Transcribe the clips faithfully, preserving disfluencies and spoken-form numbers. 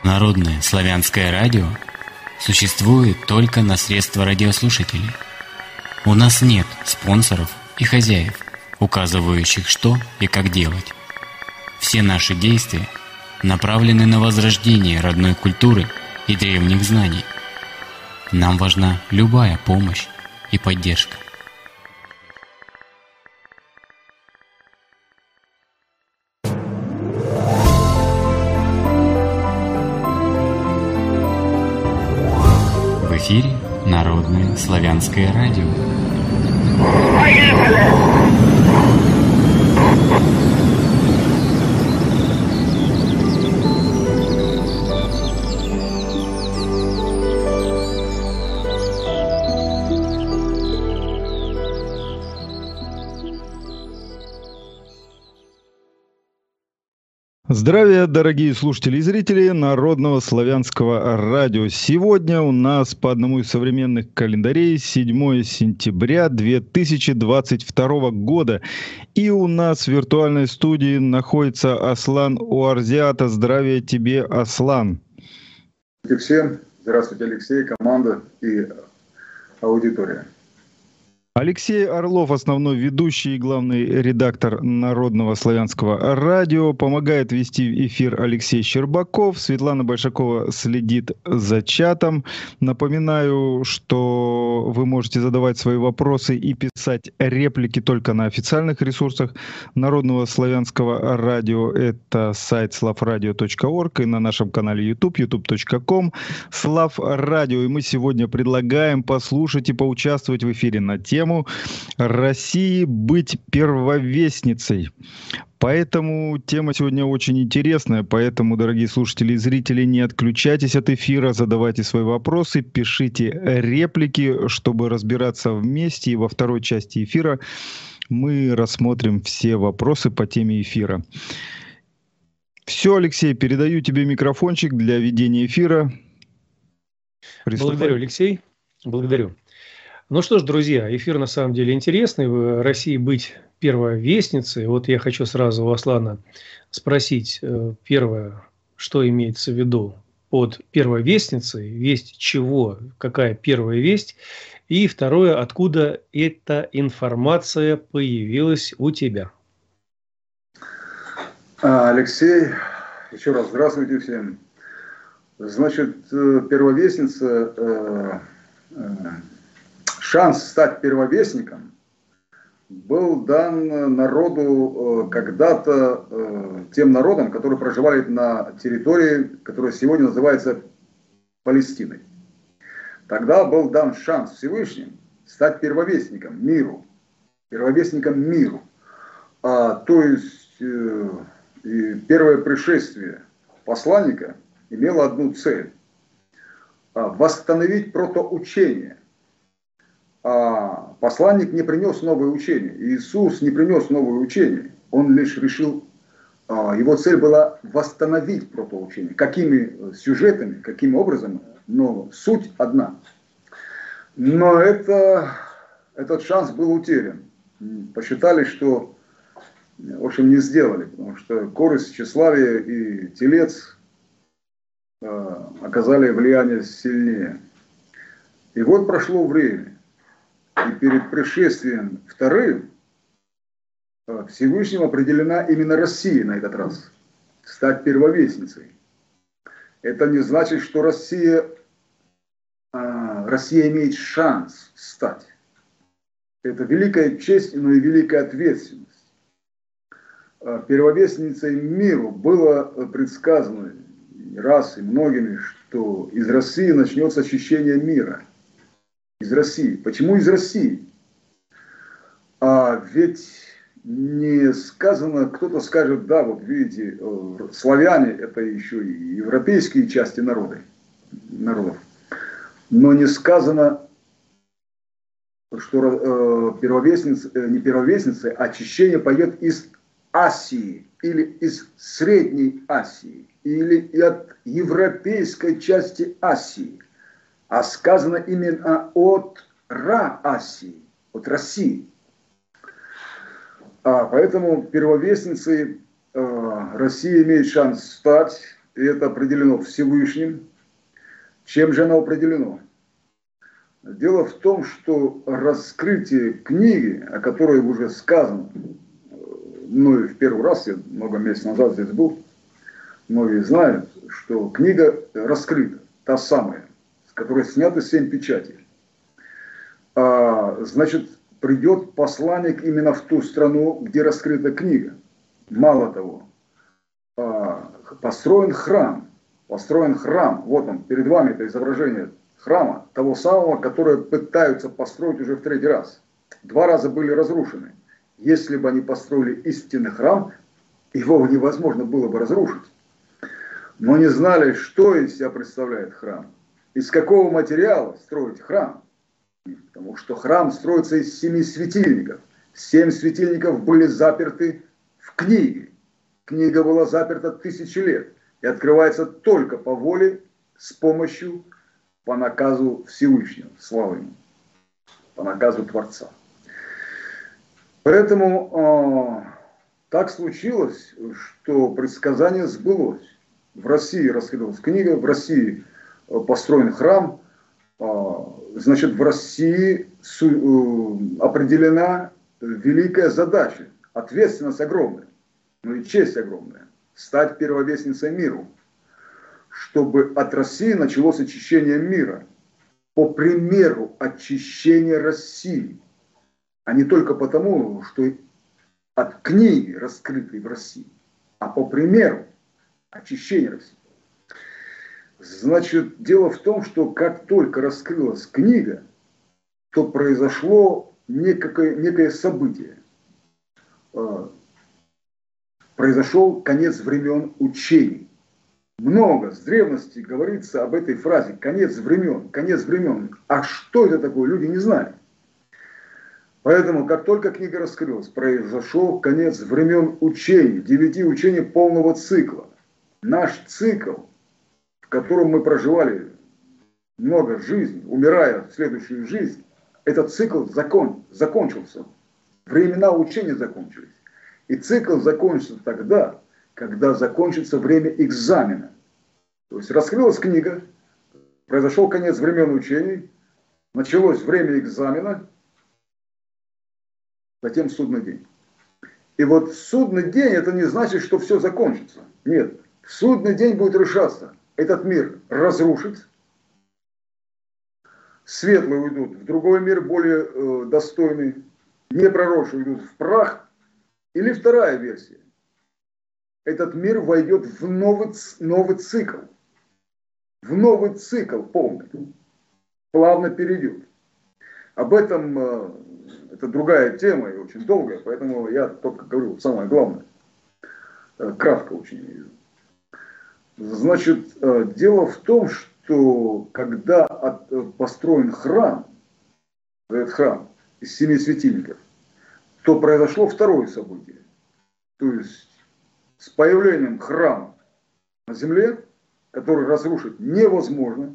Народное славянское радио существует только на средства радиослушателей. У нас нет спонсоров и хозяев, указывающих, что и как делать. Все наши действия направлены на возрождение родной культуры и древних знаний. Нам важна любая помощь и поддержка. В эфире Народное славянское радио. Здравия, дорогие слушатели и зрители Народного славянского радио. Сегодня у нас по одному из современных календарей седьмое сентября две тысячи двадцать второго года. И у нас в виртуальной студии находится Аслан Уарзиата. Здравия тебе, Аслан. Здравствуйте всем. Здравствуйте, Алексей, команда и аудитория. Алексей Орлов, основной ведущий и главный редактор Народного славянского радио. Помогает вести эфир Алексей Щербаков. Светлана Большакова следит за чатом. Напоминаю, что вы можете задавать свои вопросы и писать реплики только на официальных ресурсах Народного славянского радио. Это сайт слав радио точка орг и на нашем канале YouTube, ютуб точка ком слав радио. И мы сегодня предлагаем послушать и поучаствовать в эфире на тему России быть первовестницей. Поэтому тема сегодня очень интересная, поэтому, дорогие слушатели и зрители, не отключайтесь от эфира, задавайте свои вопросы, пишите реплики, чтобы разбираться вместе. И во второй части эфира мы рассмотрим все вопросы по теме эфира. Все, Алексей, передаю тебе микрофончик для ведения эфира. Приступай. Благодарю, Алексей. Благодарю. Ну что ж, друзья, эфир на самом деле интересный. В России быть первовестницей. Вот я хочу сразу у Аслана спросить. Первое, что имеется в виду под первовестницей, весть чего, какая первая весть. И второе, откуда эта информация появилась у тебя. Алексей, еще раз здравствуйте всем. Значит, первовестница... Шанс стать первовестником был дан народу э, когда-то э, тем народам, которые проживали на территории, которая сегодня называется Палестиной. Тогда был дан шанс Всевышним стать первовестником миру, первовестником миру. А, то есть э, и первое пришествие посланника имело одну цель – восстановить протоучение. А посланник не принес новое учение. Иисус не принес новое учение. Он лишь решил, его цель была восстановить протоучение. Какими сюжетами, каким образом, но суть одна. Но это, этот шанс был утерян. Посчитали, что, в общем, не сделали, потому что корысть, тщеславие и телец оказали влияние сильнее. И вот прошло время. И перед пришествием вторым Всевышним определена именно Россия на этот раз. Стать первовестницей. Это не значит, что Россия, Россия имеет шанс стать. Это великая честь, но и великая ответственность. Первовестницей миру было предсказано раз и многими, что из России начнется очищение мира. Из России. Почему из России? А ведь не сказано, кто-то скажет, да, вот видите, славяне это еще и европейские части народа, народов. Но не сказано, что э, первовестница, э, не первовестница, а очищение пойдет из Асии или из Средней Асии или от европейской части Асии. А сказано именно от Ра-Асии, от России. А поэтому первовестницей э, Россия имеет шанс стать и это определено Всевышним. Чем же оно определено? Дело в том, что раскрытие книги, о которой уже сказано, ну и в первый раз, я много месяцев назад здесь был, многие знают, что книга раскрыта, та самая, с которой сняты семь печатей. А, значит, придет посланник именно в ту страну, где раскрыта книга. Мало того, а, построен храм, построен храм, вот он, перед вами это изображение храма, того самого, которое пытаются построить уже в третий раз. Два раза были разрушены. Если бы они построили истинный храм, его невозможно было бы разрушить. Но не знали, что из себя представляет храм. Из какого материала строить храм. Потому что храм строится из семи светильников. Семь светильников были заперты в книге. Книга была заперта тысячи лет. И открывается только по воле, с помощью, по наказу Всевышнего. Слава ему. По наказу Творца. Поэтому э, так случилось, что предсказание сбылось. В России раскрылась книга, в России э, построен храм. Э, значит, в России су, э, определена великая задача, ответственность огромная, но и честь огромная. Стать первовестницей миру, чтобы от России началось очищение мира. По примеру очищения России. А не только потому, что от книги, раскрытой в России, а по примеру очищения России. Значит, дело в том, что как только раскрылась книга, то произошло некое, некое событие. Произошел конец времен учений. Много с древности говорится об этой фразе «конец времен», «конец времен». А что это такое, люди не знают. Поэтому, как только книга раскрылась, произошел конец времен учений, девяти учений полного цикла. Наш цикл, в котором мы проживали много жизней, умирая в следующую жизнь, этот цикл закон, закончился. Времена учения закончились. И цикл закончится тогда, когда закончится время экзамена. То есть раскрылась книга, произошел конец времен учений, началось время экзамена, затем судный день. И вот судный день, это не значит, что все закончится. Нет, судный день будет решаться. Этот мир разрушить, светлые уйдут в другой мир, более э, достойный, непророчные уйдут в прах. Или вторая версия. Этот мир войдет в новый, новый цикл. В новый цикл полный. Плавно перейдет. Об этом, э, это другая тема и очень долгая, поэтому я только говорю самое главное. Э, кратко очень. Значит, э, дело в том, что когда от, э, построен храм, этот храм из семи светильников, то произошло второе событие. То есть с появлением храма на земле, который разрушить невозможно,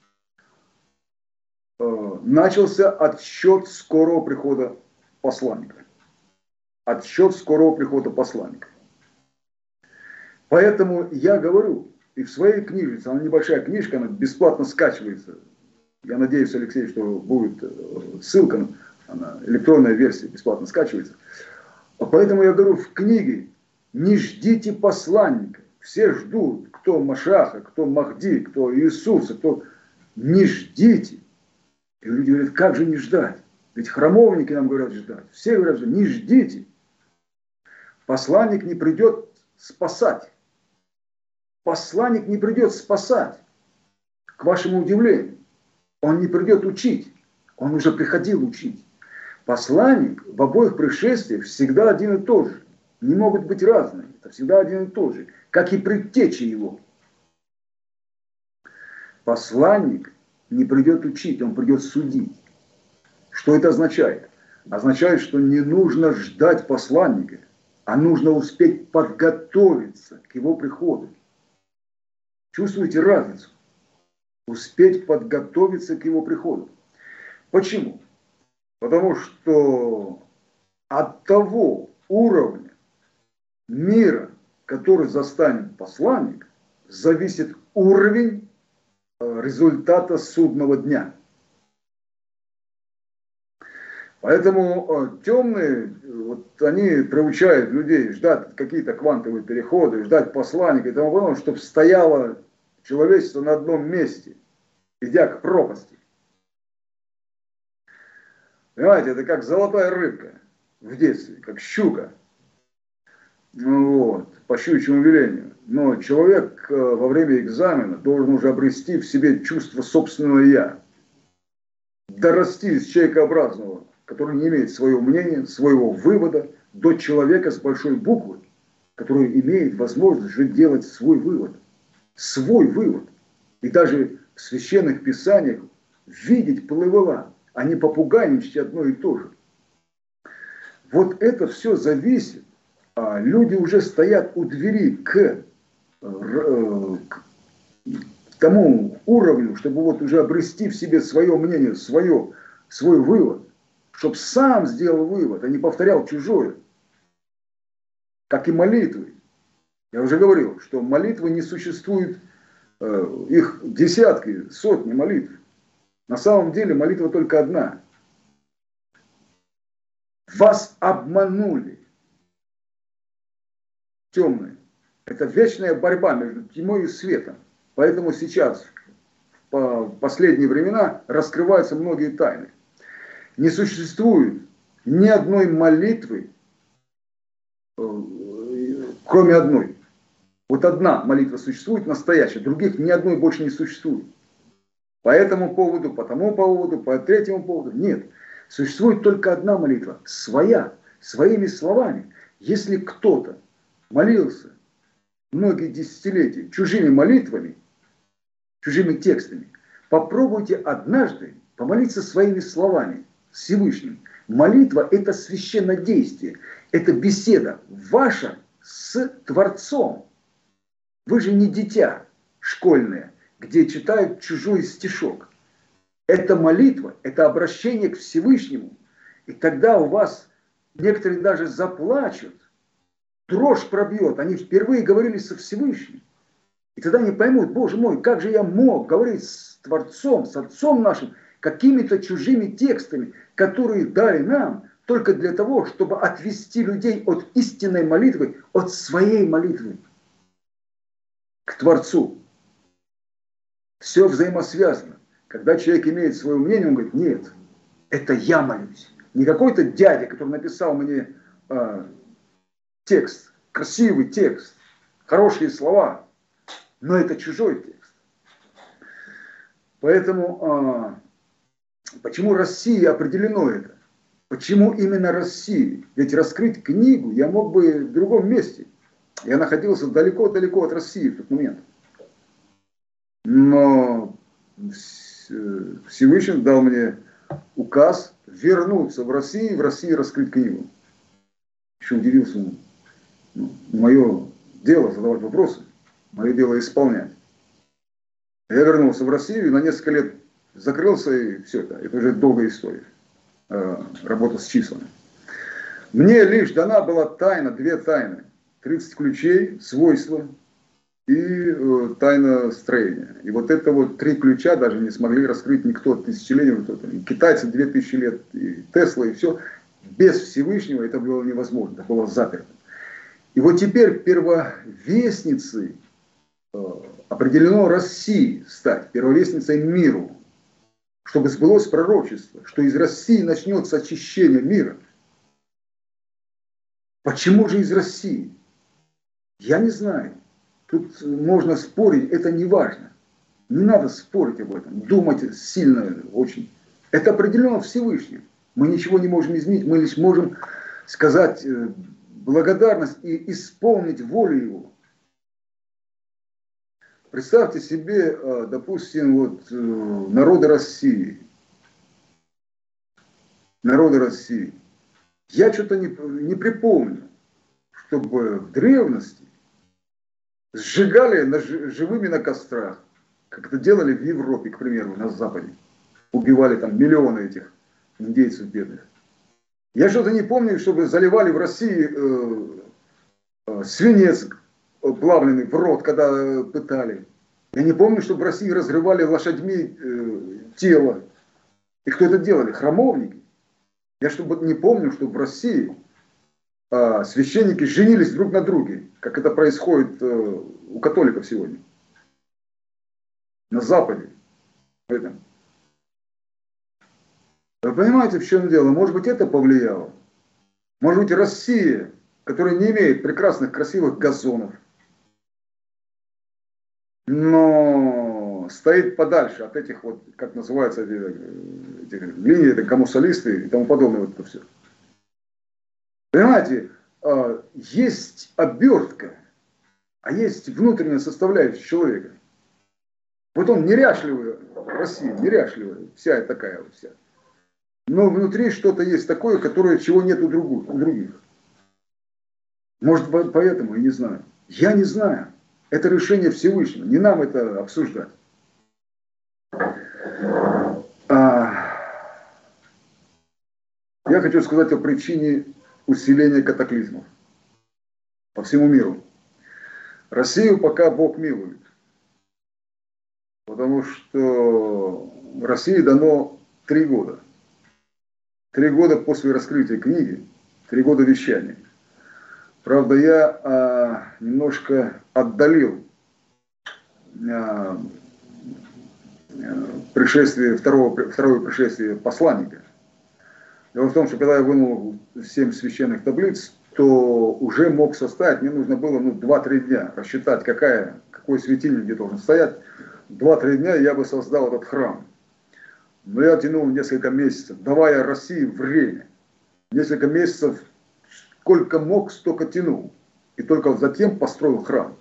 э, начался отсчет скорого прихода посланника. Отсчет скорого прихода посланника. Поэтому я говорю, и в своей книжице, она небольшая книжка, она бесплатно скачивается. Я надеюсь, Алексей, что будет ссылка, она, электронная версия бесплатно скачивается. Поэтому я говорю, в книге не ждите посланника. Все ждут, кто Машаха, кто Махди, кто Иисуса, кто... Не ждите. И люди говорят, как же не ждать? Ведь храмовники нам говорят ждать. Все говорят, что не ждите. Посланник не придет спасать. Посланник не придет спасать. К вашему удивлению. Он не придет учить. Он уже приходил учить. Посланник в обоих пришествиях всегда один и тот же. Не могут быть разные. Это всегда один и тот же. Как и предтеча его. Посланник не придет учить, он придет судить. Что это означает? Означает, что не нужно ждать посланника, а нужно успеть подготовиться к его приходу. Чувствуете разницу? Успеть подготовиться к его приходу. Почему? Потому что от того уровня мира, который застанет посланник, зависит уровень результата судного дня. Поэтому темные, вот они приучают людей ждать какие-то квантовые переходы, ждать посланника и тому подобное, чтобы стояло человечество на одном месте, идя к пропасти. Понимаете, это как золотая рыбка в детстве, как щука. Вот, по щучьему велению. Но человек во время экзамена должен уже обрести в себе чувство собственного «я». Дорасти из человекообразного, который не имеет своего мнения, своего вывода, до человека с большой буквы, который имеет возможность же делать свой вывод. Свой вывод. И даже в священных писаниях видеть плывела, а не попугайничать одно и то же. Вот это все зависит. А люди уже стоят у двери к, к тому уровню, чтобы вот уже обрести в себе свое мнение, свое, свой вывод, чтобы сам сделал вывод, а не повторял чужое. Как и молитвы. Я уже говорил, что молитвы не существует, их десятки, сотни молитв. На самом деле молитва только одна. Вас обманули. Темные. Это вечная борьба между тьмой и светом. Поэтому сейчас, в последние времена, раскрываются многие тайны. Не существует ни одной молитвы, кроме одной. Вот одна молитва существует, настоящая, других ни одной больше не существует. По этому поводу, по тому поводу, по третьему поводу. Нет. Существует только одна молитва, своя, своими словами. Если кто-то молился многие десятилетия чужими молитвами, чужими текстами, попробуйте однажды помолиться своими словами Всевышним. Молитва – это священнодействие, это беседа ваша с Творцом. Вы же не дитя школьное, где читают чужой стишок. Это молитва, это обращение к Всевышнему. И тогда у вас некоторые даже заплачут, дрожь пробьет. Они впервые говорили со Всевышним. И тогда они поймут, Боже мой, как же я мог говорить с Творцом, с Отцом нашим, какими-то чужими текстами, которые дали нам только для того, чтобы отвести людей от истинной молитвы, от своей молитвы к Творцу. Все взаимосвязано. Когда человек имеет свое мнение, он говорит, нет, это я молюсь. Не какой-то дядя, который написал мне э, текст, красивый текст, хорошие слова, но это чужой текст. Поэтому э, почему России определено это? Почему именно России? Ведь раскрыть книгу я мог бы в другом месте. Я находился далеко-далеко от России в тот момент. Но Всевышний дал мне указ вернуться в Россию, в России раскрыть книгу. Еще удивился, ну, мое дело задавать вопросы, мое дело исполнять. Я вернулся в Россию и на несколько лет закрылся, и все это. Это уже долгая история. Работа с числами. Мне лишь дана была тайна, две тайны. тридцать ключей, свойства и э, тайна строения. И вот это вот три ключа даже не смогли раскрыть никто тысячелетием. Китайцы две тысячи лет, и Тесла, и все. Без Всевышнего это было невозможно, это было заперто. И вот теперь первовестницей э, определено России стать, первовестницей миру. Чтобы сбылось пророчество, что из России начнется очищение мира. Почему же из России? Я не знаю. Тут можно спорить, это не важно. Не надо спорить об этом, думать сильно очень. Это определено Всевышним. Мы ничего не можем изменить, мы лишь можем сказать благодарность и исполнить волю Его. Представьте себе, допустим, вот народы России. Народы России. Я что-то не, не припомню, чтобы в древности сжигали на, живыми на кострах, как это делали в Европе, к примеру, на Западе. Убивали там миллионы этих индейцев бедных. Я что-то не помню, чтобы заливали в России э, э, свинец плавленый в рот, когда пытали. Я не помню, чтобы в России разрывали лошадьми э, тело. И кто это делали? Храмовники. Я чтобы не помню, что в России э, священники женились друг на друге, как это происходит э, у католиков сегодня. На Западе. В этом. Вы понимаете, в чем дело? Может быть, это повлияло? Может быть, Россия, которая не имеет прекрасных, красивых газонов, но стоит подальше от этих вот, как называются эти, эти линии, это гомосексуалисты и тому подобное, вот это все. Понимаете, есть обертка, а есть внутренняя составляющая человека. Вот он неряшливый в России, неряшливый, вся такая вот вся. Но внутри что-то есть такое, которое, чего нет у других. Может, поэтому, я не знаю. Я не знаю. Это решение Всевышнего. Не нам это обсуждать. А, я хочу сказать о причине усиления катаклизмов по всему миру. Россию пока Бог милует. Потому что России дано три года. Три года после раскрытия книги, три года вещания. Правда, я а, немножко отдалил а, пришествие, второго, второе пришествие посланника. Дело в том, что когда я вынул семь священных таблиц, то уже мог составить, мне нужно было ну, два-три дня рассчитать, какая, какой светильник где должен стоять. два-три дня я бы создал этот храм. Но я тянул несколько месяцев, давая России время. Несколько месяцев, сколько мог, столько тянул. И только затем построил храм.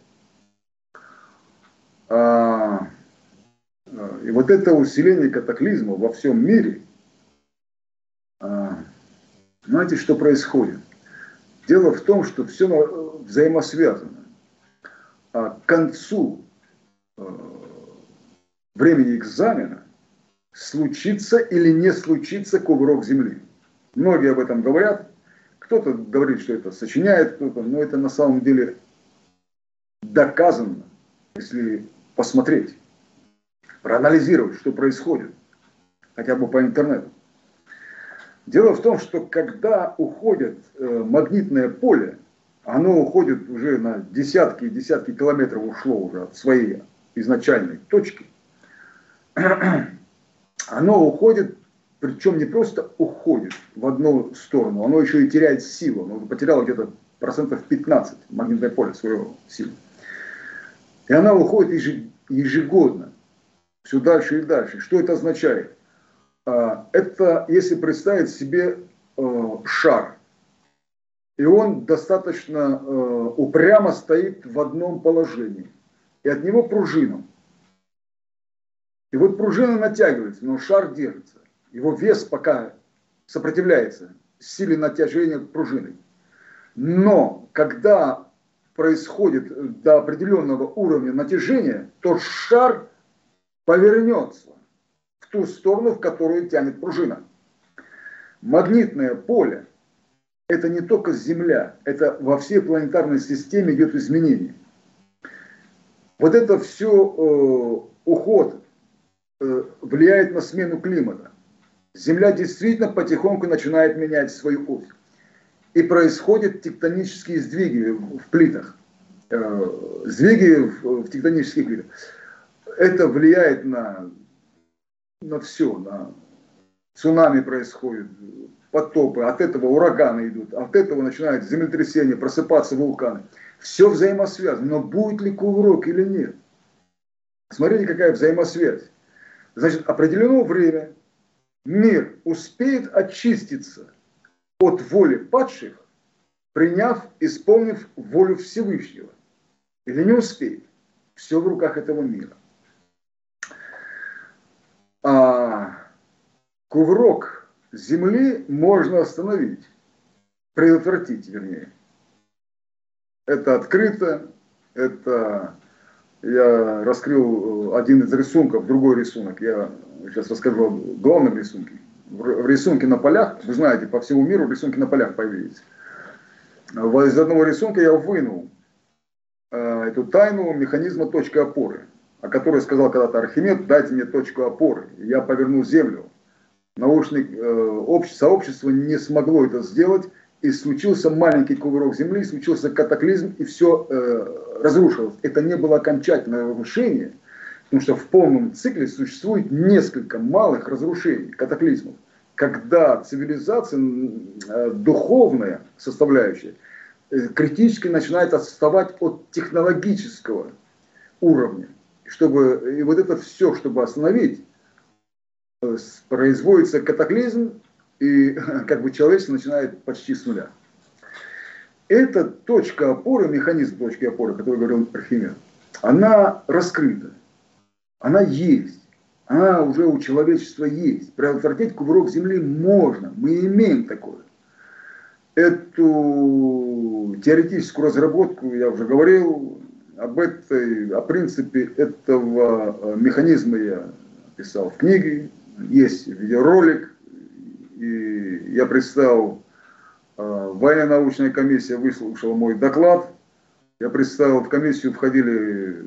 А, и вот это усиление катаклизма во всем мире, а, знаете, что происходит? Дело в том, что все взаимосвязано. А к концу а, времени экзамена случится или не случится кувырок земли. Многие об этом говорят. Кто-то говорит, что это сочиняет кто-то, но это на самом деле доказано, если посмотреть, проанализировать, что происходит, хотя бы по интернету. Дело в том, что когда уходит э, магнитное поле, оно уходит уже на десятки и десятки километров, ушло уже от своей изначальной точки. Оно уходит, причем не просто уходит в одну сторону, оно еще и теряет силу. Оно потеряло где-то процентов пятнадцать магнитное поле своего силы. И она уходит ежегодно, все дальше и дальше. Что это означает? Это, если представить себе шар, и он достаточно упрямо стоит в одном положении, и от него пружина. И вот пружина натягивается, но шар держится. Его вес пока сопротивляется силе натяжения пружины. Но когда происходит до определенного уровня натяжения, то шар повернется в ту сторону, в которую тянет пружина. Магнитное поле – это не только Земля, это во всей планетарной системе идет изменение. Вот это все э, уход влияет на смену климата. Земля действительно потихоньку начинает менять свою ось. И происходят тектонические сдвиги в плитах. Сдвиги в тектонических плитах. Это влияет на, на все. На цунами происходит, потопы. От этого ураганы идут. От этого начинают землетрясения, просыпаться вулканы. Все взаимосвязано. Но будет ли кувырок или нет? Смотрите, какая взаимосвязь. Значит, определено время мир успеет очиститься от воли падших, приняв, исполнив волю Всевышнего. Или не успеет. Все в руках этого мира. А кувырок земли можно остановить, предотвратить, вернее. Это открыто, это... Я раскрыл один из рисунков, другой рисунок. Я сейчас расскажу о главном рисунке. В рисунке на полях, вы знаете, по всему миру рисунки на полях появились. Из одного рисунка я вынул эту тайну механизма точки опоры, о которой сказал когда-то Архимед: дайте мне точку опоры, и я поверну Землю. Научное э, сообщество не смогло это сделать, и случился маленький кувырок Земли, случился катаклизм, и все э, разрушилось. Это не было окончательное разрушение, потому что в полном цикле существует несколько малых разрушений, катаклизмов, когда цивилизация, э, духовная составляющая, э, критически начинает отставать от технологического уровня. Чтобы, и вот это все, чтобы остановить, э, производится катаклизм, и как бы человечество начинает почти с нуля. Эта точка опоры, механизм точки опоры, который говорил Архимед, она раскрыта, она есть, она уже у человечества есть. Предотвратить кувырок Земли можно, мы имеем такое. Эту теоретическую разработку я уже говорил, об этой, о принципе этого механизма я писал в книге, есть видеоролик. И я представил, военно-научная комиссия выслушала мой доклад. Я представил, в комиссию входили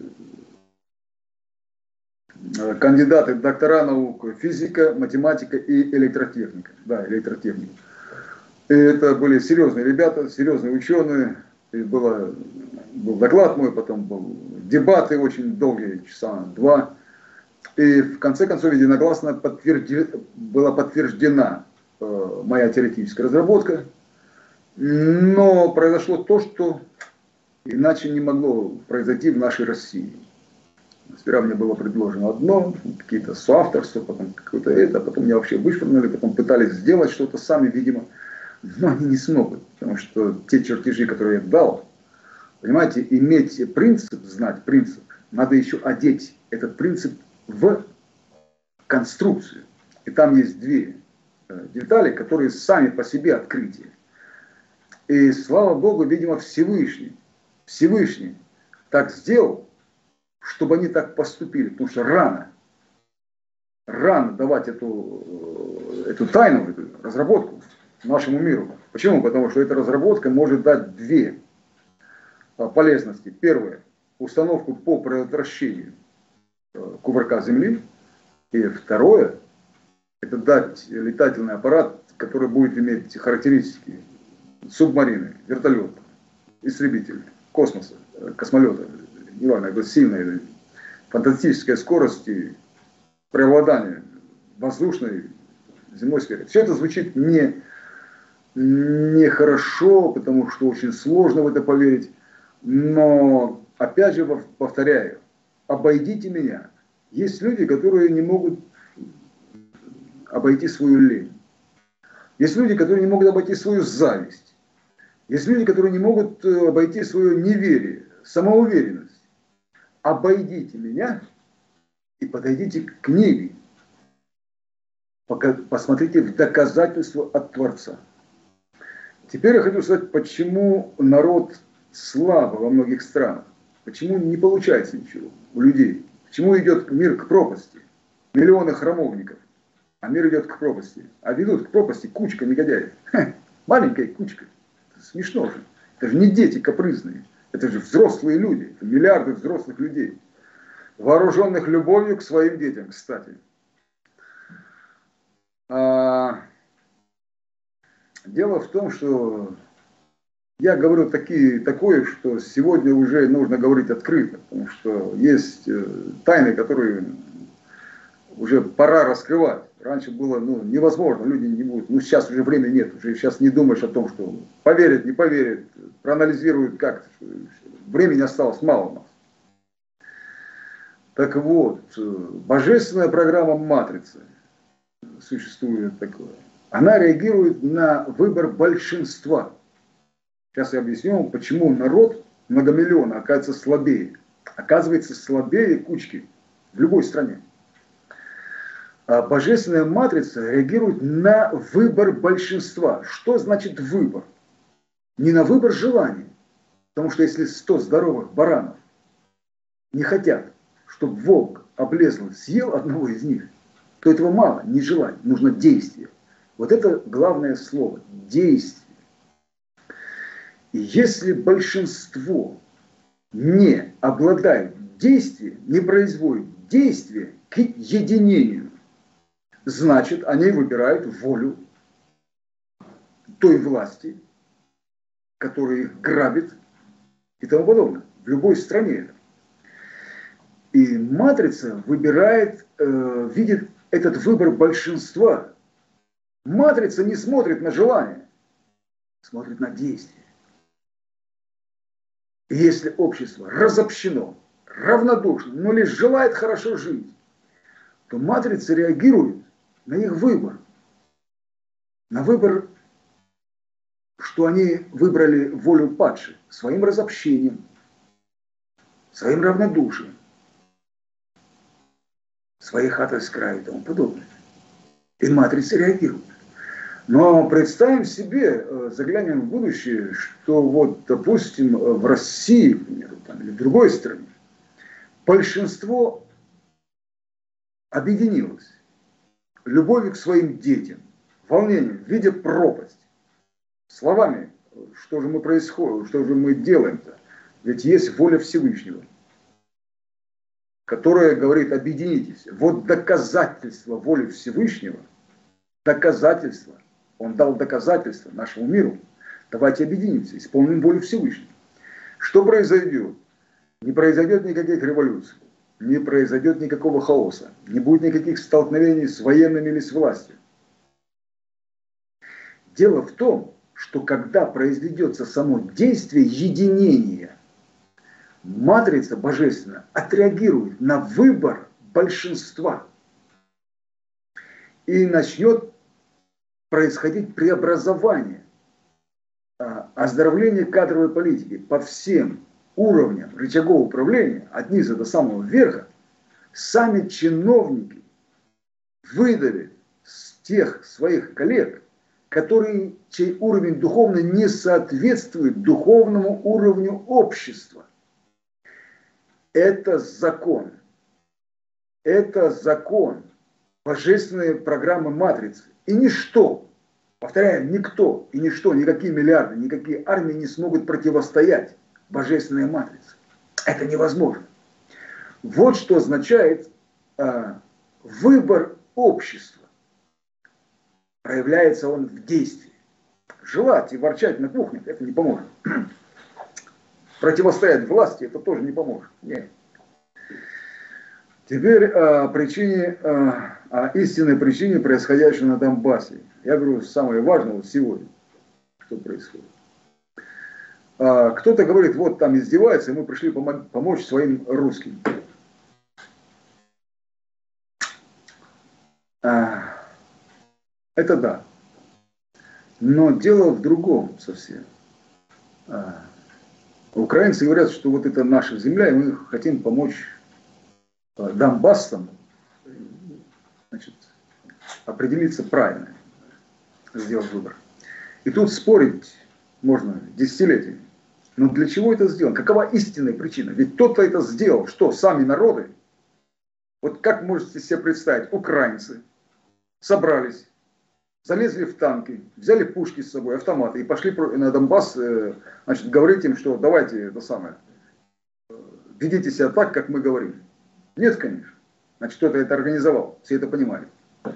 кандидаты, доктора наук, физика, математика и электротехника. Да, электротехника. И это были серьезные ребята, серьезные ученые. И было, был доклад мой, потом был дебаты очень долгие, часа два. И в конце концов единогласно подтвержди, была подтверждена моя теоретическая разработка, но произошло то, что иначе не могло произойти в нашей России. Сперва мне было предложено одно, какие-то соавторства, потом какое-то это, потом меня вообще вышвырнули, потом пытались сделать что-то сами, видимо, но они не смогут, потому что те чертежи, которые я дал, понимаете, иметь принцип, знать принцип, надо еще одеть этот принцип в конструкцию. И там есть две детали, которые сами по себе открытия. И слава Богу, видимо, Всевышний, Всевышний так сделал, чтобы они так поступили. Потому что рано, рано давать эту, эту тайну, эту разработку нашему миру. Почему? Потому что эта разработка может дать две полезности. Первое, установку по предотвращению кувырка Земли. И второе, это дать летательный аппарат, который будет иметь характеристики субмарины, вертолета, истребителя, космоса, космолета, неважно, это сильная, фантастическая скорость и преобладание воздушной земной сферы. Все это звучит не, не хорошо, потому что очень сложно в это поверить, но опять же повторяю, обойдите меня. Есть люди, которые не могут обойти свою лень. Есть люди, которые не могут обойти свою зависть. Есть люди, которые не могут обойти свое неверие, самоуверенность. Обойдите меня и подойдите к книге. Посмотрите в доказательство от Творца. Теперь я хочу сказать, почему народ слабо во многих странах. Почему не получается ничего у людей. Почему идет мир к пропасти. Миллионы храмовников. А мир идет к пропасти. А ведут к пропасти кучка негодяев. Ха, маленькая кучка. Это смешно же. Это же не дети капризные. Это же взрослые люди. Это миллиарды взрослых людей. Вооруженных любовью к своим детям, кстати. А... Дело в том, что я говорю такие, такое, что сегодня уже нужно говорить открыто. Потому что есть тайны, которые уже пора раскрывать. Раньше было ну, невозможно, люди не будут. Ну, сейчас уже времени нет, уже сейчас не думаешь о том, что поверят, не поверят, проанализируют как-то. Времени осталось мало у нас. Так вот, божественная программа «Матрица» существует такое. Она реагирует на выбор большинства. Сейчас я объясню вам, почему народ многомиллионный оказывается слабее. Оказывается слабее кучки в любой стране. Божественная матрица реагирует на выбор большинства. Что значит выбор? Не на выбор желаний. Потому что если сто здоровых баранов не хотят, чтобы волк облезлый съел одного из них, то этого мало, не желание, нужно действие. Вот это главное слово – действие. И если большинство не обладают действием, не производят действия к единению, значит, они выбирают волю той власти, которая их грабит и тому подобное. В любой стране это. И матрица выбирает, э, видит этот выбор большинства. Матрица не смотрит на желание, смотрит на действие. И если общество разобщено, равнодушно, но лишь желает хорошо жить, то матрица реагирует на их выбор. На выбор, что они выбрали волю падших своим разобщением, своим равнодушием, своей хатой с краю и тому подобное. И матрица реагирует. Но представим себе, заглянем в будущее, что вот, допустим, в России, к примеру, там, или в другой стране, большинство объединилось любовью к своим детям, волнением, видя пропасть. Словами, что же мы происходит, что же мы делаем-то? Ведь есть воля Всевышнего, которая говорит: объединитесь. Вот доказательство воли Всевышнего, доказательство. Он дал доказательства нашему миру. Давайте объединимся, исполним волю Всевышнего. Что произойдет? Не произойдет никаких революций, не произойдет никакого хаоса, не будет никаких столкновений с военными или с властью. Дело в том, что когда произведется само действие единения, матрица божественная отреагирует на выбор большинства и начнет происходить преобразование, оздоровление кадровой политики по всем уровням рычагов управления, от низа до самого верха. Сами чиновники выдавят с тех своих коллег, которые, чей уровень духовно не соответствует духовному уровню общества. Это закон. Это закон божественной программы матрицы. И ничто, повторяю, никто и ничто, никакие миллиарды, никакие армии не смогут противостоять божественной матрице. Это невозможно. Вот что означает э, выбор общества. Проявляется он в действии. Желать и ворчать на кухне — это не поможет. Противостоять власти — это тоже не поможет. Нет. Теперь о причине, о истинной причине происходящего на Донбассе. Я говорю, самое важное вот сегодня, что происходит. Кто-то говорит, вот там издеваются, и мы пришли помочь своим русским. Это да. Но дело в другом совсем. Украинцы говорят, что вот это наша земля, и мы хотим помочь донбассам, значит, определиться правильно, сделать выбор. И тут спорить можно десятилетиями. Но для чего это сделано? Какова истинная причина? Ведь кто-то это сделал. Что, сами народы? Вот как можете себе представить, украинцы собрались, залезли в танки, взяли пушки с собой, автоматы и пошли на Донбасс, значит, говорить им, что давайте это самое, ведите себя так, как мы говорим. Нет, конечно. Значит, кто-то это организовал, все это понимали.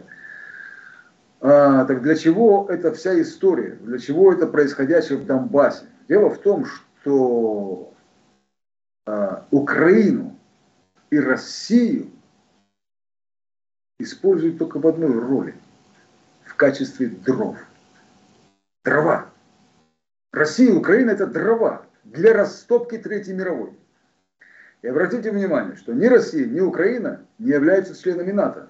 А, так для чего эта вся история? Для чего это происходящее в Донбассе? Дело в том, что а, Украину и Россию используют только в одной роли. В качестве дров. Дрова. Россия и Украина — это дрова для растопки Третьей мировой. И обратите внимание, что ни Россия, ни Украина не являются членами НАТО.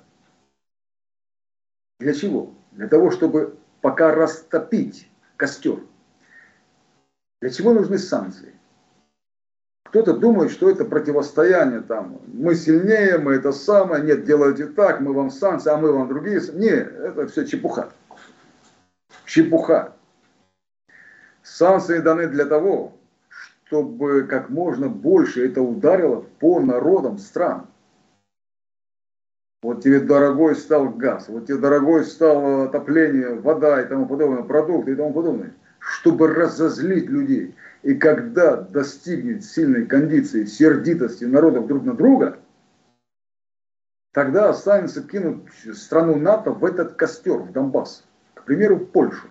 Для чего? Для того, чтобы пока растопить костер. Для чего нужны санкции? Кто-то думает, что это противостояние, там, мы сильнее, мы это самое, нет, делайте так, мы вам санкции, а мы вам другие. Нет, это все чепуха. Чепуха. Санкции даны для того, чтобы как можно больше это ударило по народам стран. Вот тебе дорогой стал газ, вот тебе дорогой стал отопление, вода и тому подобное, продукты и тому подобное. чтобы разозлить людей. И когда достигнет сильной кондиции сердитости народов друг на друга, тогда останется кинуть страну НАТО в этот костер, в Донбасс, к примеру, в Польшу.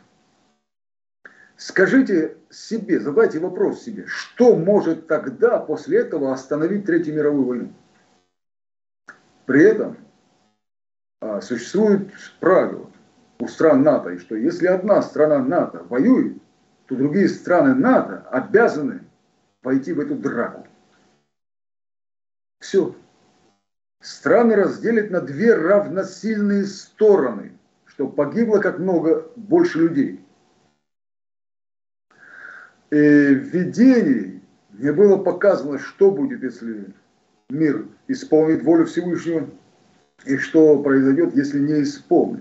Скажите себе, задайте вопрос себе, что может тогда после этого остановить Третью мировую войну? При этом а, существует правило у стран НАТО, и что если одна страна НАТО воюет, то другие страны НАТО обязаны пойти в эту драку. Все. Страны разделят на две равносильные стороны, что погибло как много больше людей. И в видении мне было показано, что будет, если мир исполнит волю Всевышнего, и что произойдет, если не исполнит.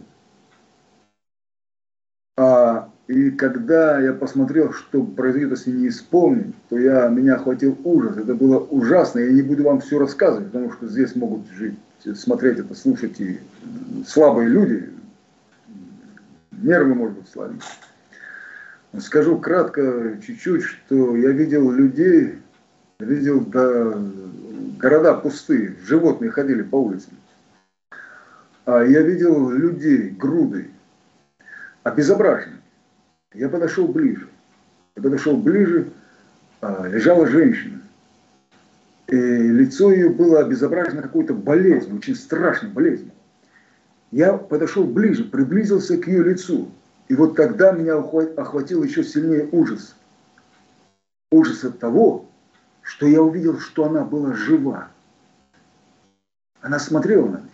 А, и когда я посмотрел, что произойдет, если не исполнит, то я, меня охватил ужас. Это было ужасно. Я не буду вам все рассказывать, потому что здесь могут жить, смотреть это, слушать и слабые люди. Нервы, может быть, слабые. Скажу кратко, чуть-чуть, что я видел людей, видел да, города пустые, животные ходили по улицам. А я видел людей, груды, обезображенные. Я подошел ближе. Я подошел ближе, а, лежала женщина. И лицо ее было обезображено какой-то болезнью, очень страшной болезнью. Я подошел ближе, приблизился к ее лицу. И вот тогда меня охватил еще сильнее ужас. Ужас от того, что я увидел, что она была жива. Она смотрела на меня.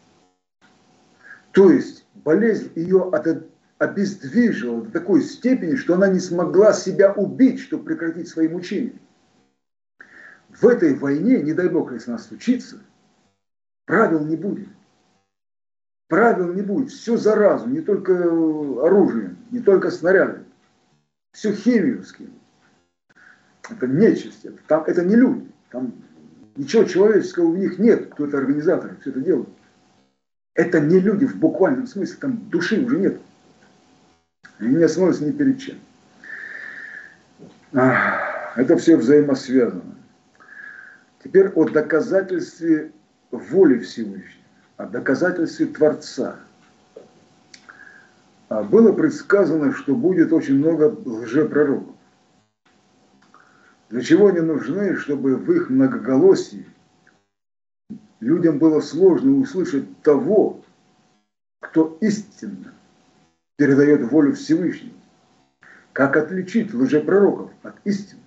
То есть болезнь ее обездвижила до такой степени, что она не смогла себя убить, чтобы прекратить свои мучения. В этой войне, не дай Бог, если она случится, правил не будет. Правил не будет. Все за разум, не только оружие, не только снаряды. Все химию скинут. Это нечисть, это, там, это не люди. Там ничего человеческого в них нет, кто это организаторы, все это делают. Это не люди в буквальном смысле, там души уже нет. Они не остановятся ни перед чем. Это все взаимосвязано. Теперь о доказательстве воли Всевышнего, о доказательстве Творца. Было предсказано, что будет очень много лжепророков. Для чего они нужны? Чтобы в их многоголосии людям было сложно услышать того, кто истинно передает волю Всевышнего. Как отличить лжепророков от истины?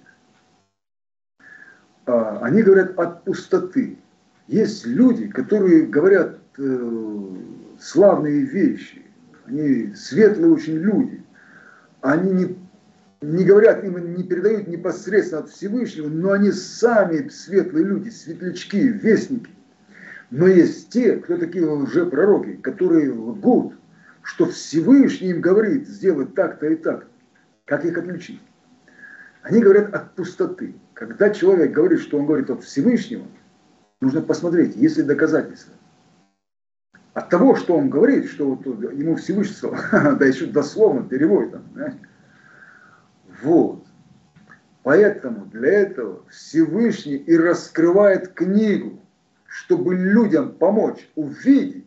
Они говорят от пустоты. Есть люди, которые говорят э, славные вещи. Они светлые очень люди. Они не, не говорят, им не передают непосредственно от Всевышнего, но они сами светлые люди, светлячки, вестники. Но есть те, кто такие лжепророки, которые лгут, что Всевышний им говорит сделать так-то и так. Как их отличить? Они говорят от пустоты. Когда человек говорит, что он говорит от Всевышнего, нужно посмотреть, есть ли доказательства. От того, что он говорит, что вот ему Всевышний сказал, да еще дословно переводит там, знаете? Вот. Поэтому для этого Всевышний и раскрывает книгу, чтобы людям помочь увидеть,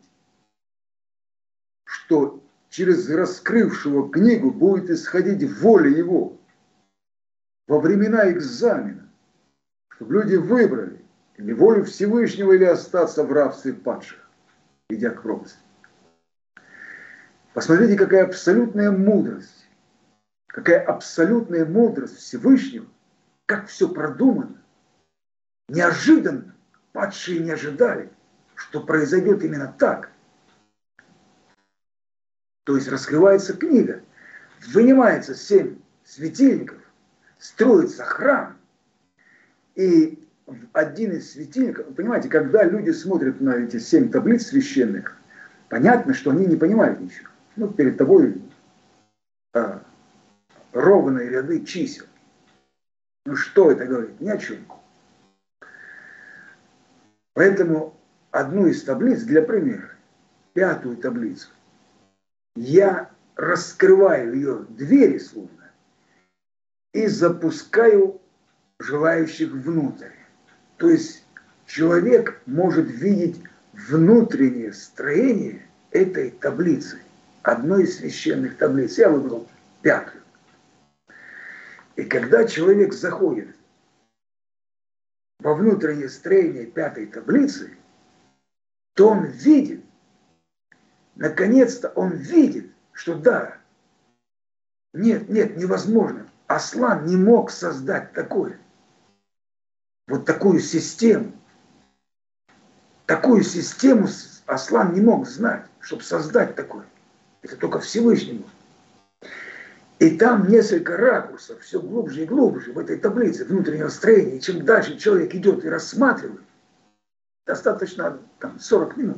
что через раскрывшего книгу будет исходить воля его во времена экзамена, чтобы люди выбрали или волю Всевышнего, или остаться в рабстве падших, идя к пропасти. Посмотрите, какая абсолютная мудрость, какая абсолютная мудрость Всевышнего, как все продумано. Неожиданно падшие не ожидали, что произойдет именно так. То есть раскрывается книга, вынимается семь светильников, строится храм, и один из светильников, понимаете, когда люди смотрят на эти семь таблиц священных, понятно, что они не понимают ничего. Ну, перед тобой а, ровные ряды чисел. Ну, что это говорит? Ни о чем. Поэтому одну из таблиц, для примера, пятую таблицу, я раскрываю ее двери, словно, и запускаю желающих внутрь. То есть человек может видеть внутреннее строение этой таблицы, одной из священных таблиц. Я выбрал пятую. И когда человек заходит во внутреннее строение пятой таблицы, то он видит, наконец-то он видит, что да, нет, нет, невозможно. Аслан не мог создать такое, вот такую систему. Такую систему Аслан не мог знать, чтобы создать такое. Это только Всевышнему. И там несколько ракурсов, все глубже и глубже в этой таблице внутреннего строения. И чем дальше человек идет и рассматривает, достаточно там, сорок минут,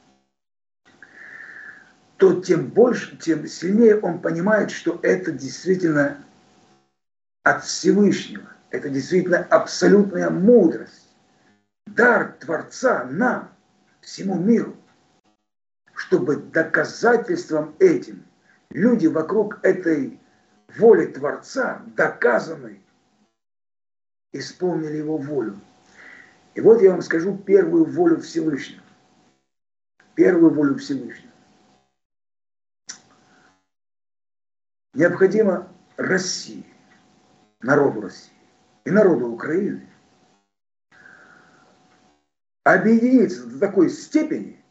то тем больше, тем сильнее он понимает, что это действительно от Всевышнего. Это действительно абсолютная мудрость. Дар Творца нам, всему миру. Чтобы доказательством этим люди вокруг этой воли Творца, доказанной, исполнили его волю. И вот я вам скажу первую волю Всевышнего. Первую волю Всевышнего. Необходимо России, народу России и народу Украины объединиться до такой степени,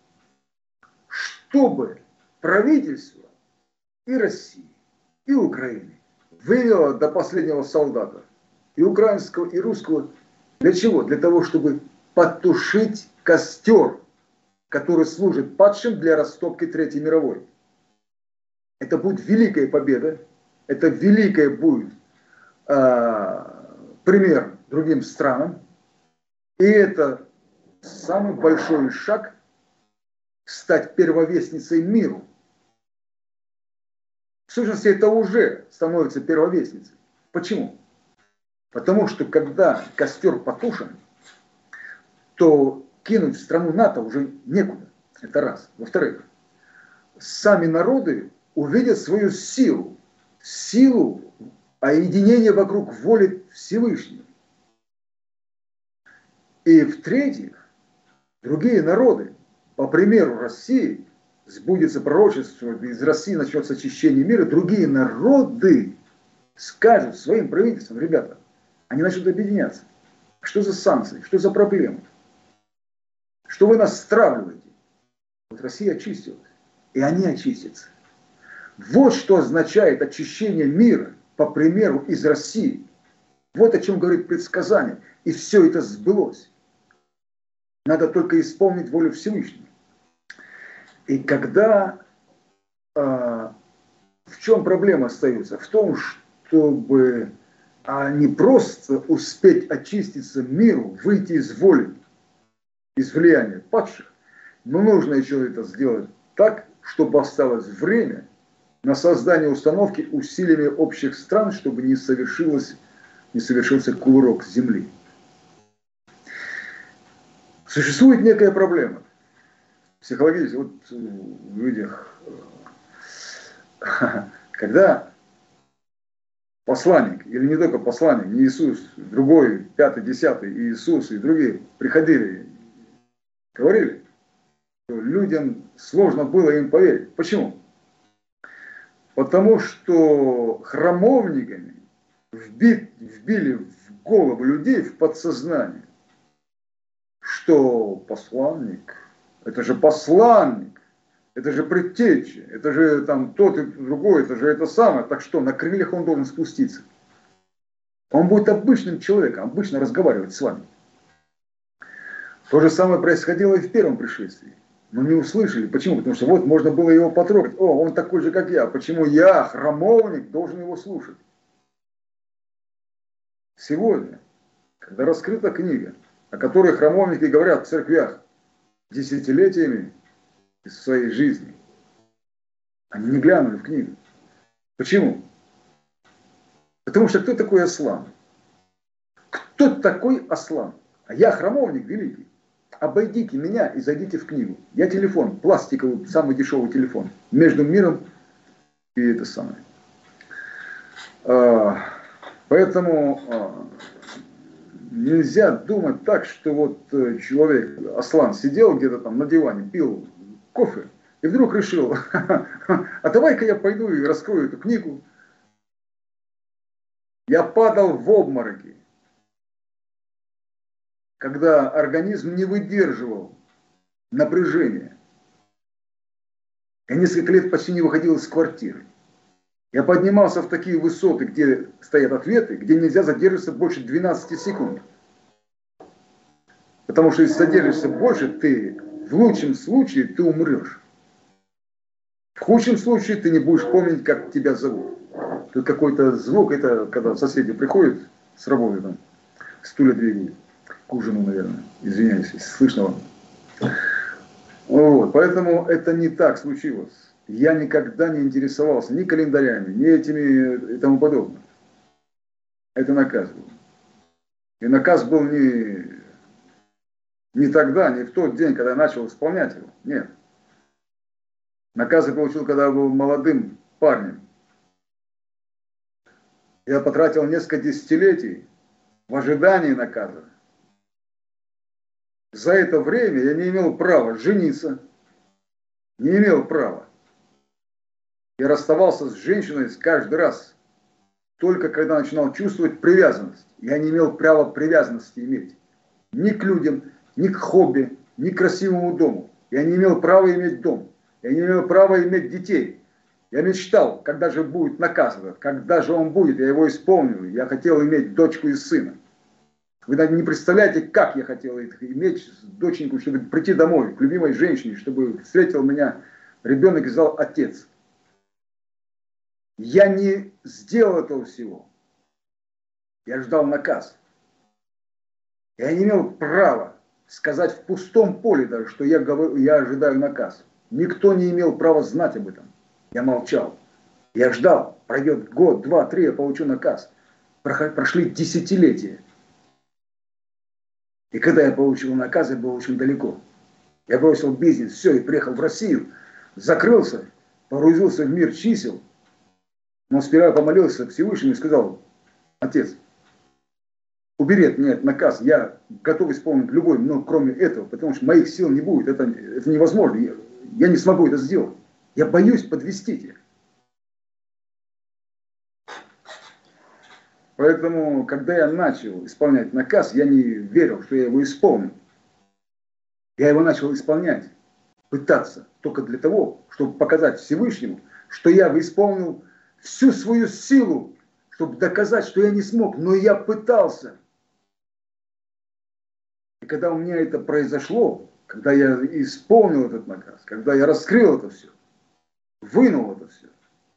чтобы правительство и России, и Украины вывело до последнего солдата, и украинского, и русского. Для чего? Для того, чтобы потушить костер, который служит падшим для растопки Третьей мировой. Это будет великая победа, это великая будет э, пример другим странам, и это самый большой шаг стать первовестницей миру. В сущности, это уже становится первовестницей. Почему? Потому что когда костер потушен, то кинуть в страну НАТО уже некуда. Это раз. Во-вторых, сами народы увидят свою силу, силу объединения вокруг воли Всевышнего. И в-третьих, другие народы, по примеру России, сбудется пророчество, из России начнется очищение мира, другие народы скажут своим правительствам: ребята, они начнут объединяться. Что за санкции? Что за проблемы? Что вы нас стравливаете? Вот Россия очистилась, и они очистятся. Вот что означает очищение мира, по примеру из России. Вот о чем говорит предсказание. И все это сбылось. Надо только исполнить волю Всевышнего. И когда... Э, в чем проблема остается? В том, чтобы а не просто успеть очиститься миру, выйти из воли, из влияния падших, но нужно еще это сделать так, чтобы осталось время на создание установки усилиями общих стран, чтобы не совершилось, не совершился кувырок земли. Существует некая проблема. Психологически, вот в людях, когда посланник, или не только посланник, не Иисус, другой, пятый, десятый, Иисус и другие приходили, говорили, что людям сложно было им поверить. Почему? Потому что храмовниками вбит, вбили в голову людей, в подсознание, что посланник, это же посланник, это же предтеча, это же там тот и другой, это же это самое. Так что, на крыльях он должен спуститься. Он будет обычным человеком, обычно разговаривать с вами. То же самое происходило и в первом пришествии. Но не услышали. Почему? Потому что вот можно было его потрогать. О, он такой же, как я. Почему я, храмовник, должен его слушать? Сегодня, когда раскрыта книга, о которой храмовники говорят в церквях десятилетиями из своей жизни, они не глянули в книгу. Почему? Потому что кто такой Аслан? Кто такой Аслан? А я храмовник великий. Обойдите меня и зайдите в книгу. Я телефон, пластиковый, самый дешевый телефон. Между миром и это самое. Поэтому нельзя думать так, что вот человек, Аслан, сидел где-то там на диване, пил кофе, и вдруг решил, а давай-ка я пойду и раскрою эту книгу. Я падал в обмороки, когда организм не выдерживал напряжения. Я несколько лет почти не выходил из квартиры. Я поднимался в такие высоты, где стоят ответы, где нельзя задерживаться больше двенадцати секунд. Потому что если задержишься больше, ты в лучшем случае ты умрешь. В худшем случае ты не будешь помнить, как тебя зовут. Тут какой-то звук, это когда соседи приходят с работы, там, стулья двигают, к ужину, наверное. Извиняюсь, если слышно вам. Вот, поэтому это не так случилось. Я никогда не интересовался ни календарями, ни этими и тому подобное. Это наказ был. И наказ был не, не тогда, не в тот день, когда я начал исполнять его. Нет. Наказ я получил, когда я был молодым парнем. Я потратил несколько десятилетий в ожидании наказа. За это время я не имел права жениться. Не имел права. Я расставался с женщиной каждый раз, только когда начинал чувствовать привязанность. Я не имел права привязанности иметь. Ни к людям, ни к хобби, ни к красивому дому. Я не имел права иметь дом. Я не имел права иметь детей. Я мечтал, когда же будет наказ этот, когда же он будет, я его исполню. Я хотел иметь дочку и сына. Вы даже не представляете, как я хотел иметь доченьку, чтобы прийти домой, к любимой женщине, чтобы встретил меня ребенок и сказал: отец. Я не сделал этого всего. Я ждал наказ. Я не имел права сказать в пустом поле даже, что я, говорю, я ожидаю наказ. Никто не имел права знать об этом. Я молчал. Я ждал. Пройдет год, два, три, я получу наказ. Прошли десятилетия. И когда я получил наказ, я был очень далеко. Я бросил бизнес, все, и приехал в Россию. Закрылся, погрузился в мир чисел. Но сперва помолился к Всевышнему и сказал: отец, убери от меня этот наказ, я готов исполнить любой, но кроме этого, потому что моих сил не будет, это, это невозможно, я, я не смогу это сделать. Я боюсь подвести тебя. Поэтому, когда я начал исполнять наказ, я не верил, что я его исполню. Я его начал исполнять, пытаться, только для того, чтобы показать Всевышнему, что я исполнил всю свою силу, чтобы доказать, что я не смог, но я пытался. И когда у меня это произошло, когда я исполнил этот наказ, когда я раскрыл это все, вынул это все,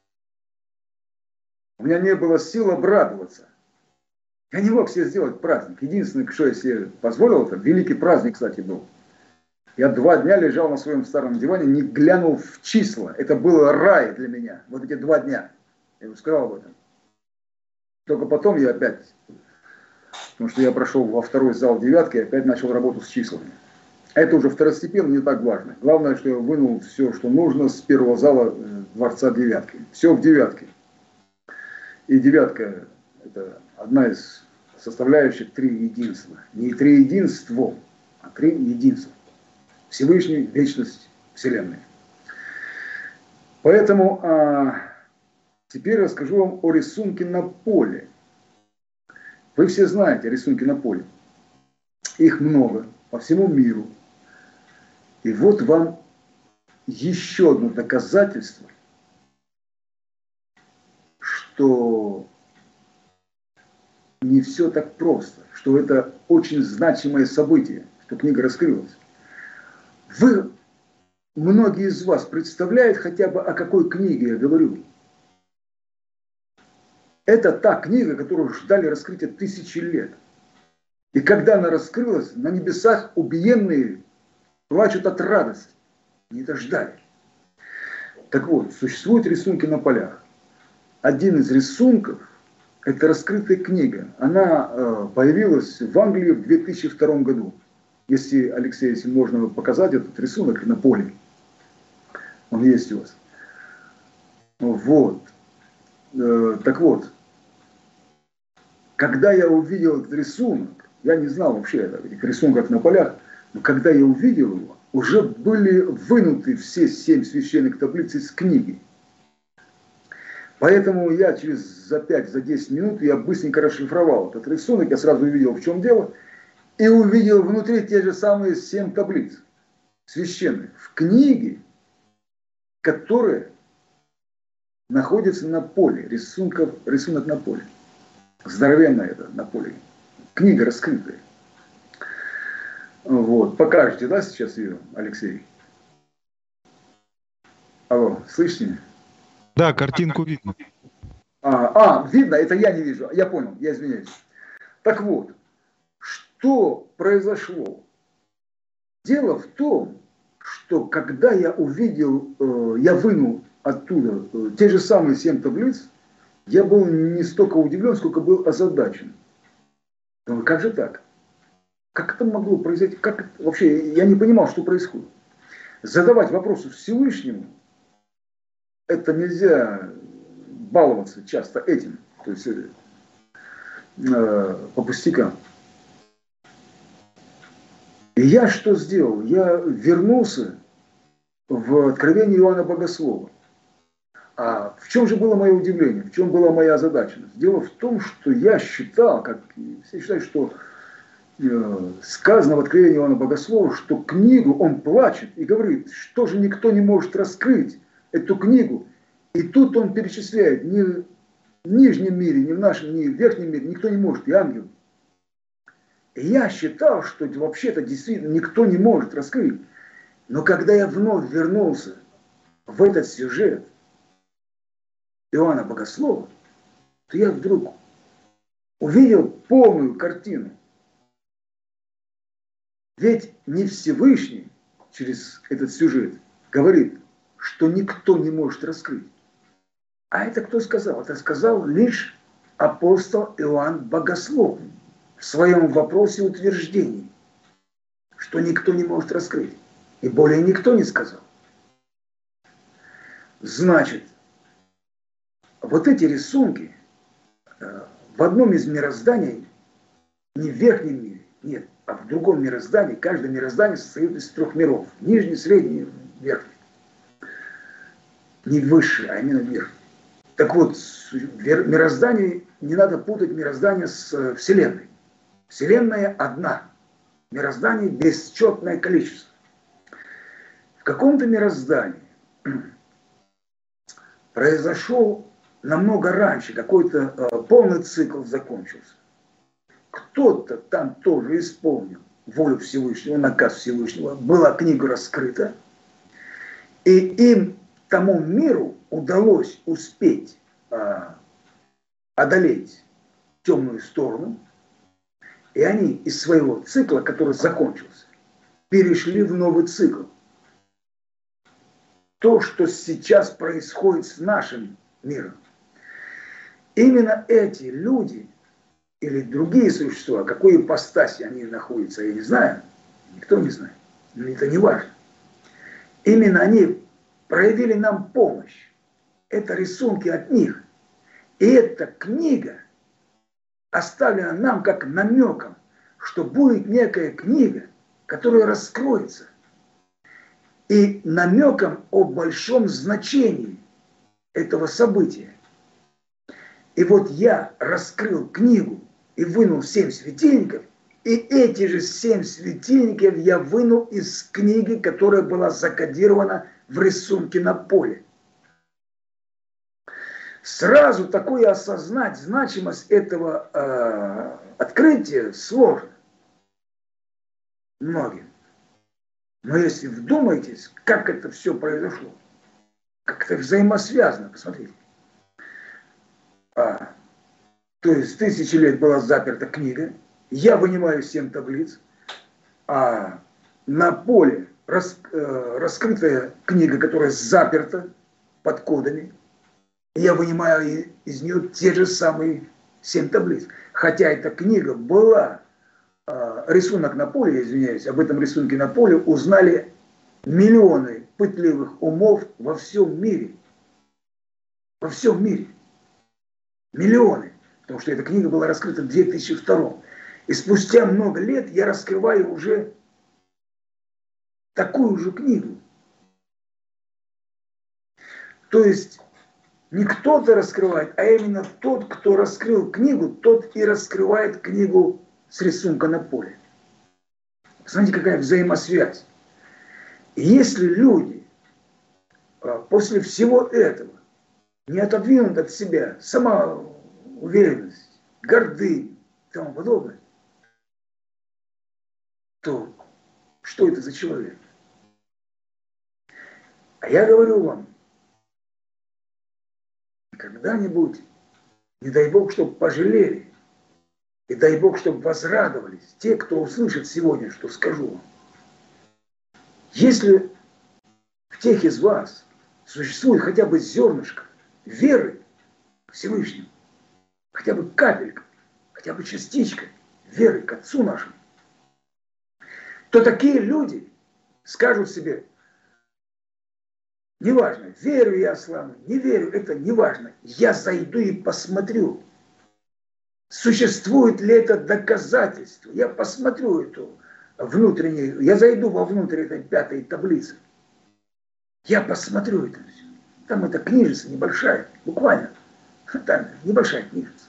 у меня не было сил обрадоваться. Я не мог себе сделать праздник. Единственное, что я себе позволил, это великий праздник, кстати, был. Я два дня лежал на своем старом диване, не глянул в числа. Это был рай для меня. Вот эти два дня. Я ему сказал об этом. Только потом я опять, потому что я прошел во второй зал девятки, и опять начал работу с числами. Это уже второстепенно, не так важно. Главное, что я вынул все, что нужно с первого зала дворца девятки. Все в девятке. И девятка — это одна из составляющих три единства. Не три единства, а три единства. Всевышний, вечность, Вселенная. Поэтому а, теперь расскажу вам о рисунке на поле. Вы все знаете рисунки на поле. Их много по всему миру. И вот вам еще одно доказательство, что не все так просто, что это очень значимое событие, что книга раскрылась. Вы, многие из вас, представляют хотя бы, о какой книге я говорю? Это та книга, которую ждали раскрытия тысячи лет. И когда она раскрылась, на небесах убиенные плачут от радости. Они это ждали. Так вот, существуют рисунки на полях. Один из рисунков – это раскрытая книга. Она э, появилась в Англии в две тысячи втором году. Если, Алексей, если можно показать этот рисунок на поле. Он есть у вас. Вот. Э, так вот. когда я увидел этот рисунок, я не знал вообще о этих рисунках на полях, но когда я увидел его, уже были вынуты все семь священных таблиц из книги. Поэтому я через за пять, за десять минут я быстренько расшифровал этот рисунок, я сразу увидел, в чем дело, и увидел внутри те же самые семь таблиц священных в книге, которые находятся на поле, рисунков, рисунок на поле. Здоровенное это на поле. Книга раскрытая. Вот. Покажете, да, сейчас ее, Алексей? Алло, слышите меня? Да, картинку видно. А, а, видно, это я не вижу. Я понял, я извиняюсь. Так вот, что произошло? Дело в том, что когда я увидел, э, я вынул оттуда э, те же самые семь таблиц, я был не столько удивлен, сколько был озадачен. Думаю, как же так? Как это могло произойти? Как это? Вообще, я не понимал, что происходит. Задавать вопросы Всевышнему, это нельзя баловаться часто этим. То есть, э, по пустякам. И я что сделал? Я вернулся в Откровение Иоанна Богослова. А в чем же было мое удивление? В чем была моя озадаченность? Дело в том, что я считал, как все считают, что э, сказано в Откровении Иоанна Богослова, что книгу он плачет и говорит, что же никто не может раскрыть эту книгу. И тут он перечисляет, ни в нижнем мире, ни в нашем, ни в верхнем мире никто не может, и ангел. И я считал, что вообще-то действительно никто не может раскрыть. Но когда я вновь вернулся в этот сюжет Иоанна Богослова, то я вдруг увидел полную картину. Ведь не Всевышний через этот сюжет говорит, что никто не может раскрыть. А это кто сказал? Это сказал лишь апостол Иоанн Богослов в своем вопросе утверждений, что никто не может раскрыть. И более никто не сказал. Значит, вот эти рисунки в одном из мирозданий, не в верхнем мире, нет, а в другом мироздании, каждое мироздание состоит из трех миров. Нижний, средний, верхний. Не высший, а именно верхний. Так вот, мироздание, не надо путать мироздание с Вселенной. Вселенная одна. Мироздание бесчетное количество. В каком-то мироздании произошел намного раньше, какой-то э, полный цикл закончился. Кто-то там тоже исполнил волю Всевышнего, наказ Всевышнего, была книга раскрыта, и им, тому миру, удалось успеть э, одолеть темную сторону, и они из своего цикла, который закончился, перешли в новый цикл. То, что сейчас происходит с нашим миром. Именно эти люди или другие существа, какой ипостаси они находятся, я не знаю, никто не знает, но это не важно. Именно они проявили нам помощь. Это рисунки от них. И эта книга оставлена нам как намеком, что будет некая книга, которая раскроется. И намеком о большом значении этого события. И вот я раскрыл книгу и вынул семь светильников, и эти же семь светильников я вынул из книги, которая была закодирована в рисунке на поле. Сразу такое осознать значимость этого э, открытия сложно многим. Но если вдумаетесь, как это все произошло, как это взаимосвязано, посмотрите. А, то есть тысячи лет была заперта книга, я вынимаю семь таблиц, а на поле рас, э, раскрытая книга, которая заперта под кодами, я вынимаю из нее те же самые семь таблиц. Хотя эта книга была, э, рисунок на поле, я извиняюсь, об этом рисунке на поле узнали миллионы пытливых умов во всем мире. Во всем мире. Миллионы. потому что эта книга была раскрыта в две тысячи втором. И спустя много лет я раскрываю уже такую же книгу. То есть не кто-то раскрывает, а именно тот, кто раскрыл книгу, тот и раскрывает книгу с рисунка на поле. Смотрите, какая взаимосвязь. И если люди после всего этого не отодвинут от себя самоуверенность, гордыню и тому подобное, то что это за человек? А я говорю вам, когда-нибудь, не дай Бог, чтобы пожалели, и дай Бог, чтобы возрадовались те, кто услышит сегодня, что скажу вам. Если в тех из вас существует хотя бы зернышко веры к Всевышнему, хотя бы капелька, хотя бы частичка веры к Отцу нашему, то такие люди скажут себе: неважно, верю я славу, не верю, это неважно. Я зайду и посмотрю, существует ли это доказательство. Я посмотрю эту внутреннюю, я зайду вовнутрь этой пятой таблицы. Я посмотрю это все. Там эта книжица небольшая, буквально. Там небольшая книжица.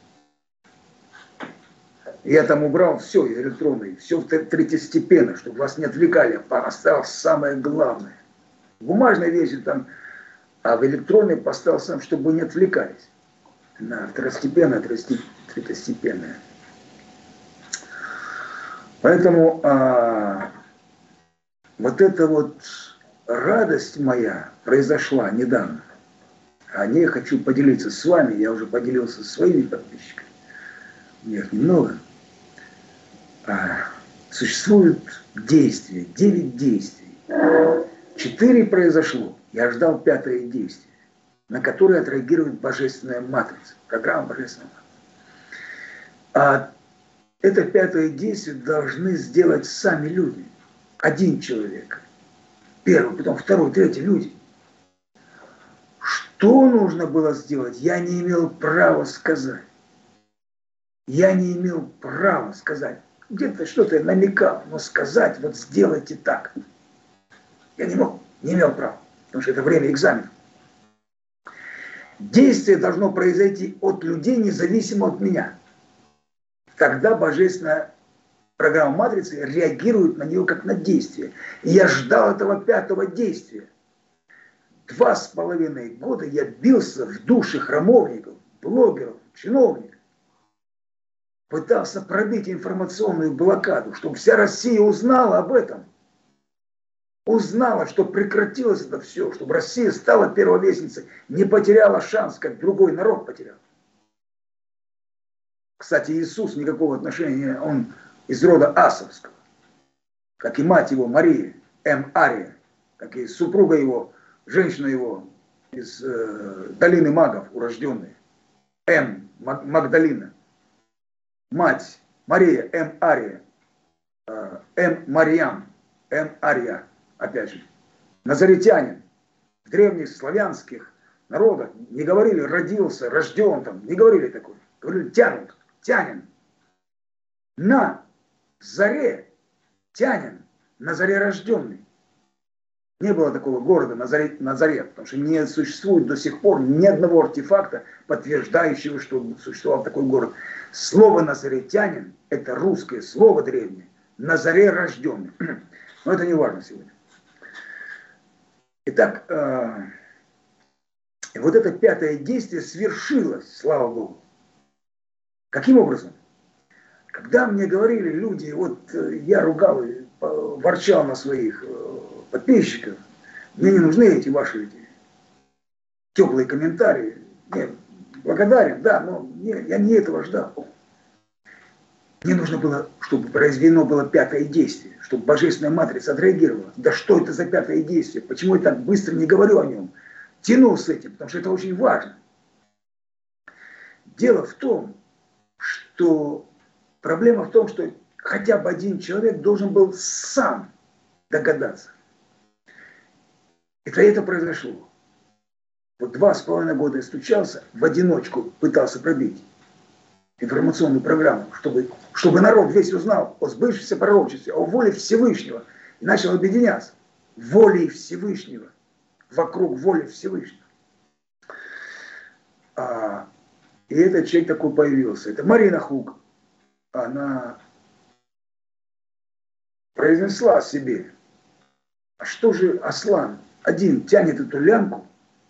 Я там убрал все из электронной, все третьестепенно, чтобы вас не отвлекали. Осталось самое главное. В бумажной версии там, а в электронной поставил сам, чтобы не отвлекались. На второстепенное, третьестепенное. Поэтому а, вот эта вот радость моя произошла недавно. О ней хочу поделиться с вами. Я уже поделился со своими подписчиками. У меня их немного. А, существует действия, девять действий. Четыре произошло. Я ждал пятое действие, на которое отреагирует божественная матрица. Программа божественная матрица. А это пятое действие должны сделать сами люди. Один человек. Первый, потом второй, третий люди. Что нужно было сделать, я не имел права сказать. Я не имел права сказать. Где-то что-то я намекал, но сказать, вот сделайте так. Я не мог, не имел права, потому что это время экзамена. Действие должно произойти от людей, независимо от меня. Тогда божественная программа матрицы реагирует на нее как на действие. И я ждал этого пятого действия. Два с половиной года я бился в душе храмовников, блогеров, чиновников. Пытался пробить информационную блокаду, чтобы вся Россия узнала об этом. Узнала, что прекратилось это все, чтобы Россия стала первовестницей, не потеряла шанс, как другой народ потерял. Кстати, Иисус никакого отношения, он из рода Асовского, как и мать его Мария, М. Ария, как и супруга его, женщина его из э, долины магов, урожденная, М. Магдалина, мать Мария, М. Ария, э, М. Марьям, М. Ария, опять же, назаретянин. В древних славянских народах не говорили родился, рожден, там, не говорили такое, говорили тянут, тянин. На заре тянин, на заре рожденный. Не было такого города Назарет, Назарет, потому что не существует до сих пор ни одного артефакта, подтверждающего, что существовал такой город. Слово назаретянин – это русское слово древнее, на заре рожденный. Но это не важно сегодня. Итак, э, вот это пятое действие свершилось, слава Богу. Каким образом? Когда мне говорили люди, вот я ругал, ворчал на своих подписчиков, мне не нужны эти ваши эти теплые комментарии. Нет, благодарен, да, но не, я не этого ждал. Мне нужно было, чтобы произведено было пятое действие, чтобы божественная матрица отреагировала. Да что это за пятое действие? Почему я так быстро не говорю о нем? Тяну с этим, потому что это очень важно. Дело в том, что проблема в том, что хотя бы один человек должен был сам догадаться. Это это произошло. Вот два с половиной года я стучался, в одиночку пытался пробить. информационную программу, чтобы, чтобы народ весь узнал о сбывшемся пророчестве, о воле Всевышнего, и начал объединяться волей Всевышнего, вокруг воли Всевышнего. А, и этот человек такой появился. Это Марина Хук. Она произнесла себе: а что же Аслан один тянет эту лямку?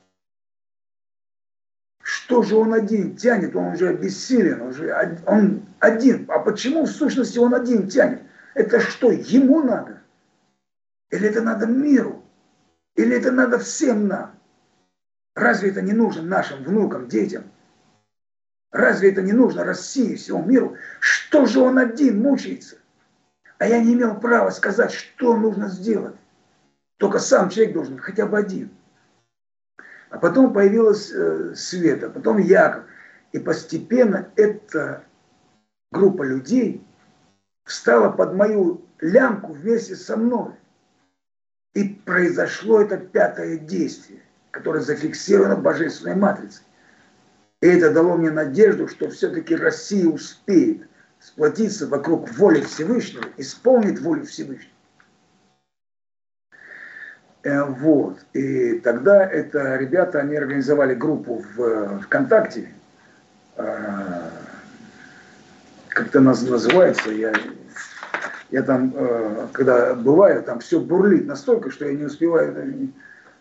Что же он один тянет? Он уже обессилен, уже он один. А почему в сущности он один тянет? Это что, ему надо? Или это надо миру? Или это надо всем нам? Разве это не нужно нашим внукам, детям? Разве это не нужно России, всему миру? Что же он один мучается? А я не имел права сказать, что нужно сделать. Только сам человек должен, хотя бы один. А потом появилась э, Света, потом Яков. И постепенно эта группа людей встала под мою лямку вместе со мной. И произошло это пятое действие, которое зафиксировано Божественной Матрицей. И это дало мне надежду, что все-таки Россия успеет сплотиться вокруг воли Всевышнего, исполнить волю Всевышнего. Вот. И тогда это ребята, они организовали группу в ВКонтакте. Как это называется? Я, я там, когда бываю, там все бурлит настолько, что я не успеваю.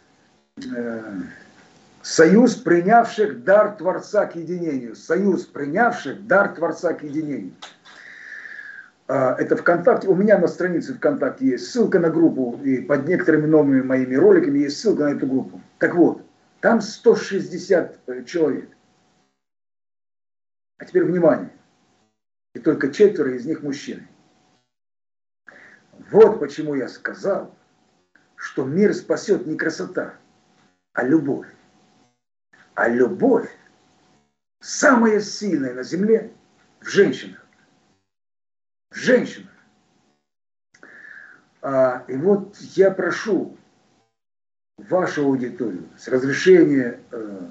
Союз принявших дар Творца к единению. Союз принявших дар Творца к единению. Это ВКонтакте, у меня на странице ВКонтакте есть ссылка на группу, и под некоторыми новыми моими роликами есть ссылка на эту группу. Так вот, там сто шестьдесят человек. А теперь внимание. И только четверо из них мужчины. Вот почему я сказал, что мир спасет не красота, а любовь. А любовь самая сильная на земле в женщинах. В женщинах. А, и вот я прошу вашу аудиторию с разрешения э,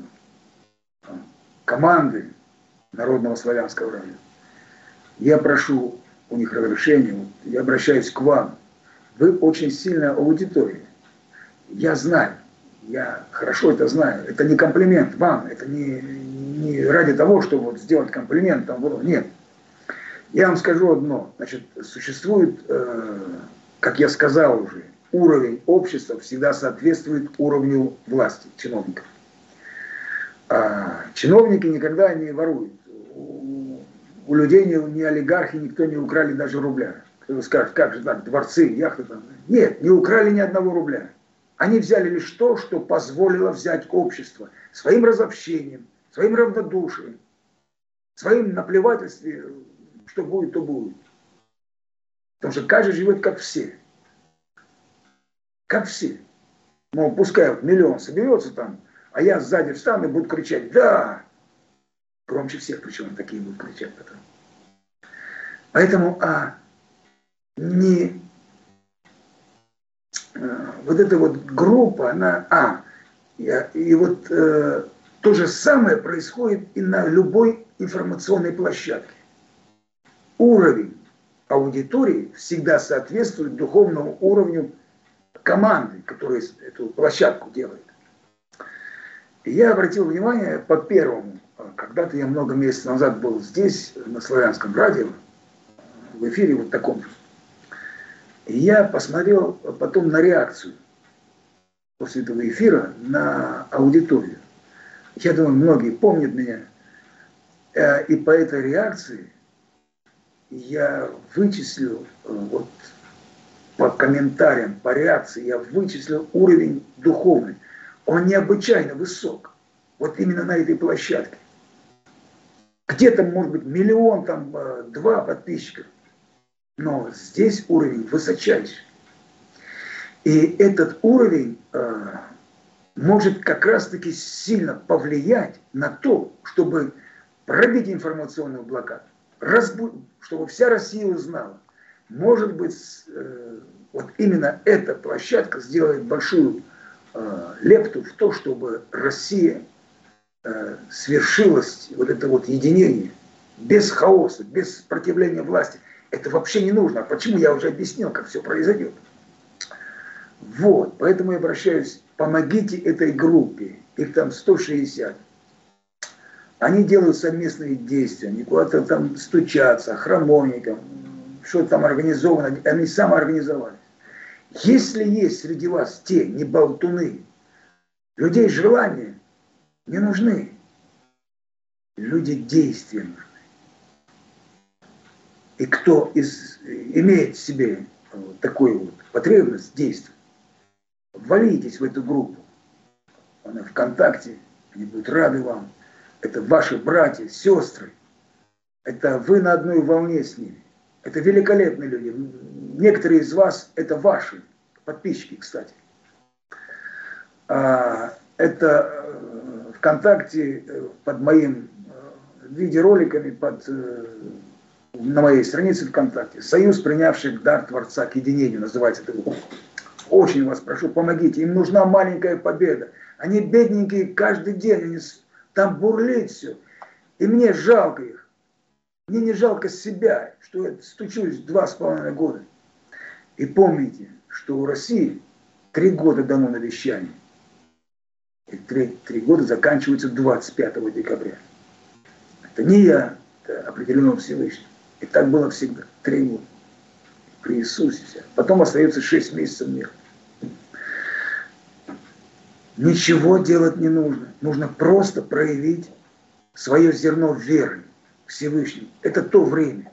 команды Народного славянского радио. Я прошу у них разрешения, вот, я обращаюсь к вам. Вы очень сильная аудитория. Я знаю, я хорошо это знаю. Это не комплимент вам, это не, не ради того, чтобы вот сделать комплимент. Там, вот, нет. Я вам скажу одно. Значит, существует, э, как я сказал уже, уровень общества всегда соответствует уровню власти, чиновников. А чиновники никогда не воруют. У, у людей, ни, ни олигархи, никто не украли даже рубля. Кто скажет, как же так, дворцы, яхты там. Нет, не украли ни одного рубля. Они взяли лишь то, что позволило взять общество своим разобщением, своим равнодушием, своим наплевательством. Что будет, то будет. Потому что каждый живет как все. Как все. Мол, пускай вот миллион соберется там, а я сзади встану и буду кричать «Да!». Громче всех, причем такие будут кричать потом. Поэтому а, не а, вот эта вот группа, она а, и, и вот а, то же самое происходит и на любой информационной площадке. Уровень аудитории всегда соответствует духовному уровню команды, которая эту площадку делает. И я обратил внимание по первому. Когда-то я много месяцев назад был здесь, на Славянском радио, в эфире вот таком. И я посмотрел потом на реакцию после этого эфира на аудиторию. Я думаю, многие помнят меня. И по этой реакции я вычислил, вот по комментариям, по реакции, я вычислил уровень духовный. Он необычайно высок. Вот именно на этой площадке. Где-то, может быть, миллион, там, два подписчиков. Но здесь уровень высочайший. И этот уровень э, может как раз-таки сильно повлиять на то, чтобы пробить информационную блокаду. Разбу... чтобы вся Россия узнала. Может быть, э, вот именно эта площадка сделает большую э, лепту в то, чтобы Россия э, свершилась, вот это вот единение, без хаоса, без сопротивления власти. Это вообще не нужно. А почему? Я уже объяснил, как все произойдет. Вот, поэтому я обращаюсь, помогите этой группе, их там сто шестьдесят. Они делают совместные действия, они куда-то там стучатся, храмовникам, что там организовано, они самоорганизовались. Если есть среди вас те не болтуны, людей желания не нужны, люди действия нужны. И кто из, имеет в себе вот такую вот потребность действовать, ввалитесь в эту группу. Она ВКонтакте, они будут рады вам. Это ваши братья, сестры. Это вы на одной волне с ними. Это великолепные люди. Некоторые из вас это ваши подписчики, кстати. Это ВКонтакте под моим видеороликами, под, на моей странице ВКонтакте. Союз, принявших дар Творца к единению, называется это. Очень вас прошу, помогите. Им нужна маленькая победа. Они бедненькие каждый день, они там бурлит все. И мне жалко их. Мне не жалко себя, что я стучусь два с половиной года. И помните, что у России три года дано навещание. И три, три года заканчиваются двадцать пятого декабря. Это не я, это определено Всевышним. И так было всегда. Три года. При Иисусе все. Потом остается шесть месяцев мира. Ничего делать не нужно. Нужно просто проявить свое зерно веры к Всевышнему. Это то время.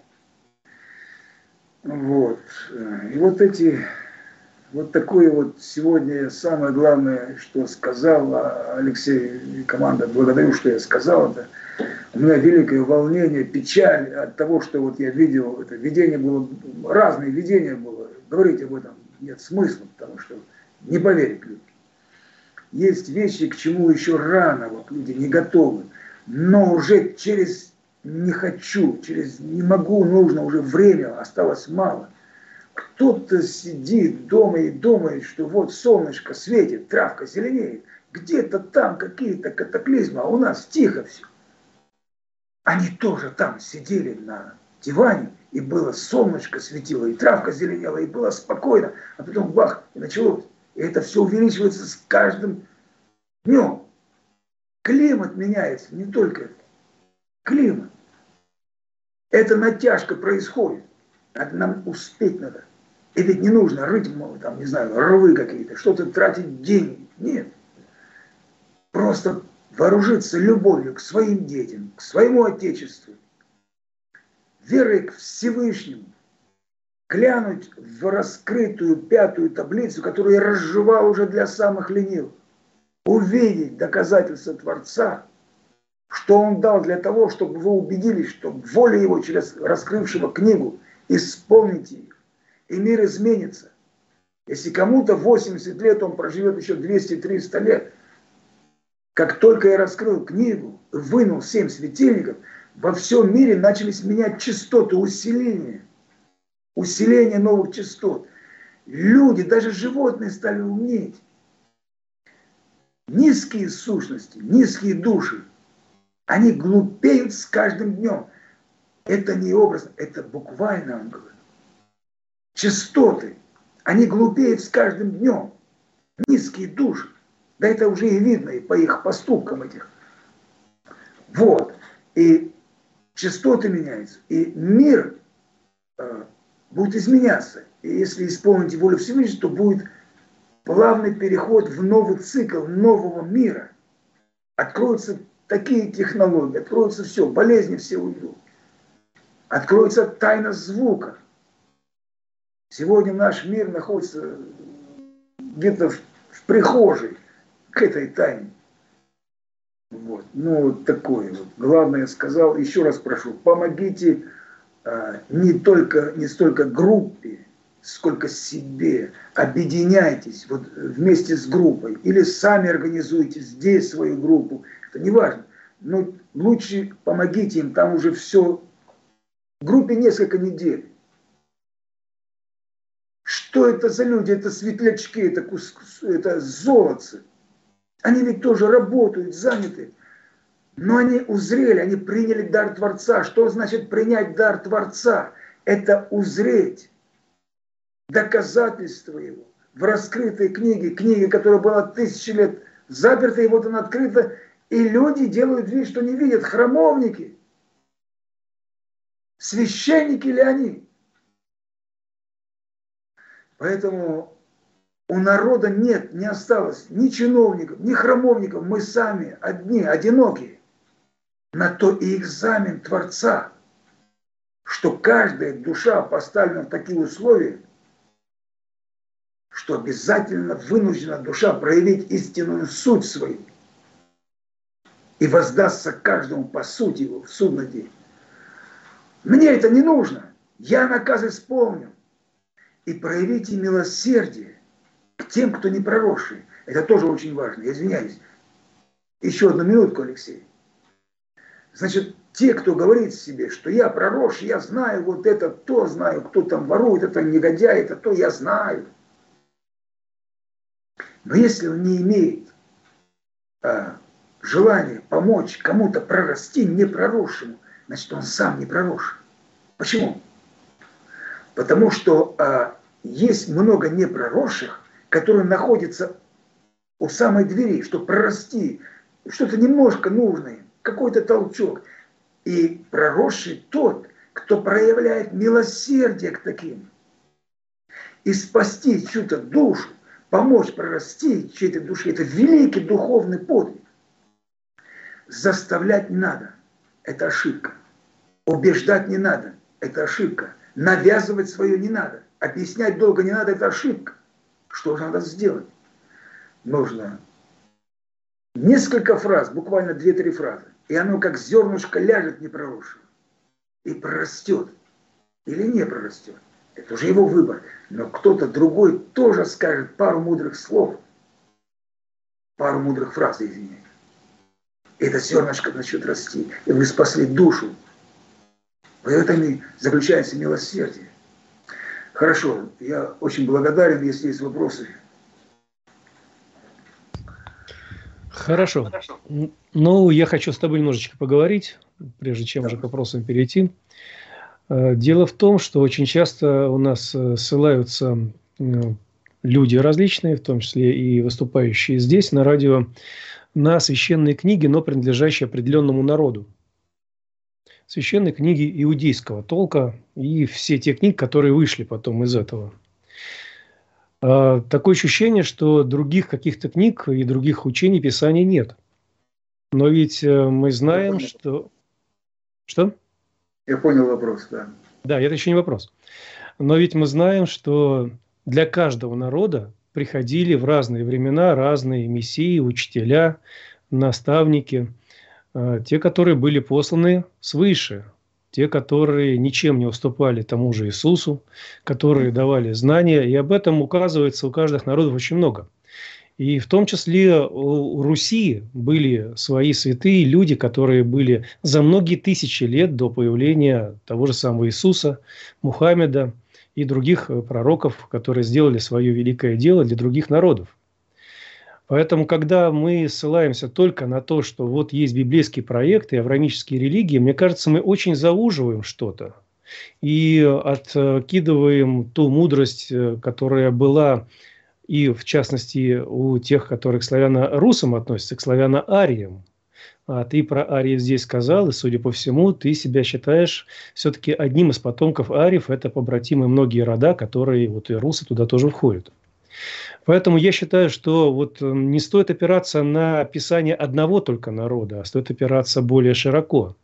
Вот. И вот эти, вот такое вот сегодня самое главное, что сказал Алексей и команда. Благодарю, что я сказал это. У меня великое волнение, печаль от того, что вот я видел, это видение было, разные видения было. Говорить об этом нет смысла, потому что не поверят люди. Есть вещи, к чему еще рано, вот люди не готовы. Но уже через не хочу, через не могу, нужно, уже время осталось мало. Кто-то сидит дома и думает, что вот солнышко светит, травка зеленеет. Где-то там какие-то катаклизмы, а у нас тихо все. Они тоже там сидели на диване, и было солнышко светило, и травка зеленела, и было спокойно. А потом бах, и началось. И это все увеличивается с каждым днем. Климат меняется, не только это. Климат. Это натяжка происходит. Это нам успеть надо. И ведь не нужно рыть, там, не знаю, рвы какие-то, что-то тратить деньги. Нет. Просто вооружиться любовью к своим детям, к своему Отечеству, верой к Всевышнему, глянуть в раскрытую пятую таблицу, которую я разжевал уже для самых ленивых, увидеть доказательства Творца, что Он дал для того, чтобы вы убедились, что воля Его через раскрывшего книгу, исполните ее, и мир изменится. Если кому-то восемьдесят лет, он проживет еще двести-триста лет. Как только я раскрыл книгу, вынул семь светильников, во всем мире начались менять частоты усиления. Усиление новых частот. Люди, даже животные стали умнеть. Низкие сущности, низкие души, они глупеют с каждым днем. Это не образно, это буквально он говорит. Частоты, они глупеют с каждым днем. Низкие души. Да это уже и видно и по их поступкам этих. Вот. И частоты меняются. И мир э, будет изменяться. И если исполните волю Всевышнего, то будет плавный переход в новый цикл нового мира. Откроются такие технологии, откроются все, болезни все уйдут. Откроется тайна звука. Сегодня наш мир находится где-то в, в прихожей к этой тайне. Вот. Ну, вот такое вот. Главное, я сказал, еще раз прошу, помогите а, не только, не столько группе, сколько себе. Объединяйтесь вот, вместе с группой. Или сами организуйте здесь свою группу. Это не важно. Но лучше помогите им, там уже все. В группе несколько недель. Что это за люди? Это светлячки, это, кус... это золотцы. Они ведь тоже работают, заняты. Но они узрели, они приняли дар Творца. Что значит принять дар Творца? Это узреть доказательства его в раскрытой книге, книге, которая была тысячи лет заперта, и вот она открыта, и люди делают вид, что не видят, храмовники. Священники ли они? Поэтому у народа нет, не осталось ни чиновников, ни храмовников. Мы сами одни, одинокие. На то и экзамен Творца, что каждая душа поставлена в такие условия, что обязательно вынуждена душа проявить истинную суть свою и воздастся каждому по сути его в судный день. Мне это не нужно. Я наказ исполню. И проявите милосердие к тем, кто не проросший. Это тоже очень важно. Я извиняюсь. Еще одну минутку, Алексей. Значит, те, кто говорит себе, что я проросший, я знаю вот это, то знаю, кто там ворует, это негодяй, это то, я знаю. Но если он не имеет а, желания помочь кому-то прорасти не проросшему, значит, он сам не проросший. Почему? Потому что а, есть много непроросших, которые находятся у самой двери, чтобы прорасти. Что-то немножко нужно им, какой-то толчок. И проросший тот, кто проявляет милосердие к таким. И спасти чью-то душу, помочь прорасти чьей-то душе, это великий духовный подвиг. Заставлять не надо, это ошибка. Убеждать не надо, это ошибка. Навязывать свое не надо. Объяснять долго не надо, это ошибка. Что же надо сделать? Нужно несколько фраз, буквально две-три фразы. И оно как зернышко ляжет непроросшее. И прорастет. Или не прорастет. Это уже его выбор. Но кто-то другой тоже скажет пару мудрых слов. Пару мудрых фраз, извиняюсь. И это зернышко начнет расти. И вы спасли душу. В этом и заключается милосердие. Хорошо, я очень благодарен, если есть вопросы. Хорошо. Хорошо. Ну, я хочу с тобой немножечко поговорить, прежде чем да. уже к вопросам перейти. Дело в том, что очень часто у нас ссылаются люди различные, в том числе и выступающие здесь на радио, на священные книги, но принадлежащие определенному народу. Священные книги иудейского толка и все те книги, которые вышли потом из этого. Такое ощущение, что других каких-то книг и других учений, писаний нет. Но ведь мы знаем, что... Что? Я понял вопрос, да. Да, это еще не вопрос. Но ведь мы знаем, что для каждого народа приходили в разные времена разные мессии, учителя, наставники, те, которые были посланы свыше, те, которые ничем не уступали тому же Иисусу, которые давали знания. И об этом указывается у каждых народов очень много. И в том числе у Руси были свои святые люди, которые были за многие тысячи лет до появления того же самого Иисуса, Мухаммеда и других пророков, которые сделали свое великое дело для других народов. Поэтому, когда мы ссылаемся только на то, что вот есть библейские проекты, авраамические религии, мне кажется, мы очень зауживаем что-то и откидываем ту мудрость, которая была и, в частности, у тех, которые к славяно-русам относятся, к славяно-ариям. А ты про ариев здесь сказал, и, судя по всему, ты себя считаешь все-таки одним из потомков ариев. Это побратимы многие рода, которые, вот и русы туда тоже входят. Поэтому я считаю, что вот не стоит опираться на описание одного только народа, а стоит опираться более широко.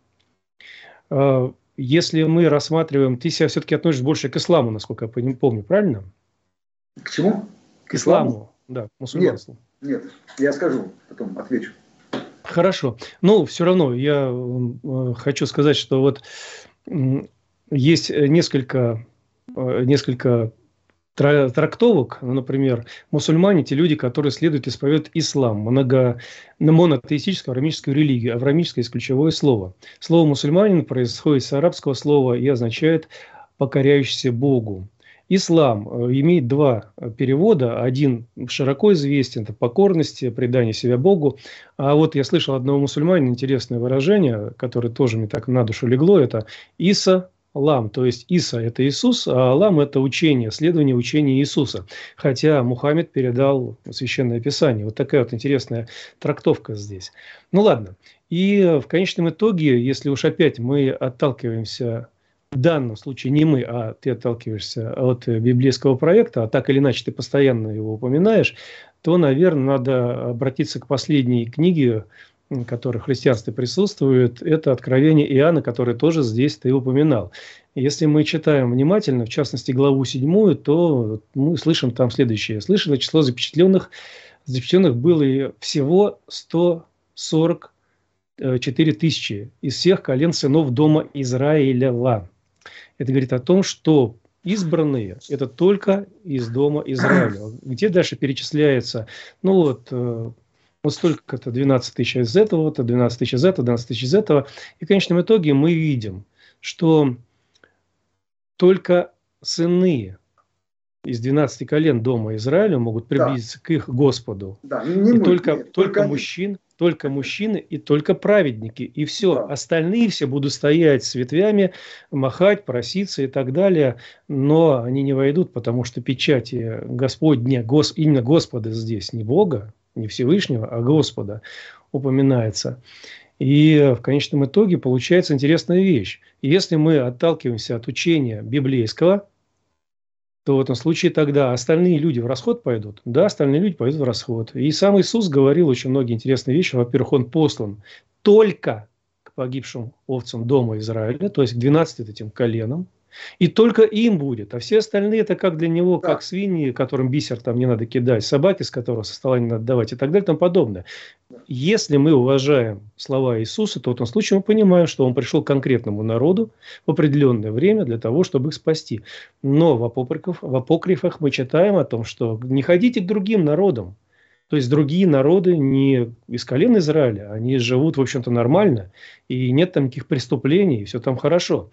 Если мы рассматриваем... Ты себя все-таки относишь больше к исламу, насколько я помню, правильно? К чему? К исламу, да, к мусульманству. Нет, нет, я скажу, потом отвечу. Хорошо. Ну, все равно я хочу сказать, что вот есть несколько, несколько трактовок. Например, мусульмане – те люди, которые следуют и исповедуют ислам, много, монотеистическую авраамическую религию. Авраамическое есть ключевое слово. Слово «мусульманин» происходит с арабского слова и означает «покоряющийся Богу». Ислам имеет два перевода. Один широко известен – это покорность, предание себя Богу. А вот я слышал одного мусульманина интересное выражение, которое тоже мне так на душу легло. Это «Иса Лам», то есть Иса – это Иисус, а Лам – это учение, следование учения Иисуса. Хотя Мухаммед передал Священное Писание. Вот такая вот интересная трактовка здесь. Ну ладно. И в конечном итоге, если уж опять мы отталкиваемся, в данном случае не мы, а ты отталкиваешься от библейского проекта, а так или иначе ты постоянно его упоминаешь, то, наверное, надо обратиться к последней книге, которая в христианстве присутствует, это Откровение Иоанна, который тоже здесь ты упоминал. Если мы читаем внимательно, в частности, главу седьмую, то мы слышим там следующее. Слышно, число запечатленных, запечатленных было всего сто сорок четыре тысячи из всех колен сынов дома Израиля. Это говорит о том, что избранные – это только из дома Израиля. Где дальше перечисляется, ну вот, вот столько-то, двенадцать тысяч из этого, то двенадцать тысяч из этого, двенадцать тысяч из этого. И в конечном итоге мы видим, что только сыны из двенадцати колен дома Израиля могут приблизиться да. к их Господу. Да, не и мы, только, нет, только, только мужчин, только мужчины и только праведники. И все. Да. Остальные все будут стоять с ветвями, махать, проситься и так далее. Но они не войдут, потому что печати Господня, гос, именно Господа здесь, не Бога, не Всевышнего, а Господа упоминается. И в конечном итоге получается интересная вещь. Если мы отталкиваемся от учения библейского, то в этом случае тогда остальные люди в расход пойдут. Да, остальные люди пойдут в расход. И сам Иисус говорил очень многие интересные вещи. Во-первых, Он послан только к погибшим овцам дома Израиля, то есть к двенадцати этим коленам. И только им будет. А все остальные это как для него, да. как свиньи, которым бисер там не надо кидать, собаки, с которого со стола не надо давать и так далее и тому подобное. Если мы уважаем слова Иисуса, то в этом случае мы понимаем, что Он пришел к конкретному народу в определенное время для того, чтобы их спасти. Но в апокрифах, в апокрифах мы читаем о том, что не ходите к другим народам. То есть другие народы не из колен Израиля, они живут, в общем-то, нормально, и нет там никаких преступлений, и все там хорошо.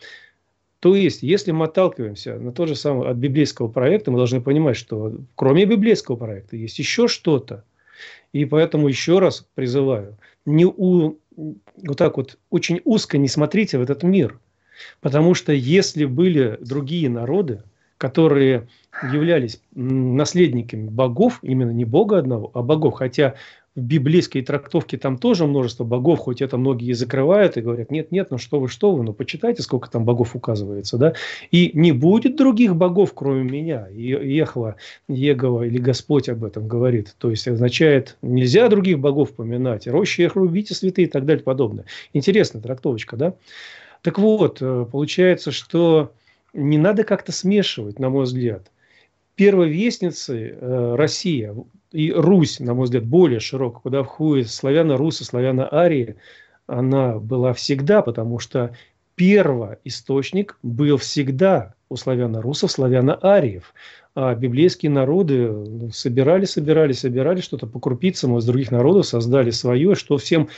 То есть, если мы отталкиваемся на то же самое от библейского проекта, мы должны понимать, что кроме библейского проекта есть еще что-то. И поэтому еще раз призываю, не у, вот так вот очень узко не смотрите в этот мир. Потому что если были другие народы, которые являлись наследниками богов, именно не Бога одного, а богов, хотя в библейской трактовке там тоже множество богов, хоть это многие закрывают и говорят, нет, нет, ну что вы, что вы, ну почитайте, сколько там богов указывается, да, и не будет других богов, кроме меня, и Ехва, Егова или Господь об этом говорит, то есть означает, нельзя других богов поминать, рощи их рубите святые и так далее, подобное. Интересная трактовочка, да? Так вот, получается, что не надо как-то смешивать, на мой взгляд. Первовестницы э, Россия и Русь, на мой взгляд, более широко, куда входят славяно-русы, славяно-арии, она была всегда, потому что первоисточник был всегда у славяно-русов, славяно-ариев. А библейские народы собирали, собирали, собирали что-то по крупицам из других народов, создали свое, что всем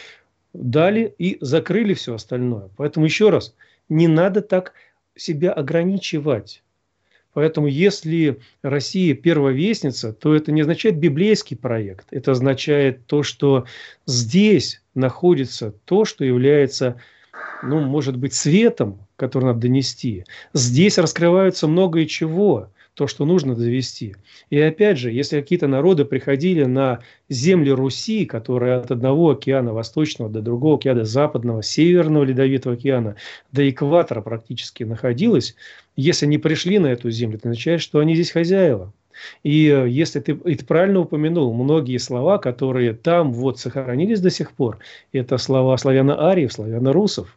дали и закрыли все остальное. Поэтому еще раз, не надо так себя ограничивать. Поэтому если Россия первовестница, то это не означает библейский проект. Это означает то, что здесь находится то, что является, ну, может быть, светом, который надо донести. Здесь раскрываются многое чего, то, что нужно довести. И опять же, если какие-то народы приходили на земли Руси, которые от одного океана восточного до другого океана западного, северного ледовитого океана до экватора практически находилось, если они пришли на эту землю, это означает, что они здесь хозяева. И если ты, и ты правильно упомянул, многие слова, которые там вот сохранились до сих пор, это слова славяно-ариев, славяно-русов.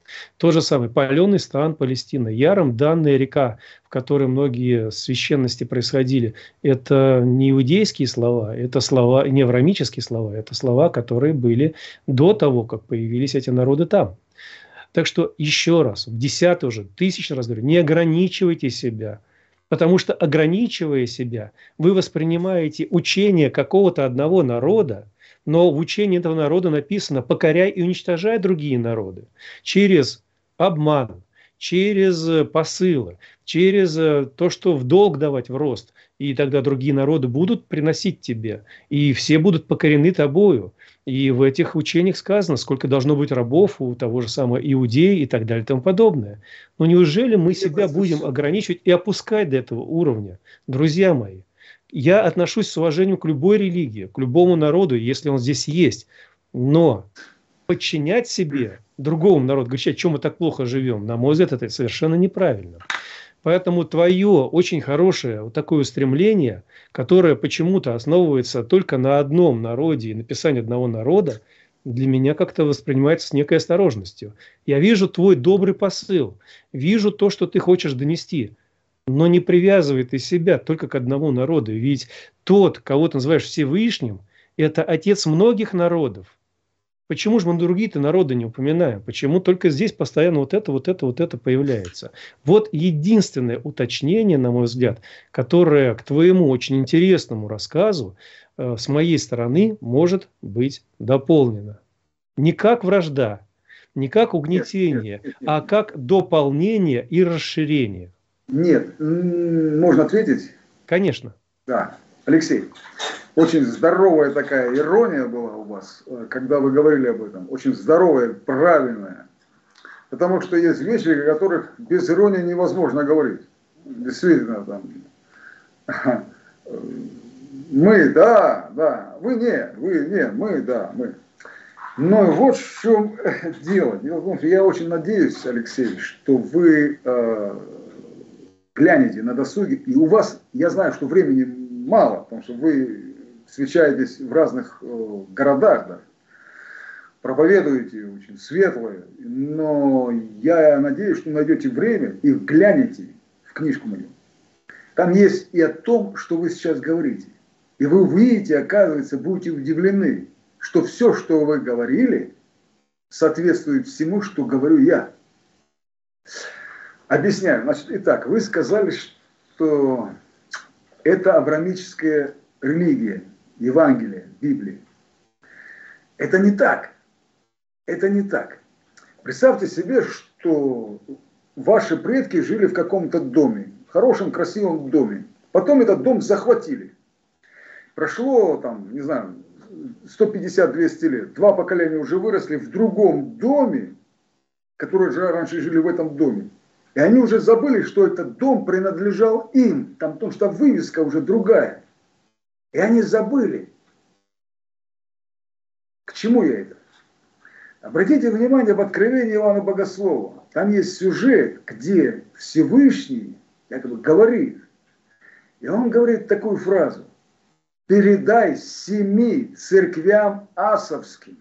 То же самое, паленый стан Палестина, яром данная река, в которой многие священности происходили, это не иудейские слова, это слова, не авраамические слова, это слова, которые были до того, как появились эти народы там. Так что еще раз, в десятый уже, тысячный раз говорю, не ограничивайте себя, потому что, ограничивая себя, вы воспринимаете учение какого-то одного народа, но в учении этого народа написано «покоряй и уничтожай другие народы» через обман, через посылы, через то, что в долг давать в рост. И тогда другие народы будут приносить тебе, и все будут покорены тобою. И в этих учениях сказано, сколько должно быть рабов у того же самого иудея и так далее и тому подобное. Но неужели мы себя будем ограничивать и опускать до этого уровня? Друзья мои, я отношусь с уважением к любой религии, к любому народу, если он здесь есть. Но подчинять себе другому народу, говорить, что мы так плохо живем, на мой взгляд, это совершенно неправильно. Поэтому твое очень хорошее вот такое устремление, которое почему-то основывается только на одном народе и написании одного народа, для меня как-то воспринимается с некой осторожностью. Я вижу твой добрый посыл, вижу то, что ты хочешь донести, но не привязывай ты себя только к одному народу. Ведь тот, кого ты называешь Всевышним, это отец многих народов. Почему же мы другие-то народы не упоминаем? Почему только здесь постоянно вот это, вот это, вот это появляется? Вот единственное уточнение, на мой взгляд, которое к твоему очень интересному рассказу э, с моей стороны может быть дополнено. Не как вражда, не как угнетение, нет, нет, нет, а как дополнение и расширение. Нет, можно ответить? Конечно. Да, Алексей. Очень здоровая такая ирония была у вас, когда вы говорили об этом. Очень здоровая, правильная. Потому что есть вещи, о которых без иронии невозможно говорить. Действительно, там. Мы, да, да. Вы не, вы не, мы, да, мы. Но вот в чем дело. Дело в том, что я очень надеюсь, Алексей, что вы э, глянете на досуге. И у вас, я знаю, что времени мало, потому что вы встречаетесь в разных э, городах, да, проповедуете очень светлое, но я надеюсь, что найдете время и глянете в книжку мою. Там есть и о том, что вы сейчас говорите. И вы увидите, оказывается, будете удивлены, что все, что вы говорили, соответствует всему, что говорю я. Объясняю. Значит, итак, вы сказали, что это авраамическая религия, Евангелие, Библия. Это не так. Это не так. Представьте себе, что ваши предки жили в каком-то доме, в хорошем, красивом доме. Потом этот дом захватили. Прошло, там, не знаю, сто пятьдесят - двести лет. Два поколения уже выросли в другом доме, которые же раньше жили в этом доме. И они уже забыли, что этот дом принадлежал им. Там, потому что вывеска уже другая. И они забыли. К чему я это? Обратите внимание в Откровении Иоанна Богослова. Там есть сюжет, где Всевышний якобы говорит. И он говорит такую фразу. Передай семи церквям асовским.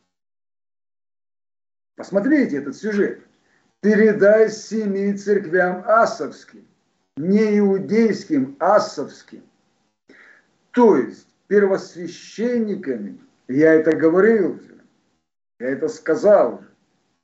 Посмотрите этот сюжет. Передай семи церквям асовским. Не иудейским, асовским. То есть первосвященниками, я это говорил уже, я это сказал уже,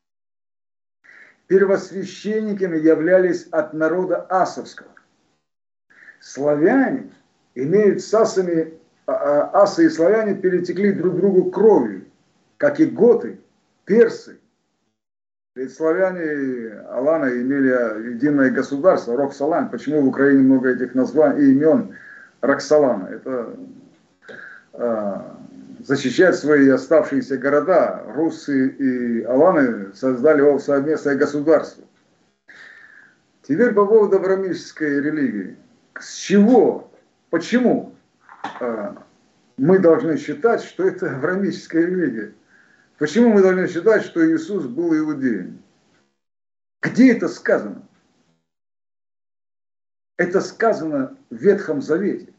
первосвященниками являлись от народа асовского. Славяне имеют с асами, асы и славяне перетекли друг другу кровью, как и готы, персы. Ведь славяне, аланы имели единое государство, Роксолан. Почему в Украине много этих названий и имен Роксолана? Это э, защищать свои оставшиеся города. Русы и аланы создали совместное государство. Теперь по поводу авраамической религии. С чего, почему э, мы должны считать, что это авраамическая религия? Почему мы должны считать, что Иисус был иудеем? Где это сказано? Это сказано в Ветхом Завете.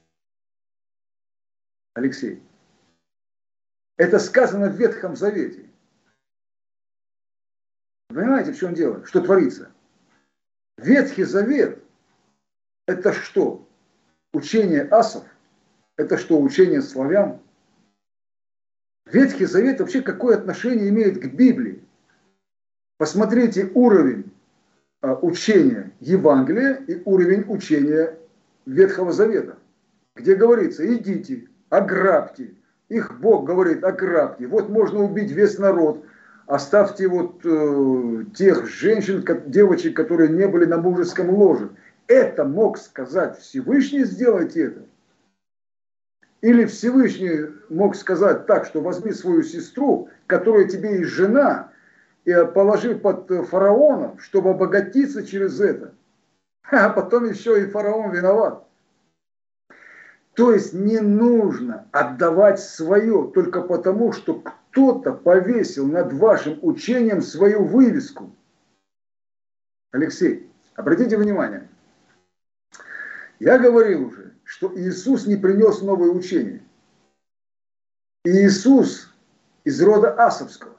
Алексей. Это сказано в Ветхом Завете. Понимаете, в чем дело? Что творится? Ветхий Завет – это что? Учение асов? Это что, учение славян? Ветхий Завет вообще какое отношение имеет к Библии? Посмотрите уровень а, учения Евангелия и уровень учения Ветхого Завета, где говорится, идите, ограбьте. Их Бог говорит, ограбьте. Вот можно убить весь народ. оставьте вот э, тех женщин, девочек, которые не были на мужеском ложе. Это мог сказать Всевышний, сделайте это. Или Всевышний мог сказать так, что возьми свою сестру, которая тебе и жена, и положи под фараоном, чтобы обогатиться через это. А потом еще и фараон виноват. То есть не нужно отдавать свое только потому, что кто-то повесил над вашим учением свою вывеску. Алексей, обратите внимание. Я говорил уже, что Иисус не принес новое учение. Иисус из рода Асовского.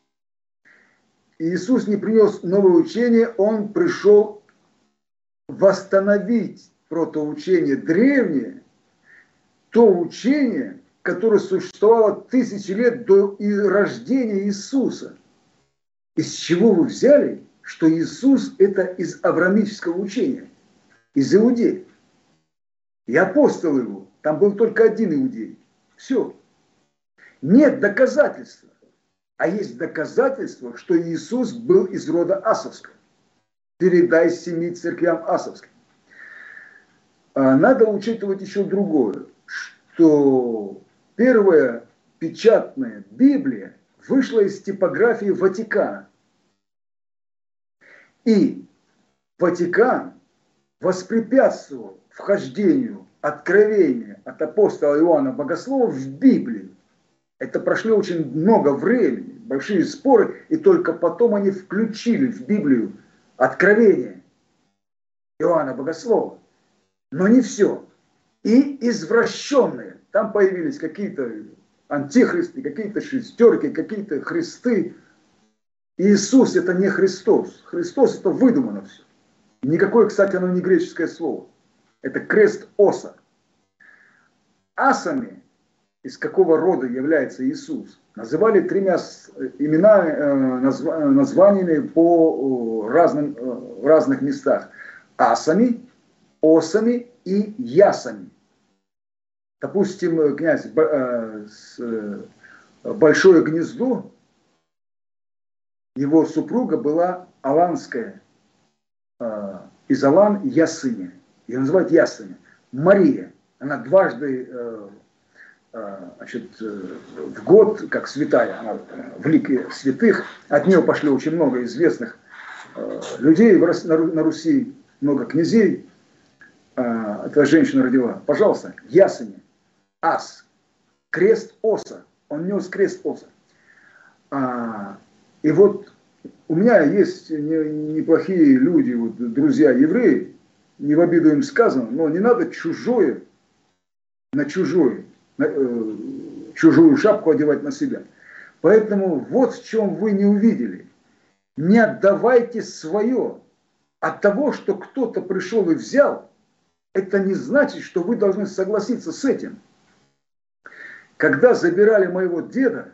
Иисус не принес новое учение, Он пришел восстановить протоучение древнее, то учение, которое существовало тысячи лет до рождения Иисуса. Из чего вы взяли, что Иисус это из авраамического учения, из Иудеи? И апостол его, там был только один иудей. Все. Нет доказательства. А есть доказательства, что Иисус был из рода Асовского. Передай семи церквям Асовским. Надо учитывать еще другое, что первая печатная Библия вышла из типографии Ватикана. И Ватикан воспрепятствовал вхождению откровения от апостола Иоанна Богослова в Библию. Это прошло очень много времени, большие споры, и только потом они включили в Библию откровение Иоанна Богослова. Но не все. И извращенные. Там появились какие-то антихристы, какие-то шестерки, какие-то христы. Иисус это не Христос. Христос это выдумано все. Никакое, кстати, оно не греческое слово. Это крест оса. Асами, из какого рода является Иисус, называли тремя имена, названиями по разным, разных местах. Асами, осами и ясами. Допустим, князь Большое Гнездо, его супруга была аланская, из Алан Ясыня. Ее называют Ясыня. Мария. Она дважды значит, в год, как святая, она в лике святых. От нее пошли очень много известных людей на Руси, много князей. Эта женщина родила. Пожалуйста, Ясыня. Ас. Крест оса. Он нес крест оса. И вот у меня есть неплохие люди, вот, друзья евреи, не в обиду им сказано, но не надо чужое на чужое, на, э, чужую шапку одевать на себя. Поэтому вот в чем вы не увидели. Не отдавайте свое. От того, что кто-то пришел и взял, это не значит, что вы должны согласиться с этим. Когда забирали моего деда,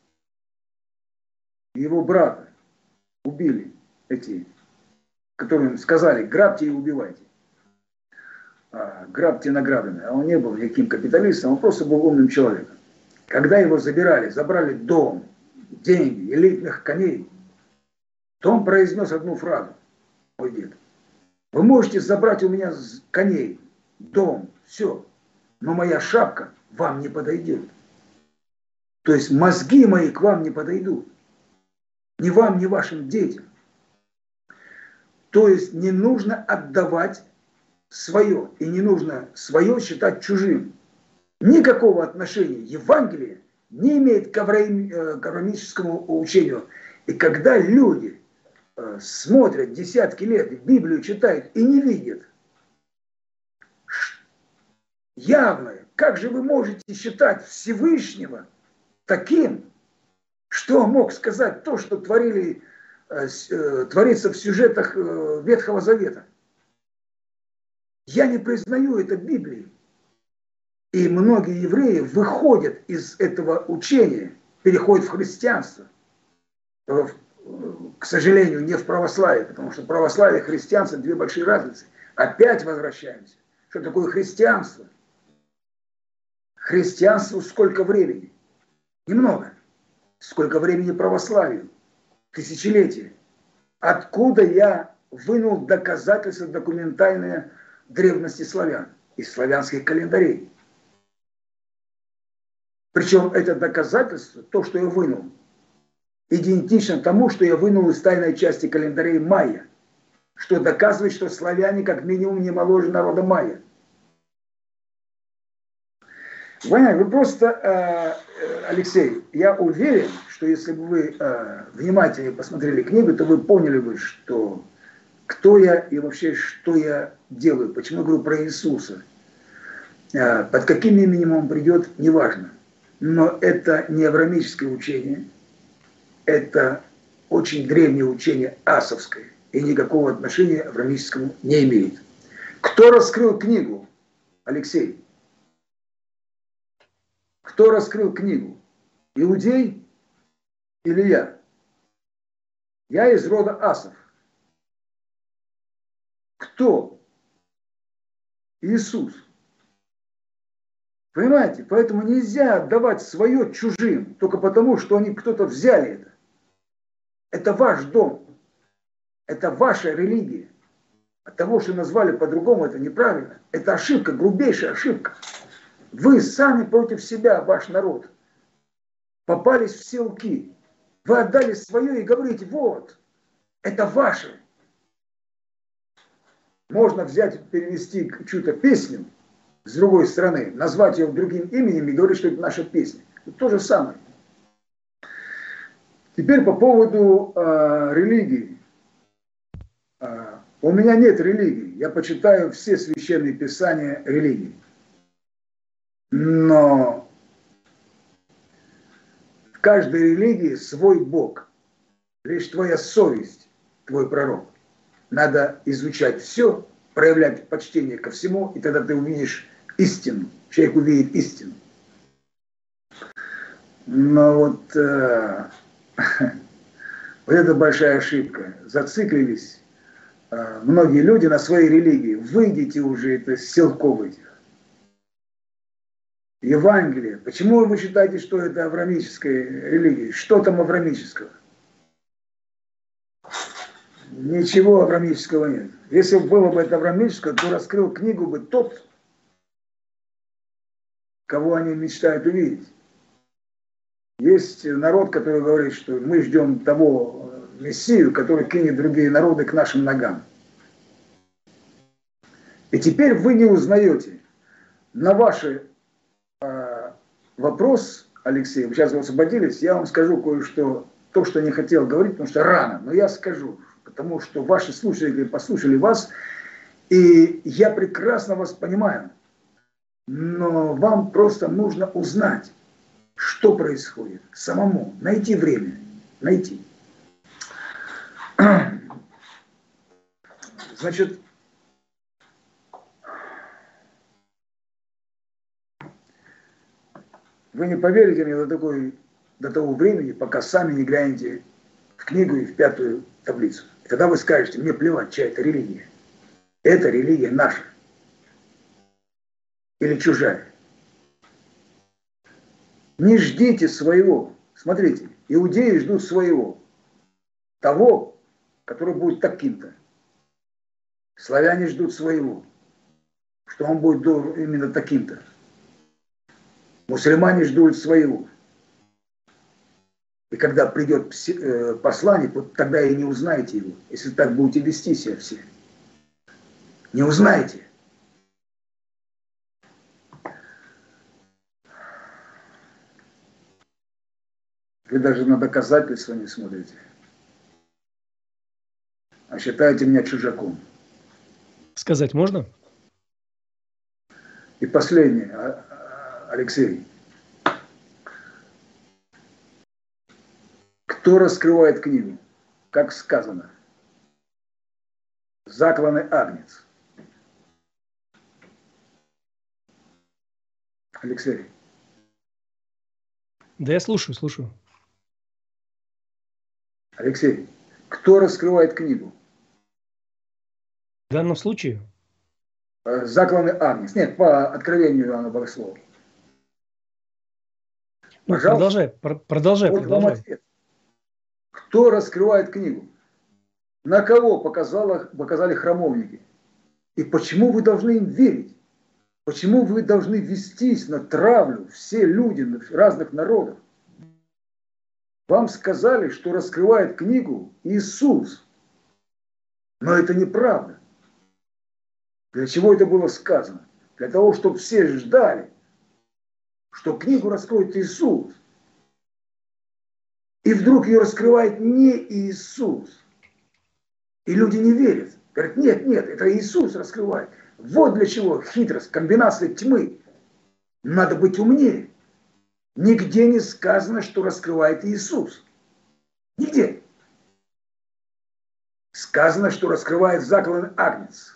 его брата, убили эти, которым сказали, грабьте и убивайте. А, грабьте награбленное. А он не был никаким капиталистом, он просто был умным человеком. Когда его забирали, забрали дом, деньги, элитных коней, то он произнес одну фразу, мой дед. Вы можете забрать у меня коней, дом, все, но моя шапка вам не подойдет. То есть мозги мои к вам не подойдут. Ни вам, ни вашим детям. То есть не нужно отдавать свое. И не нужно свое считать чужим. Никакого отношения Евангелие не имеет к авраамическому учению. И когда люди э, смотрят десятки лет, Библию читают и не видят явное, как же вы можете считать Всевышнего таким, что мог сказать то, что творили, э, э, творится в сюжетах э, Ветхого Завета? Я не признаю это Библией. И многие евреи выходят из этого учения, переходят в христианство. Э, к сожалению, не в православие, потому что православие и христианство – две большие разницы. Опять возвращаемся. Что такое христианство? Христианству сколько времени? Немного. Сколько времени православию? тысячелетия. Откуда я вынул доказательства документальные древности славян из славянских календарей. Причем это доказательство, то, что я вынул, идентично тому, что я вынул из тайной части календарей майя, что доказывает, что славяне как минимум не моложе народа майя. Понятно, вы просто, Алексей, я уверен, что если бы вы внимательнее посмотрели книгу, то вы поняли бы, что кто я и вообще что я делаю. Почему я говорю про Иисуса. Под каким именем он придет, неважно. Но это не авраамическое учение, это очень древнее учение асовское и никакого отношения к авраамическому не имеет. Кто раскрыл книгу, Алексей? Кто раскрыл книгу? Иудей или я? Я из рода асов. Кто? Иисус. Понимаете? Поэтому нельзя отдавать свое чужим, только потому, что они кто-то взяли это. Это ваш дом. Это ваша религия. От того, что назвали по-другому, это неправильно. Это ошибка, грубейшая ошибка. Вы сами против себя, ваш народ, попались в селки. Вы отдали свое и говорите, вот, это ваше. Можно взять, перевести чью-то песню с другой стороны, назвать ее другим именем и говорить, что это наша песня. Это то же самое. Теперь по поводу э, религии. Э, у меня нет религии. Я почитаю все священные писания религии. Но в каждой религии свой Бог. Лишь твоя совесть, твой пророк. Надо изучать все, проявлять почтение ко всему, и тогда ты увидишь истину. Человек увидит истину. Но вот, э, вот это большая ошибка. Зациклились э, многие люди на своей религии. Выйдите уже это с селков этих. Евангелие. Почему вы считаете, что это авраамическая религия? Что там авраамического? Ничего авраамического нет. Если было бы это авраамическое, то раскрыл книгу бы тот, кого они мечтают увидеть. Есть народ, который говорит, что мы ждем того Мессию, который кинет другие народы к нашим ногам. И теперь вы не узнаете. На ваши вопрос, Алексей, вы сейчас освободились, я вам скажу кое-что, то, что не хотел говорить, потому что рано, но я скажу, потому что ваши слушатели послушали вас, и я прекрасно вас понимаю, но вам просто нужно узнать, что происходит, самому, найти время, найти. Значит, вы не поверите мне до, такой, до того времени, пока сами не глянете в книгу и в пятую таблицу. И тогда вы скажете, мне плевать, чья это религия. Это религия наша. Или чужая. Не ждите своего. Смотрите, иудеи ждут своего. Того, который будет таким-то. Славяне ждут своего. Что он будет именно таким-то. Мусульмане ждут своего. И когда придет посланник, вот тогда и не узнаете его, если так будете вести себя все. Не узнаете. Вы даже на доказательства не смотрите. А считаете меня чужаком. Сказать можно? И последнее, Алексей. Кто раскрывает книгу? Как сказано. Закланный агнец. Алексей. Да я слушаю, слушаю. Алексей, кто раскрывает книгу? В данном случае? Закланный агнец. Нет, по откровению Иоанна Богослова. Ну, продолжай, продолжай, вот продолжай. Кто раскрывает книгу? На кого показало, показали храмовники? И почему вы должны им верить? Почему вы должны вестись на травлю, все люди разных народов? Вам сказали, что раскрывает книгу Иисус. Но это неправда. Для чего это было сказано? Для того, чтобы все ждали, что книгу раскроет Иисус. И вдруг ее раскрывает не Иисус. И люди не верят. Говорят, нет, нет, это Иисус раскрывает. Вот для чего хитрость, комбинация тьмы. Надо быть умнее. Нигде не сказано, что раскрывает Иисус. Нигде. Сказано, что раскрывает закланный агнец.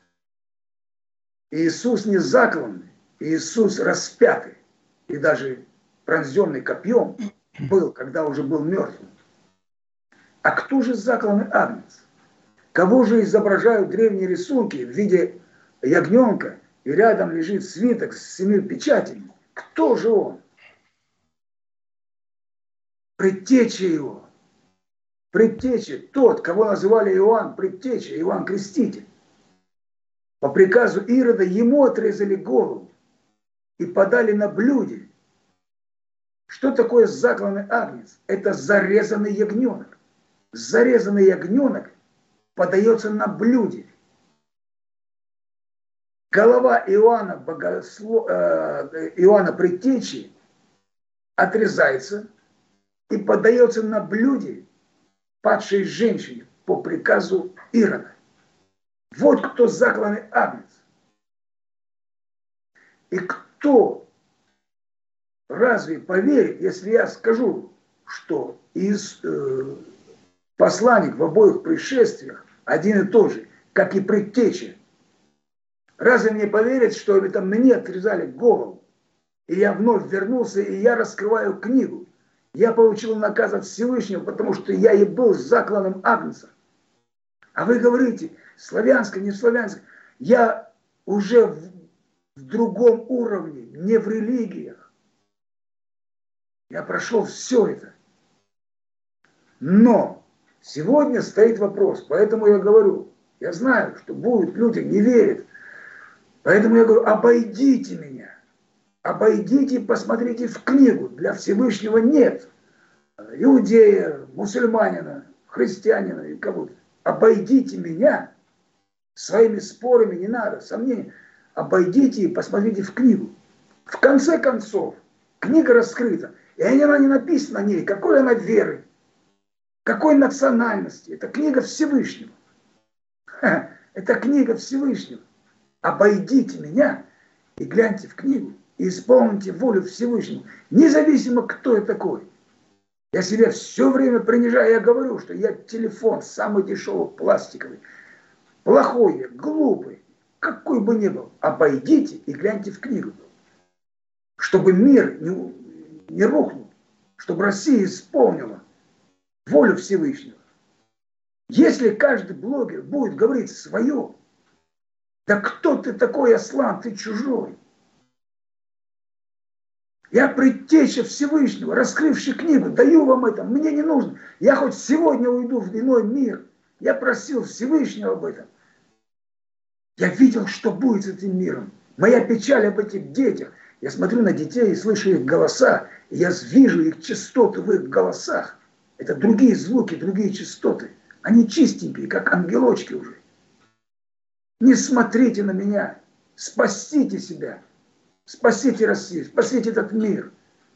Иисус не закланный, Иисус распятый. И даже пронзенный копьем был, когда уже был мертвым. А кто же закланный агнец? Кого же изображают древние рисунки в виде ягненка, и рядом лежит свиток с семью печатями? Кто же он? Предтеча его. Предтеча, тот, кого называли Иоанн, предтеча, Иоанн Креститель. По приказу Ирода ему отрезали голову и подали на блюде. Что такое закланный агнец? Это зарезанный ягненок. Зарезанный ягненок подается на блюде. Голова Иоанна, богослов... Иоанна Предтечи отрезается и подается на блюде падшей женщине по приказу Ирода. Вот кто закланный агнец. И кто разве поверит, если я скажу, что из, э, посланник в обоих пришествиях один и тот же, как и предтеча? Разве мне поверят, что это мне отрезали голову? И я вновь вернулся, и я раскрываю книгу. Я получил наказ от Всевышнего, потому что я и был закланным агнцем. А вы говорите, славянское, не славянское. Я уже в, в другом уровне, не в религиях. Я прошел все это. Но сегодня стоит вопрос, поэтому я говорю, я знаю, что будут люди, не верят. Поэтому я говорю, обойдите меня. Обойдите и посмотрите в книгу. Для Всевышнего нет иудея, мусульманина, христианина и кого-то. Обойдите меня. Своими спорами не надо, сомнений. Обойдите и посмотрите в книгу. В конце концов, книга раскрыта. И она не написана на ней, какой она веры, какой национальности. Это книга Всевышнего. Ха, это книга Всевышнего. Обойдите меня и гляньте в книгу. И исполните волю Всевышнего. Независимо, кто я такой. Я себя все время принижаю. Я говорю, что я телефон самый дешевый, пластиковый. Плохой я, глупый. Какой бы ни был. Обойдите и гляньте в книгу. Чтобы мир не, не рухнул. Чтобы Россия исполнила волю Всевышнего. Если каждый блогер будет говорить свое, да кто ты такой, Аслан, ты чужой. Я предтеча Всевышнего, раскрывший книгу, даю вам это, мне не нужно. Я хоть сегодня уйду в иной мир. Я просил Всевышнего об этом. Я видел, что будет с этим миром. Моя печаль об этих детях. Я смотрю на детей и слышу их голоса, и я вижу их частоты в их голосах. Это другие звуки, другие частоты. Они чистенькие, как ангелочки уже. Не смотрите на меня. Спасите себя. Спасите Россию, спасите этот мир.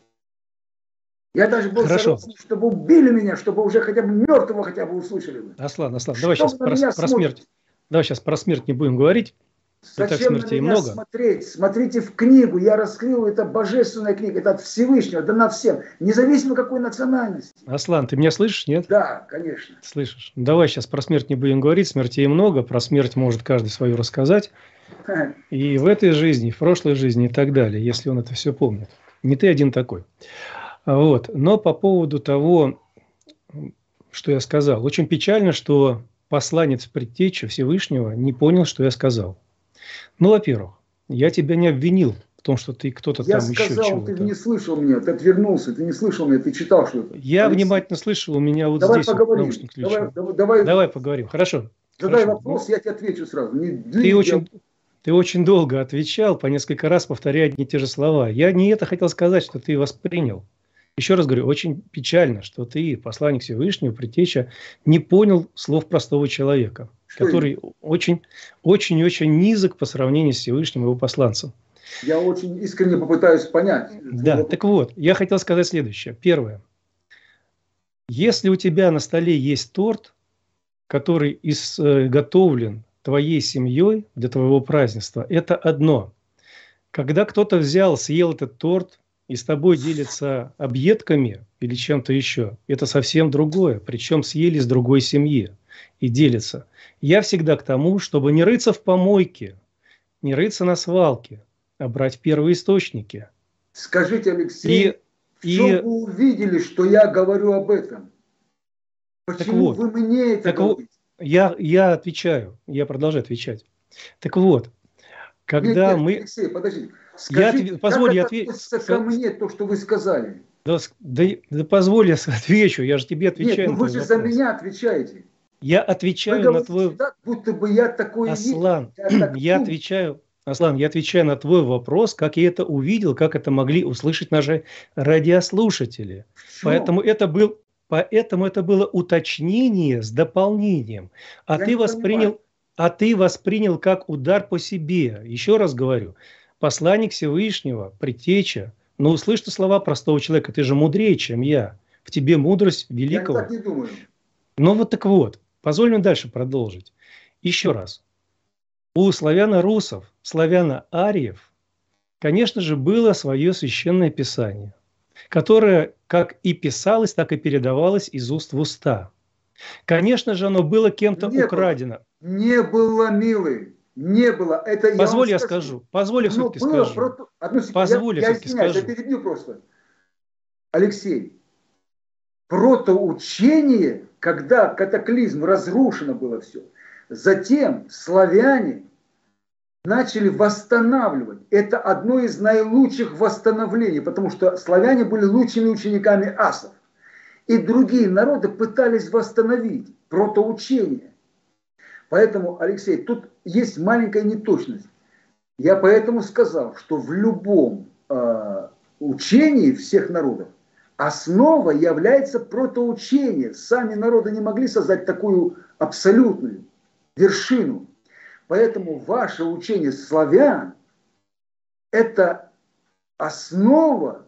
Я даже был согласен, чтобы убили меня, чтобы уже хотя бы мертвого хотя бы услышали бы. Аслан, Аслан, давай сейчас про, про смерть. Давай сейчас про смерть не будем говорить. Зачем на меня много. смотреть? Смотрите в книгу. Я раскрыл, это божественная книга. Это от Всевышнего, да над всем. Независимо какой национальности. Аслан, ты меня слышишь, нет? Да, конечно. Слышишь. Давай сейчас про смерть не будем говорить. Смертей много. Про смерть может каждый свою рассказать. И в этой жизни, в прошлой жизни и так далее, если он это все помнит. Не ты один такой. Вот. Но по поводу того, что я сказал. Очень печально, что посланец предтечи Всевышнего не понял, что я сказал. Ну, во-первых, я тебя не обвинил том, что ты кто-то Я там еще сказал, чего-то. ты не слышал меня, ты отвернулся, ты не слышал меня, ты читал что-то. Я Алексей, внимательно слышал, у меня вот давай здесь вот поговорим. наушник Давай, включен. давай, давай, Давай поговорим, хорошо. задай Хорошо. вопрос, я тебе отвечу сразу. Не Ты длинный очень, диалог. ты очень долго отвечал, по несколько раз повторяя одни и те же слова. Я не это хотел сказать, что ты воспринял. Еще раз говорю, очень печально, что ты, посланник Всевышнего, предтеча, не понял слов простого человека, Что который очень, очень и очень низок по сравнению с Всевышним и его посланцем. Я очень искренне попытаюсь понять. Да, так вот, я хотел сказать следующее. Первое. Если у тебя на столе есть торт, который изготовлен твоей семьей для твоего празднества, это одно. Когда кто-то взял, съел этот торт и с тобой делится объедками или чем-то еще, это совсем другое. Причем съели с другой семьи и делятся. Я всегда к тому, чтобы не рыться в помойке, не рыться на свалке, а брать первые источники. Скажите, Алексей, И, в чем и вы увидели, что я говорю об этом? Почему вот, вы мне это так вот, говорите? я, я отвечаю, я продолжаю отвечать. Так вот, когда Нет, нет, мы... Алексей, подожди. Я Скажите, отв... Позволь, как я это отвечу. относится ко мне, то, что вы сказали? Да, да, да позволь, я отвечу, я же тебе отвечаю Нет, ну на вы твой же за вопрос. меня отвечаете. Я Вы отвечаю на говорите твой... так, будто бы я такой Аслан, есть. Я, так я думаю. отвечаю... Аслан, я отвечаю на твой вопрос, как я это увидел, как это могли услышать наши радиослушатели. В чем? Поэтому это, был, поэтому это было уточнение с дополнением. А Я ты не воспринял, понимаю. а ты воспринял как удар по себе. Еще раз говорю, посланник Всевышнего, предтеча, но услышь ты слова простого человека, ты же мудрее, чем я. В тебе мудрость великого. Я так не думаю. Ну вот так вот, позволь мне дальше продолжить. Еще раз. У славяно-русов, славяно-ариев, конечно же, было свое священное писание, которое как и писалось, так и передавалось из уст в уста. Конечно же, оно было кем-то Не украдено. было. Не было, милый. Не было. Это Позволь, я, я вам скажу. скажу. Позволь, я Оно все-таки было скажу. про- Одну секунду. Позволь, я я, я все-таки извиняюсь, скажу. я перебью просто. Алексей, протоучение, когда катаклизм, разрушено было все, затем славяне начали восстанавливать. Это одно из наилучших восстановлений, потому что славяне были лучшими учениками асов. И другие народы пытались восстановить протоучение. Поэтому, Алексей, тут есть маленькая неточность. Я поэтому сказал, что в любом э, учении всех народов основа является протоучение. Сами народы не могли создать такую абсолютную вершину. Поэтому ваше учение славян – это основа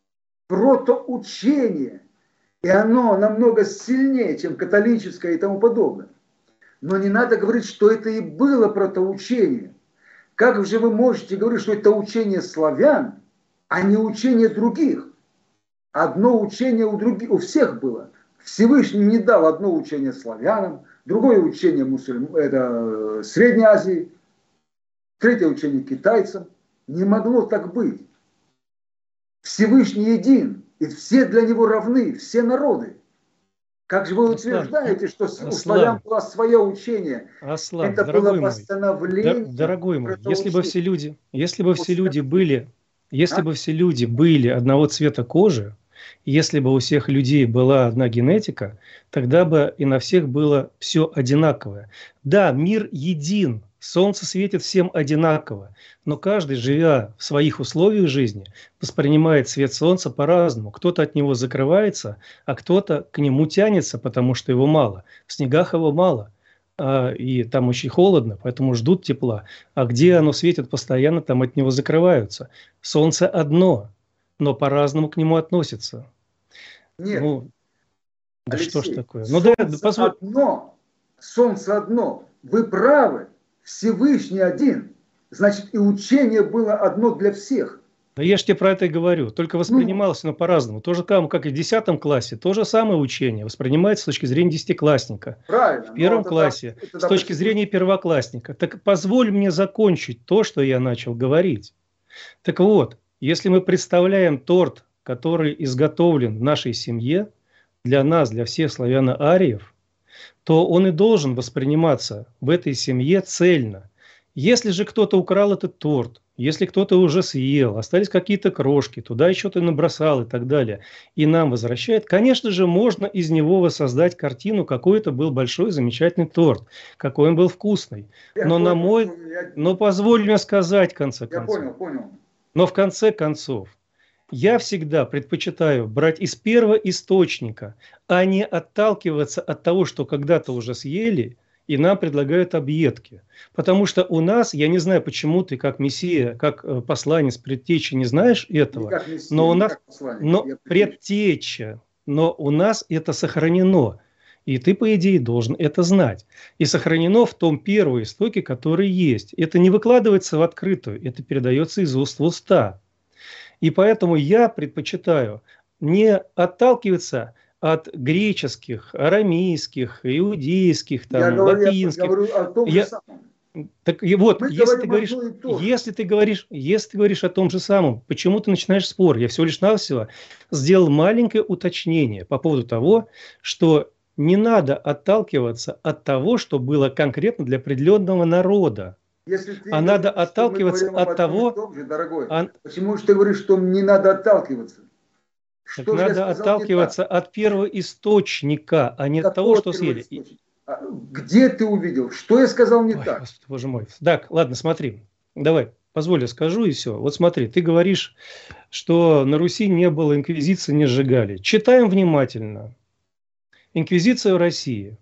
протоучения. И оно намного сильнее, чем католическое и тому подобное. Но не надо говорить, что это и было протоучение. Как же вы можете говорить, что это учение славян, а не учение других? Одно учение у других, у всех было. Всевышний не дал одно учение славянам, другое учение мусульм... это Средней Азии, третье учение китайцам. Не могло так быть. Всевышний един, и все для него равны, все народы. Как же вы утверждаете, что Аслан, у славян было свое учение? Аслан, Это дорогой было мой, восстановление. да, дорогой мой, протоучения. если бы все люди, если бы все люди Восстановление. были, если А? бы все люди были одного цвета кожи, если бы у всех людей была одна генетика, тогда бы и на всех было все одинаковое. Да, мир един, солнце светит всем одинаково, но каждый, живя в своих условиях жизни, воспринимает свет солнца по-разному. Кто-то от него закрывается, а кто-то к нему тянется, потому что его мало. В снегах его мало, а, и там очень холодно, поэтому ждут тепла. А где оно светит постоянно, там от него закрываются. Солнце одно, но по-разному к нему относятся. Нет, Ну, да Алексей, что ж такое? Ну да, солнце позволь. одно, солнце одно. Вы правы, Всевышний один. Значит, и учение было одно для всех. Да я же тебе про это и говорю. Только воспринималось оно по-разному. То же самое, как и в десятом классе. То же самое учение воспринимается с точки зрения десятиклассника. Правильно. В первом но это классе да- это с да, точки почему? зрения первоклассника. Так позволь мне закончить то, что я начал говорить. Так вот, если мы представляем торт, который изготовлен в нашей семье, для нас, для всех славяно-ариев, то он и должен восприниматься в этой семье цельно. Если же кто-то украл этот торт, если кто-то уже съел, остались какие-то крошки, туда еще ты набросал и так далее, и нам возвращает, конечно же, можно из него воссоздать картину, какой это был большой замечательный торт, какой он был вкусный. Я Но понял, на мой, я... но позволь мне сказать в конце Я концов. понял, понял. Но в конце концов, я всегда предпочитаю брать из первого источника, а не отталкиваться от того, что когда-то уже съели, и нам предлагают объедки. Потому что у нас, я не знаю, почему ты как мессия, как посланец, предтеча не знаешь этого, Не как мессия, но у не нас, как посланник, но я предтеча, но у нас это сохранено. И ты, по идее, должен это знать. И сохранено в том первом истоке, который есть. Это не выкладывается в открытую, это передается из уст в уста. И поэтому я предпочитаю не отталкиваться от греческих, арамейских, иудейских, там, я говорю, латинских. Я говорю о том я, же самом. Так и вот, Мы если ты, говорим говоришь, одно и то же. если, ты говоришь, если ты говоришь о том же самом, почему ты начинаешь спор? Я всего лишь навсего сделал маленькое уточнение по поводу того, что не надо отталкиваться от того, что было конкретно для определенного народа. Если ты А говоришь, надо что отталкиваться мы говорим об от одном и того, том же, дорогой, а- почему же ты говоришь, что не надо отталкиваться? так Что же я надо сказал не отталкиваться от первого источника, а не так? от того, Какого что съели. первоисточника? А где ты увидел? Что я сказал не Ой, так? Господи, боже мой. Так, ладно, смотри. Давай, позволь, я скажу и все. Вот смотри, ты говоришь, что на Руси не было инквизиции, не сжигали. Читаем внимательно. Инквизиция в России,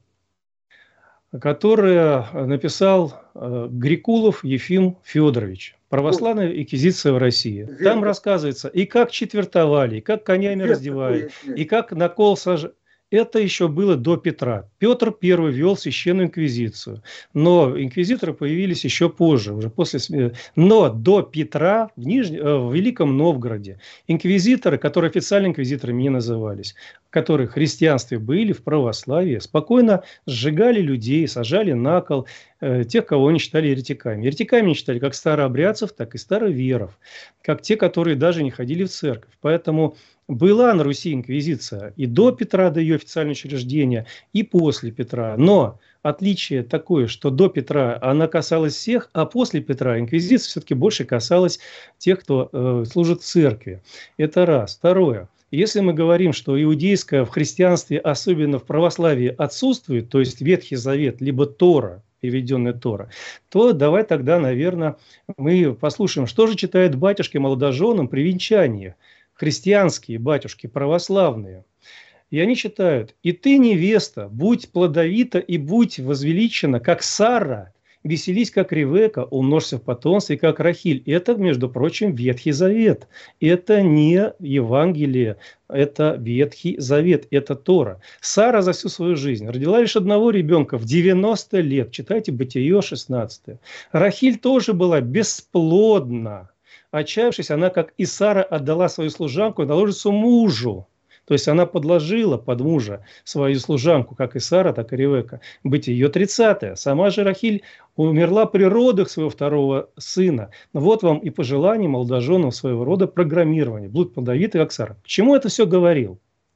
которую написал э, Грикулов Ефим Федорович. Православная инквизиция в России. Верно. Там рассказывается, и как четвертовали, и как конями Век раздевали, такой, и как на кол сажали. Это еще было до Петра. Петр первый вел священную инквизицию. Но инквизиторы появились еще позже, уже после смерти. Но до Петра в, Ниж... в Великом Новгороде инквизиторы, которые официально инквизиторами не назывались, которые в христианстве были, в православии, спокойно сжигали людей, сажали на кол э, тех, кого они считали еретиками. Еретиками они считали как старообрядцев, так и староверов, как те, которые даже не ходили в церковь. Поэтому была на Руси инквизиция и до Петра, до ее официального учреждения, и после Петра. Но отличие такое, что до Петра она касалась всех, а после Петра инквизиция все-таки больше касалась тех, кто э, служит в церкви. Это раз. Второе. Если мы говорим, что иудейское в христианстве, особенно в православии, отсутствует, то есть Ветхий Завет, либо Тора, переведенная Тора, то давай тогда, наверное, мы послушаем, что же читают батюшки молодоженам при венчании. Христианские батюшки, православные. И они читают: «И ты, невеста, будь плодовита и будь возвеличена, как Сара, веселись, как Ревека, умножься в потомстве, как Рахиль». Это, между прочим, Ветхий Завет. Это не Евангелие, это Ветхий Завет, это Тора. Сара за всю свою жизнь родила лишь одного ребенка в девяносто лет. Читайте Бытие шестнадцать. Рахиль тоже была бесплодна. Отчаявшись, она, как и Сара, отдала свою служанку наложницу мужу. То есть она подложила под мужа свою служанку, как и Сара, так и Ревека. Бытие тридцать. Сама же Рахиль умерла при родах своего второго сына. Вот вам и пожелание молодоженам своего рода программирования. Будут плодовиты, как Сара. К чему это все говорил?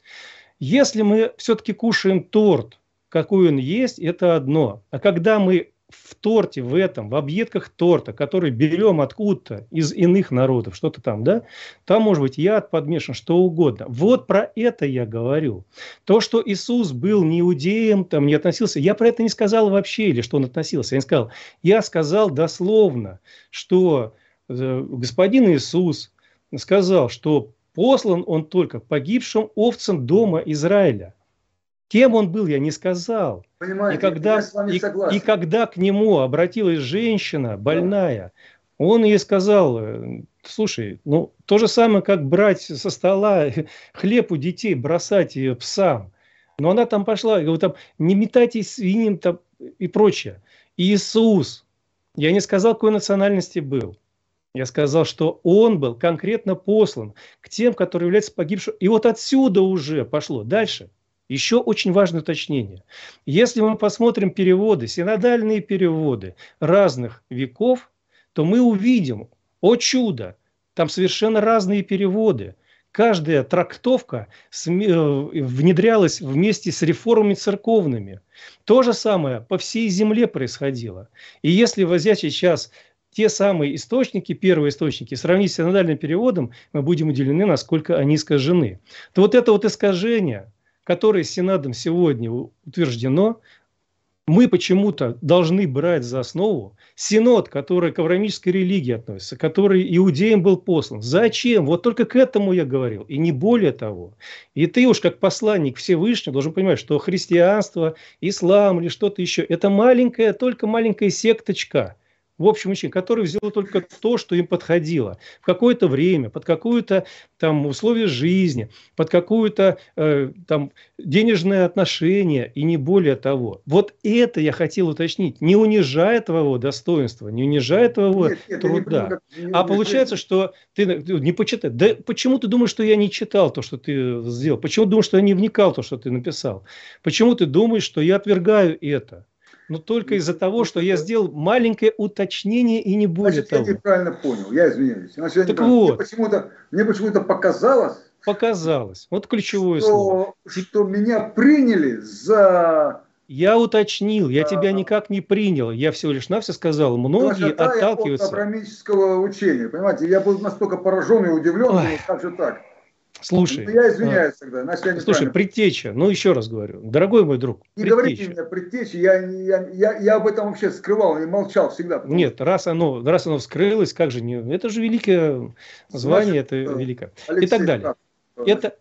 Если мы все-таки кушаем торт, какой он есть, это одно. А когда мы в торте, в этом, в объедках торта, который берем откуда-то из иных народов, что-то там, да, там может быть яд подмешан, что угодно. Вот про это я говорю. То, что Иисус был не иудеем, там не относился, я про это не сказал вообще, или что он относился. Я не сказал. Я сказал дословно, что э, господин Иисус сказал, что послан он только погибшим овцам дома Израиля. Кем он был, я не сказал. Понимаете, и, когда, я с вами и, согласен. и когда к нему обратилась женщина больная, да. Он ей сказал: слушай, ну то же самое, как брать со стола хлеб у детей, бросать ее псам. Но она там пошла, говорит, там, не метайте свиньям там, и прочее. Иисус, я не сказал, какой национальности был. Я сказал, что он был конкретно послан к тем, которые являются погибшими. И вот отсюда уже пошло дальше. Еще очень важное уточнение. Если мы посмотрим переводы, синодальные переводы разных веков, то мы увидим, о чудо, там совершенно разные переводы. каждая трактовка внедрялась вместе с реформами церковными. То же самое по всей земле происходило. И если взять сейчас те самые источники, первые источники, сравнить с синодальным переводом, мы будем удивлены, насколько они искажены. То вот это вот искажение, которое Синодом сегодня утверждено, мы почему-то должны брать за основу Синод, который к авраамической религии относится, который иудеям был послан. Зачем? Вот только к этому я говорил, и не более того. И ты уж как посланник Всевышнего должен понимать, что христианство, ислам или что-то еще, это маленькая, только маленькая секточка, в общем учении, который взял только то, что им подходило в какое-то время, под какую-то там условия жизни, под какое-то э, там денежное отношение и не более того. Вот это я хотел уточнить, не унижая твоего достоинства, не унижая твоего нет, нет, труда. Не не а получается, что ты не почитай. Да почему ты думаешь, что я не читал то, что ты сделал? Почему ты думаешь, что я не вникал в то, что ты написал? Почему ты думаешь, что я отвергаю это? Но только из-за того, что я сделал маленькое уточнение и не более Значит, того. я неправильно понял, я извиняюсь. Значит, я так неправильно... вот. Мне почему-то, мне почему-то показалось, Показалось. Вот ключевое что, слово. Что меня приняли за... Я уточнил, я а... тебя никак не принял. Я всего лишь навсего сказал, многие отталкиваются. От авраамического учения, понимаете, я был настолько поражен и удивлен, думаю, как же так. Слушай, ну, я извиняюсь а, тогда. Значит, я слушай, предтеча, ну еще раз говорю, дорогой мой друг, не предтеча. говорите мне предтеча, я, я, я, я об этом вообще скрывал и молчал всегда. Нет, раз оно, раз оно вскрылось, как же не, это же великое звание, значит, это великое. Алексей, и так далее. Так, это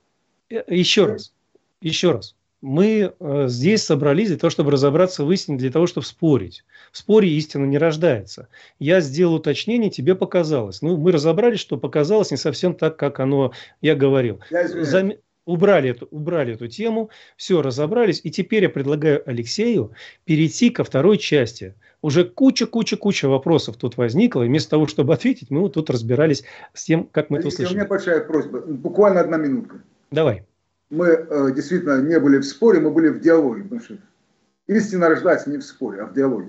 еще раз, еще раз. Мы э, здесь собрались для того, чтобы разобраться в истине, для того, чтобы спорить. В споре истина не рождается. Я сделал уточнение, тебе показалось. Ну, мы разобрались, что показалось не совсем так, как оно, я говорил. Я Зам... убрали, эту, убрали эту тему, все, разобрались. И теперь я предлагаю Алексею перейти ко второй части. Уже куча-куча-куча вопросов тут возникло. И вместо того, чтобы ответить, мы вот тут разбирались с тем, как мы Алексей, это услышали. У меня большая просьба. Буквально одна минутка. Давай. Мы э, действительно не были в споре, мы были в диалоге. Потому что истина рождается не в споре, а в диалоге.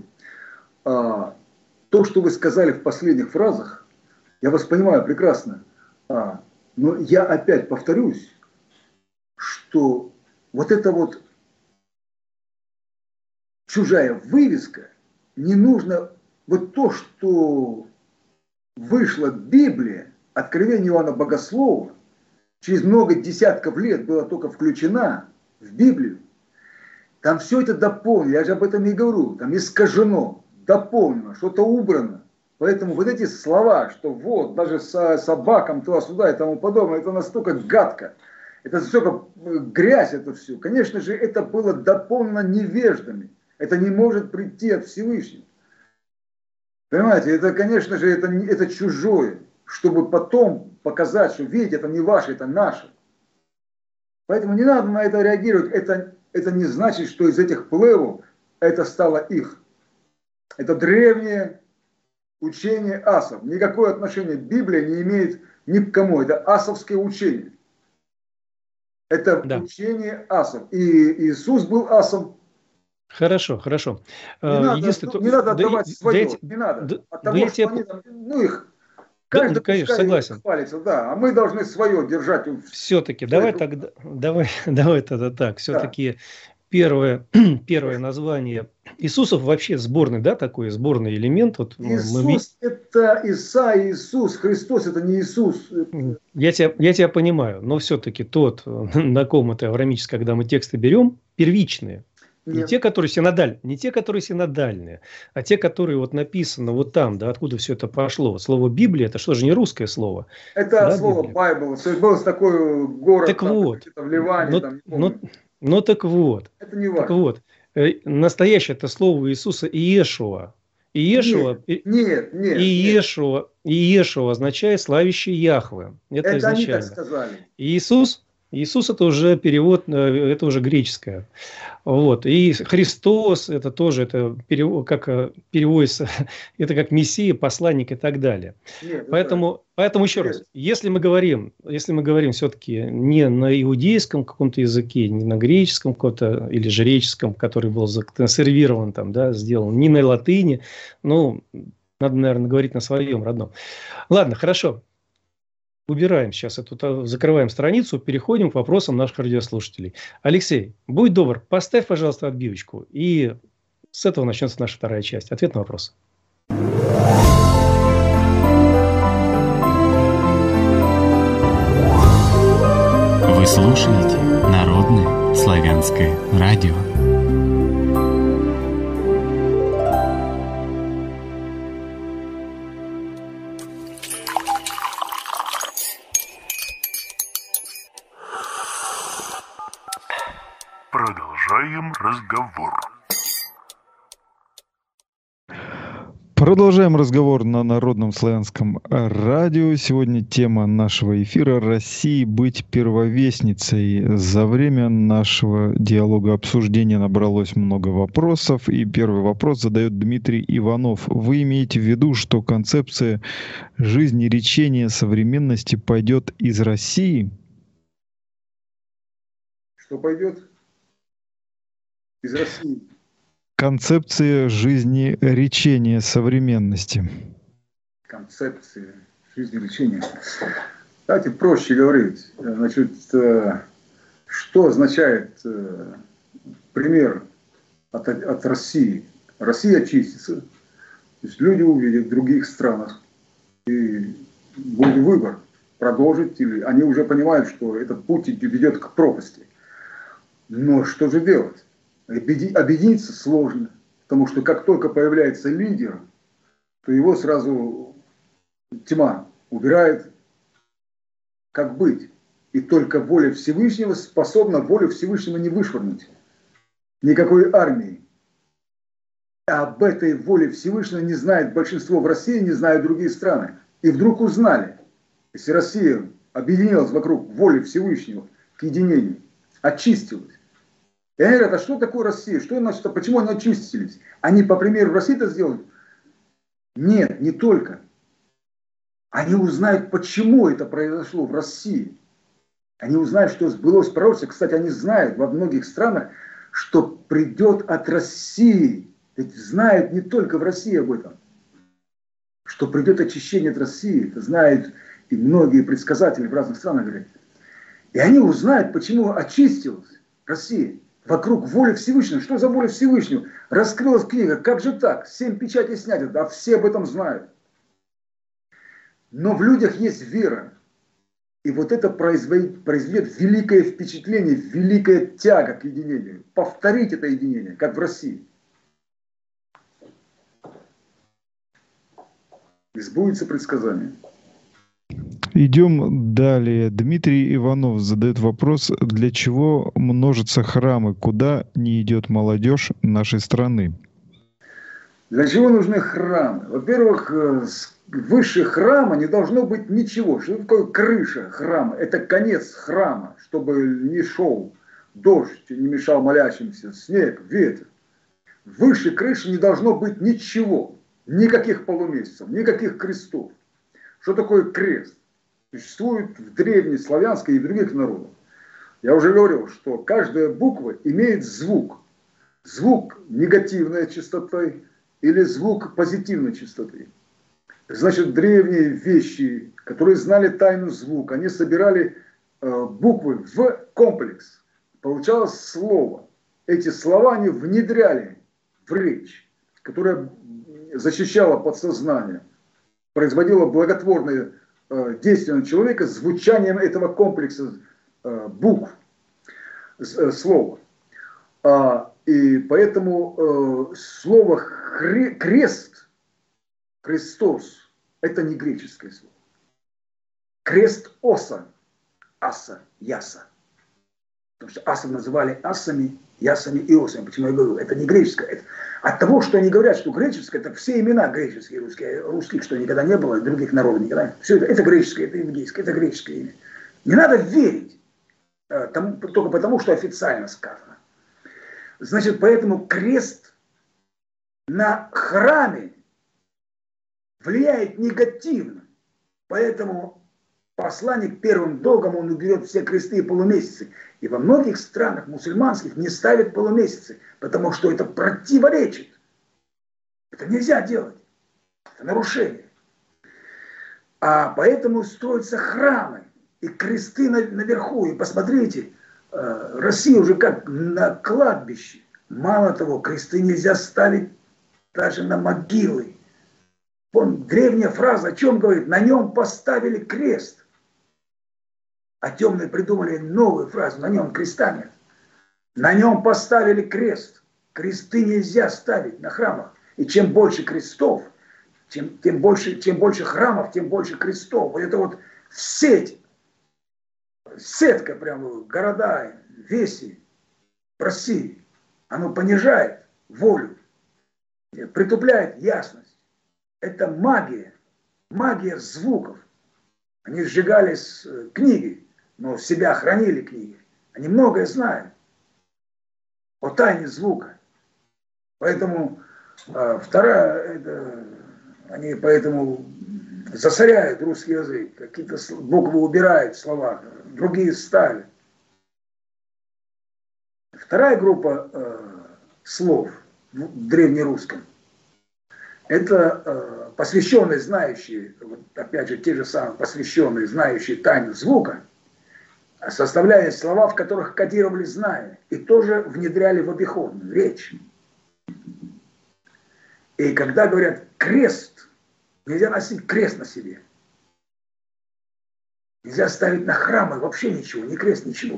А, то, что вы сказали в последних фразах, я вас понимаю прекрасно. А, но я опять повторюсь, что вот эта вот чужая вывеска, не нужно, вот то, что вышла Библия, Откровение Иоанна Богослова, через много десятков лет была только включена в Библию, там все это дополнено, я же об этом и говорю, там искажено, дополнено, что-то убрано. Поэтому вот эти слова, что вот, даже с собакам туда-сюда и тому подобное, это настолько гадко, это настолько грязь это все. Конечно же, это было дополнено невеждами. Это не может прийти от Всевышнего. Понимаете, это, конечно же, это, это чужое, чтобы потом показать, что, видите, это не ваше, это наше. Поэтому не надо на это реагировать. Это, это не значит, что из этих плевов это стало их. Это древнее учение асов. Никакое отношение Библия не имеет ни к кому. Это асовское учение. Это да. учение асов. И Иисус был асом. Хорошо, хорошо. Не надо, ну, не надо отдавать да, свое. Да, не надо. Да, От того, да что они там, ну их... Каждый да, конечно, согласен. Хвалится, да, а мы должны свое держать. Все-таки, давай тогда, давай, давай тогда так. Все-таки да. первое, первое название Иисусов вообще сборный, да, такой сборный элемент. Вот, Иисус мы... это Иса, Иисус, Христос это не Иисус. Я тебя, я тебя понимаю, но все-таки тот, на ком это авраамическое, когда мы тексты берем, первичные. Не Нет. те, которые синодальные, не те, которые синодальные, а те, которые вот написаны вот там, да, откуда все это пошло. Слово Библия, это что же не русское слово? Это да, слово Bible, был такой город, так там, вот, в Ливане. Но, там, но, но так вот, это не так вот, э, настоящее это слово Иисуса Иешуа. Иешуа, нет, нет, нет, Иешуа, Иешуа означает славящий Яхве. Это, это изначально. Они так сказали. Иисус. Иисус это уже перевод, это уже греческое. Вот. И Христос это тоже это перевод, как переводится, это как Мессия, посланник и так далее. Нет, поэтому, поэтому еще раз, если мы говорим, если мы говорим все-таки не на иудейском каком-то языке, не на греческом каком-то или жреческом, который был законсервирован там, да, сделан, не на латыни, ну, надо, наверное, говорить на своем родном. Ладно, хорошо. убираем сейчас эту, закрываем страницу, переходим к вопросам наших радиослушателей. Алексей, будь добр, поставь, пожалуйста, отбивочку, и с этого начнется наша вторая часть. Ответ на вопрос. Вы слушаете Народное славянское радио. Продолжаем разговор. Продолжаем разговор на Народном славянском радио. Сегодня тема нашего эфира — России быть первовестницей. За время нашего диалога обсуждения набралось много вопросов. И первый вопрос задает Дмитрий Иванов. Вы имеете в виду, что концепция жизнеречения современности пойдет из России? Что пойдет из России? Концепция жизнеречения современности. Концепция жизнеречения. Давайте проще говорить. Значит, что означает пример от, от России? Россия очистится. То есть люди увидят в других странах. И будет выбор, продолжить или... Они уже понимают, что этот путь ведет к пропасти. Но что же делать? Объединиться сложно, потому что как только появляется лидер, то его сразу тьма убирает. Как быть? И только воля Всевышнего способна волю Всевышнего не вышвырнуть. Никакой армии. А об этой воле Всевышнего не знает большинство в России, не знают другие страны. И вдруг узнали, если Россия объединилась вокруг воли Всевышнего к единению, очистилась. И они говорят, а что такое Россия? Что значит, а почему они очистились? Они, по примеру, России это сделают? Нет, не только. Они узнают, почему это произошло в России. Они узнают, что сбылось пророчество. Кстати, они знают во многих странах, что придет от России. Ведь знают не только в России об этом. Что придет очищение от России. Это знают и многие предсказатели в разных странах говорят. И они узнают, почему очистилась Россия. Вокруг воли Всевышнего. Что за воля Всевышнего? Раскрылась книга. Как же так? Семь печатей сняты. Да все об этом знают. Но в людях есть вера. И вот это произведет, произведет великое впечатление, великая тяга к единению. Повторить это единение, как в России. И сбудется предсказание. Идем далее. Дмитрий Иванов задает вопрос, для чего множатся храмы, куда не идет молодежь нашей страны? Для чего нужны храмы? Во-первых, выше храма не должно быть ничего. Что такое крыша храма? Это конец храма, чтобы не шел дождь, не мешал молящимся, снег, ветер. Выше крыши не должно быть ничего. Никаких полумесяцев, никаких крестов. Что такое крест? Существует в древнеславянской и других народах. Я уже говорил, что каждая буква имеет звук. Звук негативной частотой или звук позитивной частоты. Значит, древние вещи, которые знали тайну звука, они собирали э, буквы в комплекс. Получалось слово. Эти слова они внедряли в речь, которая защищала подсознание, производила благотворное э, действие на человека звучанием этого комплекса э, букв, э, слова. А, и поэтому э, слово хре, крест, Христос, это не греческое слово. Крест оса, аса, яса. Потому что асов называли асами, ясами и осами. Почему я говорю, это не греческое. Это от того, что они говорят, что греческое, это все имена греческие, русские, русских, что никогда не было, других народов никогда. Все это, это греческое, это иудейское, это греческое имя. Не надо верить э, тому, только потому, что официально сказано. Значит, поэтому крест на храме влияет негативно. Поэтому посланник первым долгом, он уберет все кресты и полумесяцы. И во многих странах мусульманских не ставят полумесяцы, потому что это противоречит. Это нельзя делать. Это нарушение. А поэтому строятся храмы и кресты наверху. И посмотрите, Россия уже как на кладбище. Мало того, кресты нельзя ставить даже на могилы. Вон, древняя фраза о чем говорит? На нем поставили крест. А темные придумали новую фразу. На нем креста нет. На нем поставили крест. Кресты нельзя ставить на храмах. И чем больше крестов, чем, тем, больше, чем больше храмов, тем больше крестов. Вот это вот сеть, сетка прямо, города, веси в России. Оно понижает волю, притупляет ясность. Это магия, магия звуков. Они сжигали книги, но себя хранили книги. Они многое знают о тайне звука. Поэтому а, вторая, это, они поэтому засоряют русский язык. Какие-то буквы убирают в словах, другие ставят. Вторая группа э, слов в древнерусском – это э, посвященные, знающие, вот опять же, те же самые посвященные, знающие тайну звука, составляя слова, в которых кодировали знания, и тоже внедряли в обиходную речь. И когда говорят «крест», нельзя носить крест на себе. Нельзя ставить на храмы вообще ничего, ни крест, ничего.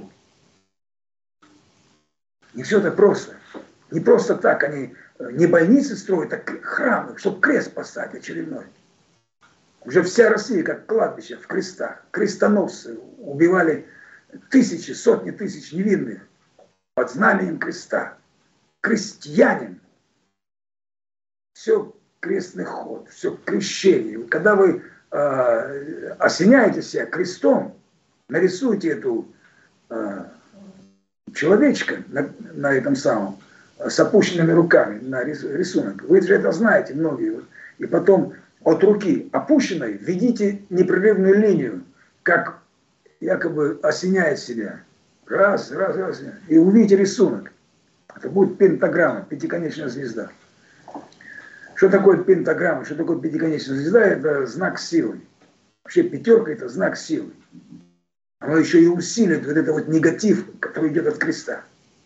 Не все так просто. Не просто так они не больницы строят, а храмы, чтобы крест поставить очередной. Уже вся Россия как кладбище в крестах. Крестоносцы убивали тысячи, сотни тысяч невинных под знаменем креста. Крестьянин. Все крестный ход, все крещение. Когда вы э, осеняете себя крестом, нарисуйте эту э, человечка на, на этом самом, с опущенными руками на рисунок. Вы же это знаете, многие. И потом от руки опущенной введите непрерывную линию, как якобы осеняет себя. Раз, раз, раз. И увидите рисунок. Это будет пентаграмма, пятиконечная звезда. Что такое пентаграмма, что такое пятиконечная звезда? Это знак силы. Вообще пятерка – это знак силы. Оно еще и усилит вот этот вот негатив, который идет от креста.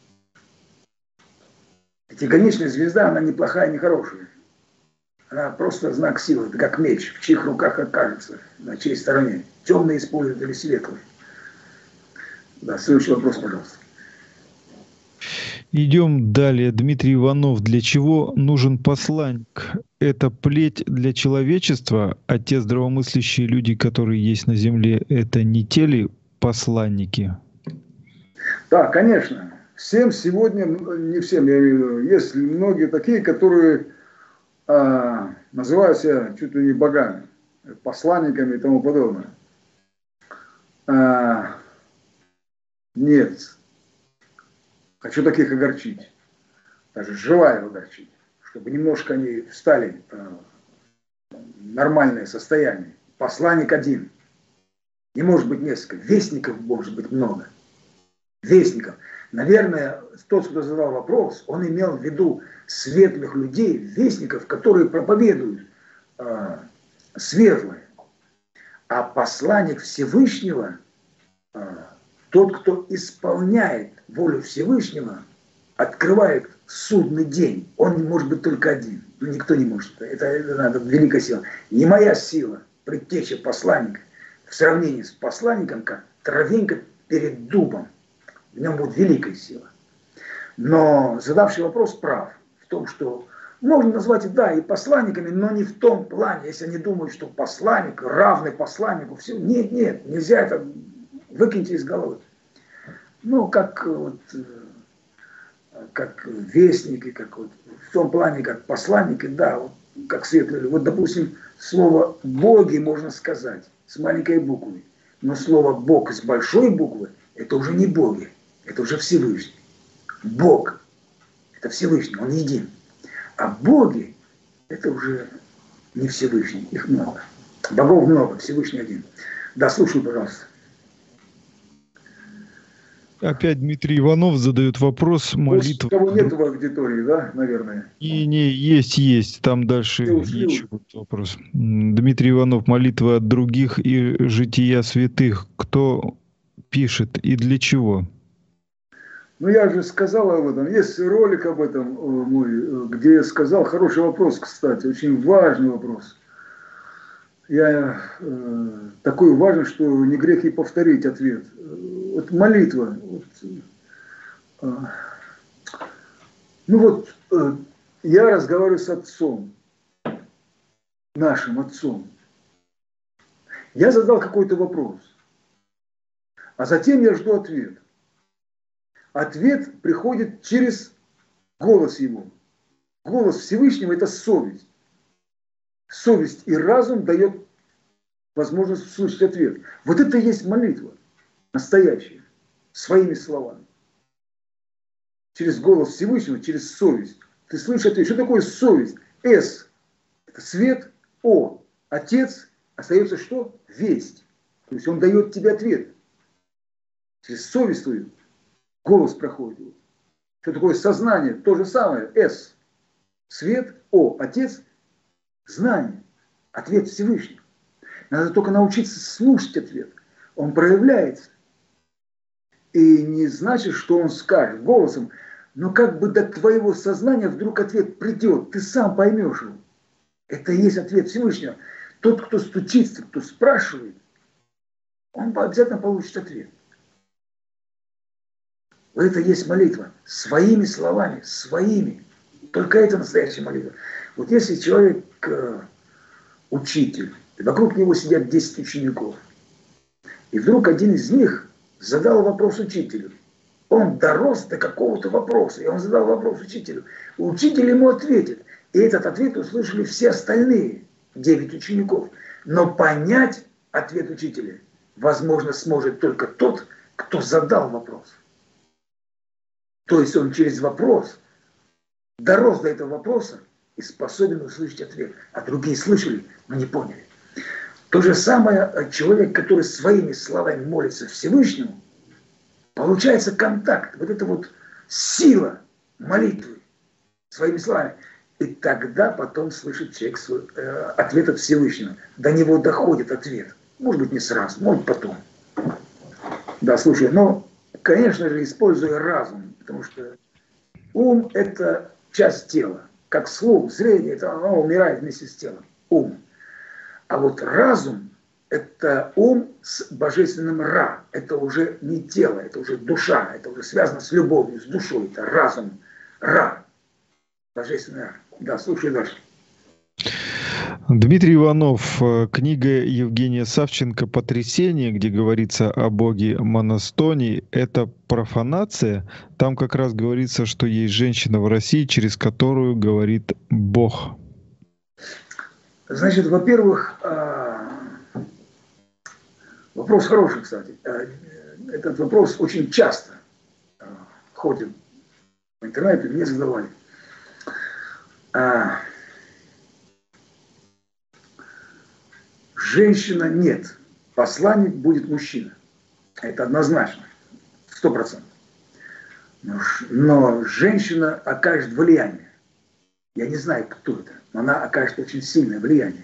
Пятиконечная звезда, она не плохая, не хорошая. Она просто знак силы. Это как меч, в чьих руках окажется, на чьей стороне. Темные используют или светлые. Да, следующий вопрос, пожалуйста. Идем далее. Дмитрий Иванов. Для чего нужен посланник? Это плеть для человечества, а те здравомыслящие люди, которые есть на земле, это не те ли посланники? Да, конечно. Всем сегодня, не всем, я имею в виду, есть многие такие, которые а, называют себя чуть ли не богами, посланниками и тому подобное. А, нет. Хочу таких огорчить. Даже желаю огорчить. Чтобы немножко они встали в нормальное состояние. Посланник один. Не может быть несколько. Вестников может быть много. Вестников. Наверное, тот, кто задал вопрос, он имел в виду светлых людей, вестников, которые проповедуют э, светлое. А посланник Всевышнего, э, тот, кто исполняет волю Всевышнего, открывает судный день. Он может быть только один. Ну, никто не может. Это, это надо великая сила. Не моя сила, предтеча посланника, в сравнении с посланником, как травинка перед дубом. В нем будет великая сила. Но задавший вопрос прав в том, что можно назвать, да, и посланниками, но не в том плане, если они думают, что посланник равный посланнику. Все. Нет, нет, нельзя это, выкиньте из головы. Ну, как, вот, как вестники, как вот, в том плане, как посланники, да, вот, как светлые. Вот, допустим, слово «боги» можно сказать с маленькой буквы, но слово «бог» с большой буквы – это уже не боги. Это уже Всевышний. Бог – это Всевышний, Он един. А боги – это уже не Всевышний, их много. Богов много, Всевышний один. Да, слушай, пожалуйста. Опять Дмитрий Иванов задает вопрос. Молитва. Кого нет в аудитории, да, наверное? И не, есть, есть. Там дальше еще будет вопрос. Дмитрий Иванов. Молитва от других и жития святых. Кто пишет и для чего? Ну, я же сказал об этом. Есть ролик об этом мой, где я сказал. Хороший вопрос, кстати. Очень важный вопрос. Я э, такой важен, что не грех и повторить ответ. Вот молитва. Вот, э, ну вот, э, я разговариваю с отцом, нашим отцом. Я задал какой-то вопрос, а затем я жду ответ. Ответ приходит через голос его. Голос Всевышнего – это совесть. Совесть и разум дает возможность услышать ответ. Вот это и есть молитва. Настоящая. Своими словами. Через голос Всевышнего, через совесть. Ты слышишь ответ. Что такое совесть? С – это свет. О – Отец. Остается что? Весть. То есть он дает тебе ответ. Через совесть твою голос проходит. Что такое сознание? То же самое. С. Свет. О. Отец. Знание. Ответ Всевышний. Надо только научиться слушать ответ. Он проявляется. И не значит, что он скажет голосом, но как бы до твоего сознания вдруг ответ придет. Ты сам поймешь его. Это и есть ответ Всевышнего. Тот, кто стучится, кто спрашивает, он обязательно получит ответ. Это и есть молитва. Своими словами, своими. Только это настоящая молитва. Вот если человек э, учитель, и вокруг него сидят десять учеников, и вдруг один из них задал вопрос учителю. Он дорос до какого-то вопроса, и он задал вопрос учителю. Учитель ему ответит. И этот ответ услышали все остальные девять учеников. Но понять ответ учителя, возможно, сможет только тот, кто задал вопрос. То есть он через вопрос дорос до этого вопроса и способен услышать ответ. А другие слышали, но не поняли. То же самое человек, который своими словами молится Всевышнему, получается контакт, вот эта вот сила молитвы своими словами. И тогда потом слышит человек свой, э, ответ от Всевышнего. До него доходит ответ. Может быть, не сразу, может потом. Да, слушай, но, конечно же, используя разум, потому что ум – это часть тела. Как слух, зрение, это оно умирает вместе с телом. Ум. А вот разум – это ум с божественным Ра. Это уже не тело, это уже душа. Это уже связано с любовью, с душой. Это разум Ра. Божественный Ра. Да, слушай дальше. Дмитрий Иванов, книга Евгения Савченко «Потрясение», где говорится о боге Моностоний, это профанация? Там как раз говорится, что есть женщина в России, через которую говорит Бог. Значит, во-первых, вопрос хороший, кстати. Этот вопрос очень часто ходит в интернете, мне задавали. Женщина нет, посланник будет мужчина. Это однозначно, сто процентов. Но женщина окажет влияние. Я не знаю, кто это, но она окажет очень сильное влияние.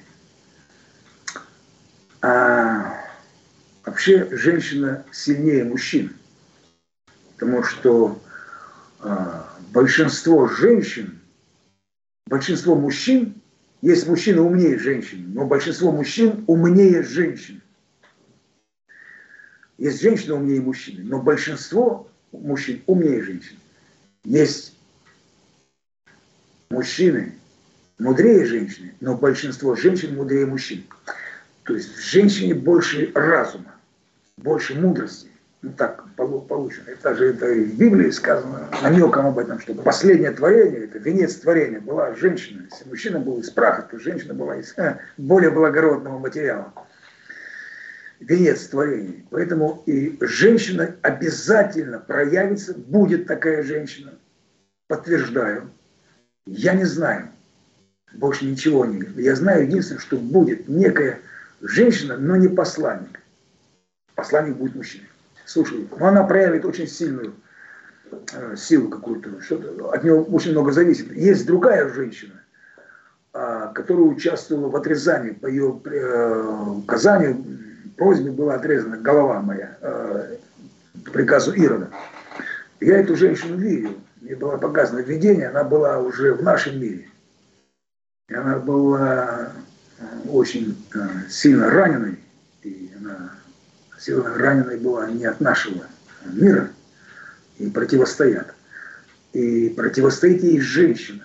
А вообще женщина сильнее мужчин. Потому что а, большинство женщин, большинство мужчин, есть мужчины умнее женщин, но большинство мужчин умнее женщин. Есть женщины умнее мужчины, но большинство мужчин умнее женщин. Есть мужчины мудрее женщины, но большинство женщин мудрее мужчин. То есть в женщине больше разума, больше мудрости. Ну так получено. Это же это и в Библии сказано намеком об этом, что последнее творение, это венец творения, была женщина. Если мужчина был из праха, то женщина была из ха, более благородного материала. Венец творения. Поэтому и женщина обязательно проявится, будет такая женщина. Подтверждаю. Я не знаю. Больше ничего не говорю. Я знаю единственное, что будет некая женщина, но не посланник. Посланник будет мужчиной. Слушай, но она проявит очень сильную э, силу какую-то, что-то, от нее очень много зависит. Есть другая женщина, э, которая участвовала в отрезании, по ее э, указанию, просьбе была отрезана голова моя, э, по приказу Ирода. Я эту женщину видел, мне было показано видение, она была уже в нашем мире. И она была очень э, сильно раненой, и она сильно раненой была не от нашего мира, и противостоят. И противостоит ей женщина.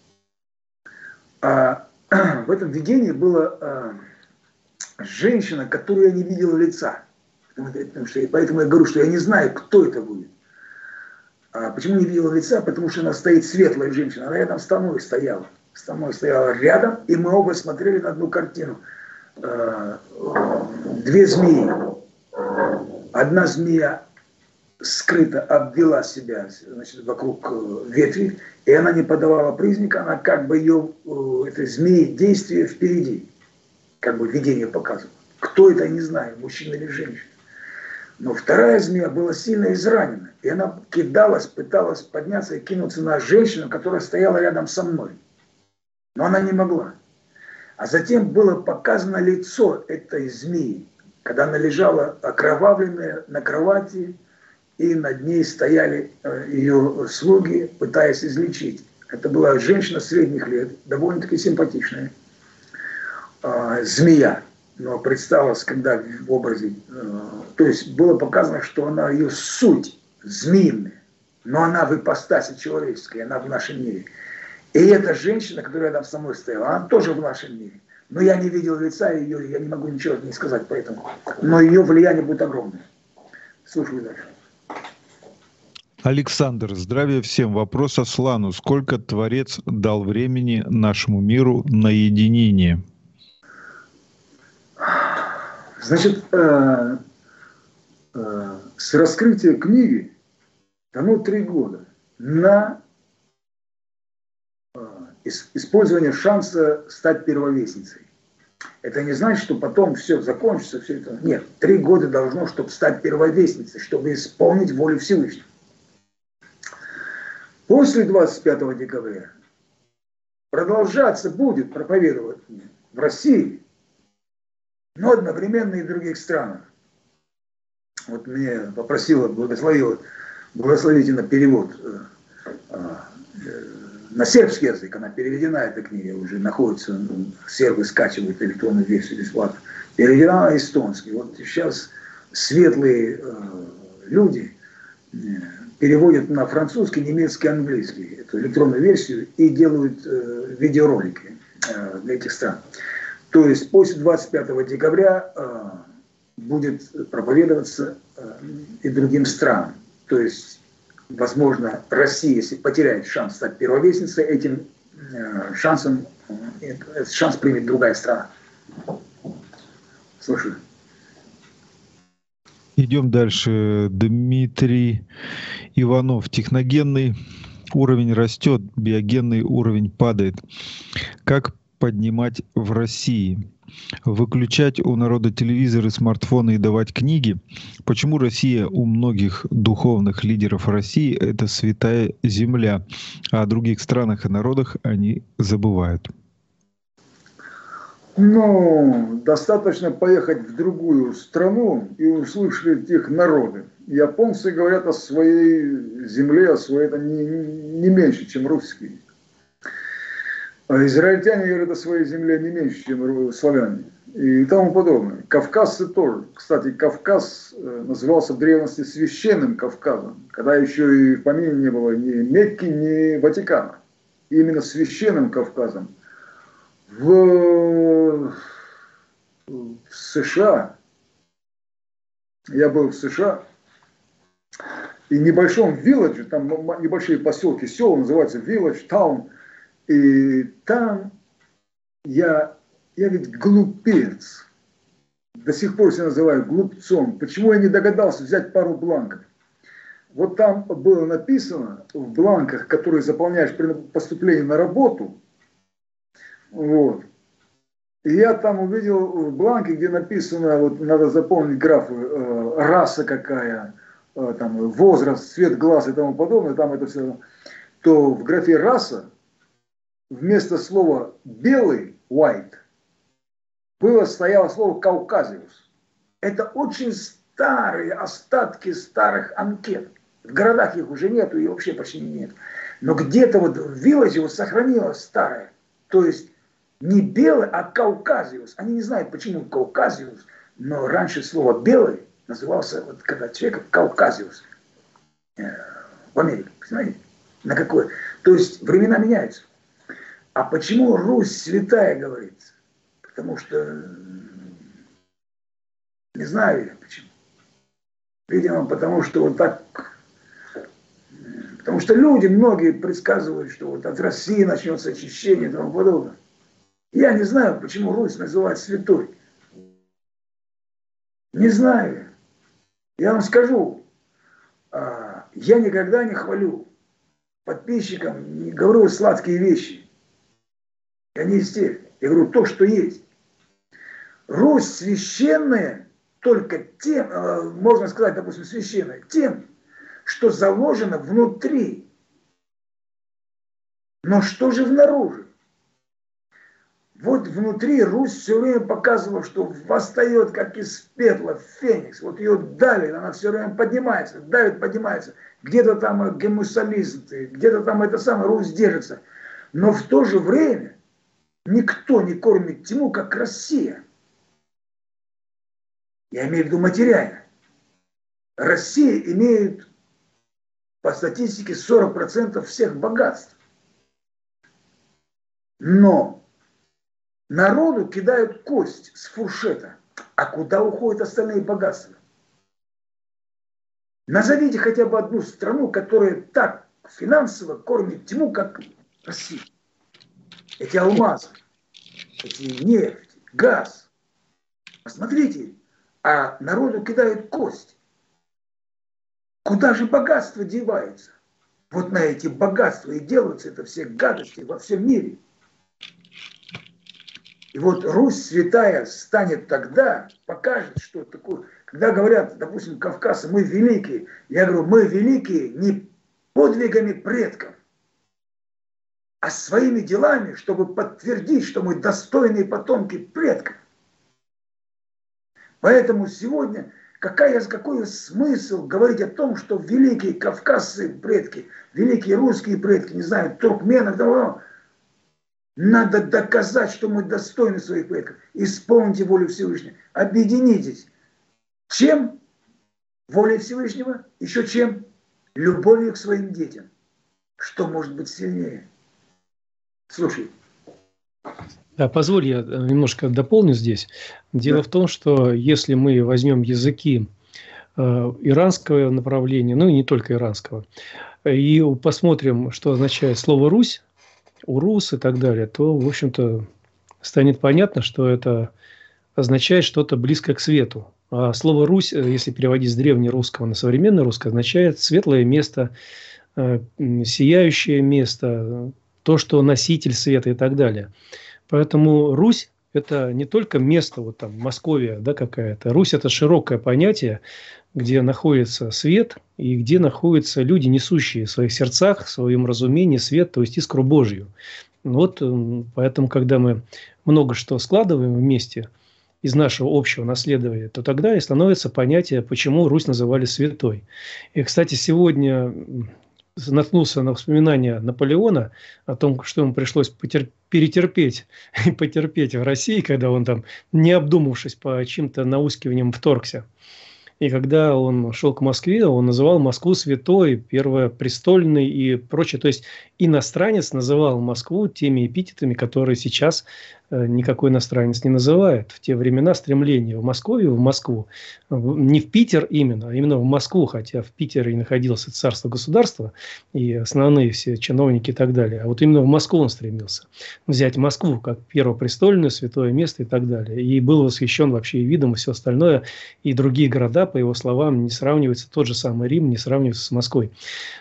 А в этом видении была э, женщина, которую я не видел лица. Потому что, поэтому я говорю, что я не знаю, кто это будет. А почему не видела лица? Потому что она стоит светлая женщина. Она рядом со мной стояла. Со мной стояла рядом, и мы оба смотрели на одну картину. Две змеи. Одна змея скрыто обвела себя, значит, вокруг ветви, и она не подавала признака, она как бы ее, этой змеи, действие впереди. Как бы видение показывало. Кто это, я не знаю, мужчина или женщина. Но вторая змея была сильно изранена, и она кидалась, пыталась подняться и кинуться на женщину, которая стояла рядом со мной. Но она не могла. А затем было показано лицо этой змеи, когда она лежала окровавленная на кровати, и над ней стояли ее слуги, пытаясь излечить. Это была женщина средних лет, довольно-таки симпатичная, змея. Но представилась, когда в образе, э, то есть было показано, что она, ее суть змеиная, но она в ипостаси человеческой, она в нашем мире. И эта женщина, которая рядом со мной стояла, она тоже в нашем мире. Но я не видел лица ее, я не могу ничего не сказать поэтому. Но ее влияние будет огромное. Слушаю дальше. Александр, здравия всем. Вопрос Аслану. Сколько Творец дал времени нашему миру на единение? Значит, э, э, с раскрытия книги дано три года на э, использование шанса стать первовестницей. Это не значит, что потом все закончится, все это. Нет, три года должно, чтобы стать первовестницей, чтобы исполнить волю Всевышнего. После двадцать пятого декабря продолжаться будет проповедовать в России, но одновременно и в других странах. Вот мне попросила, благословила, благословите на перевод э, э, на сербский язык. Она переведена, эта книга уже находится, сербы скачивают электронную версию бесплатно. Переведена на эстонский. Вот сейчас светлые э, люди э, переводят на французский, немецкий, английский эту электронную версию и делают э, видеоролики э, для этих стран. То есть после двадцать пятого декабря э, будет проповедоваться э, и другим странам. То есть, возможно, Россия, если потеряет шанс стать первовестницей, этим э, шансом, э, этот шанс примет другая страна. Слушаю. Идем дальше. Дмитрий Иванов. Техногенный уровень растет, биогенный уровень падает. Как поднимать в России? Выключать у народа телевизоры, смартфоны и давать книги? Почему Россия у многих духовных лидеров России — это святая земля, а о других странах и народах они забывают? Ну, достаточно поехать в другую страну и услышать их народы. Японцы говорят о своей земле, о своей, это не, не меньше, чем русские. А израильтяне говорят о своей земле не меньше, чем славяне. И тому подобное. Кавказцы тоже. Кстати, Кавказ назывался в древности священным Кавказом, когда еще и в помине не было ни Мекки, ни Ватикана. И именно священным Кавказом. В, в США, я был в США, и в небольшом вилладже, там небольшие поселки, села, называется вилладж, таун, и там я, я ведь глупец, до сих пор себя называю глупцом. Почему я не догадался взять пару бланков? Вот там было написано в бланках, которые заполняешь при поступлении на работу, вот. И я там увидел в бланке, где написано, вот надо запомнить графы, э, раса какая, э, там, возраст, цвет глаз и тому подобное, там это все, то в графе раса вместо слова белый, white, было, стояло слово кавказиус. Это очень старые остатки старых анкет. В городах их уже нету и вообще почти нет. Но где-то вот в Виллаже вот сохранилось старое. То есть не белый, а кавказиус. Они не знают, почему кавказиус, но раньше слово белый назывался, вот когда человек кавказиус э, в Америке. Понимаете? На какое? То есть времена меняются. А почему Русь святая говорится? Потому что не знаю я почему. Видимо, потому что вот так. Потому что люди, многие предсказывают, что вот от России начнется очищение и тому подобное. Я не знаю, почему Русь называют святой. Не знаю. Я вам скажу, я никогда не хвалю подписчикам, не говорю сладкие вещи. Я не из тех. Я говорю то, что есть. Русь священная только тем, можно сказать, допустим, священная, тем, что заложено внутри. Но что же внаружи? Вот внутри Русь все время показывала, что восстает, как из пепла, феникс. Вот ее давит, она все время поднимается, давит, поднимается. Где-то там гомосексуализм, где-то там это самое, Русь держится. Но в то же время никто не кормит тьму, как Россия. Я имею в виду материально. Россия имеет по статистике сорок процентов всех богатств. Но народу кидают кость с фуршета. А куда уходят остальные богатства? Назовите хотя бы одну страну, которая так финансово кормит тьму, как Россия. Эти алмазы, эти нефть, газ. Посмотрите, а народу кидают кость. Куда же богатство девается? Вот на эти богатства и делаются это все гадости во всем мире. И вот Русь святая станет тогда, покажет, что такое. Когда говорят, допустим, кавказцы, мы великие, я говорю, мы великие не подвигами предков, а своими делами, чтобы подтвердить, что мы достойные потомки предков. Поэтому сегодня какая, какой смысл говорить о том, что великие кавказцы предки, великие русские предки, не знаю, туркмены, того, надо доказать, что мы достойны своих предков. Исполните волю Всевышнего. Объединитесь. Чем? Волей Всевышнего. Еще чем? Любовью к своим детям. Что может быть сильнее? Слушай. Да, позволь, я немножко дополню здесь. Дело да. в том, что если мы возьмем языки э, иранского направления, ну и не только иранского, и посмотрим, что означает слово «Русь», «урус» и так далее, то, в общем-то, станет понятно, что это означает что-то близкое к свету. А слово «Русь», если переводить с древнерусского на современный русский, означает светлое место, э, сияющее место, то, что носитель света и так далее. Поэтому Русь – это не только место, вот там, Московия, да, какая-то. Русь – это широкое понятие, где находится свет и где находятся люди, несущие в своих сердцах, в своем разумении свет, то есть искру Божью. Вот поэтому, когда мы много что складываем вместе из нашего общего наследования, то тогда и становится понятие, почему Русь называли святой. И, кстати, сегодня наткнулся на воспоминания Наполеона о том, что ему пришлось потерпеть, перетерпеть и потерпеть в России, когда он там, не обдумавшись по чьим-то наускиваниям, вторгся. И когда он шел к Москве, он называл Москву святой, первопрестольной и прочее. То есть иностранец называл Москву теми эпитетами, которые сейчас никакой иностранец не называет. В те времена стремление в Москве, в Москву, не в Питер именно, а именно в Москву, хотя в Питере и находилось царство-государство и основные все чиновники и так далее. А вот именно в Москву он стремился. Взять Москву как первопрестольную, святое место и так далее. И был восхищен вообще и видом, и все остальное. И другие города, по его словам, не сравниваются, тот же самый Рим не сравнивается с Москвой.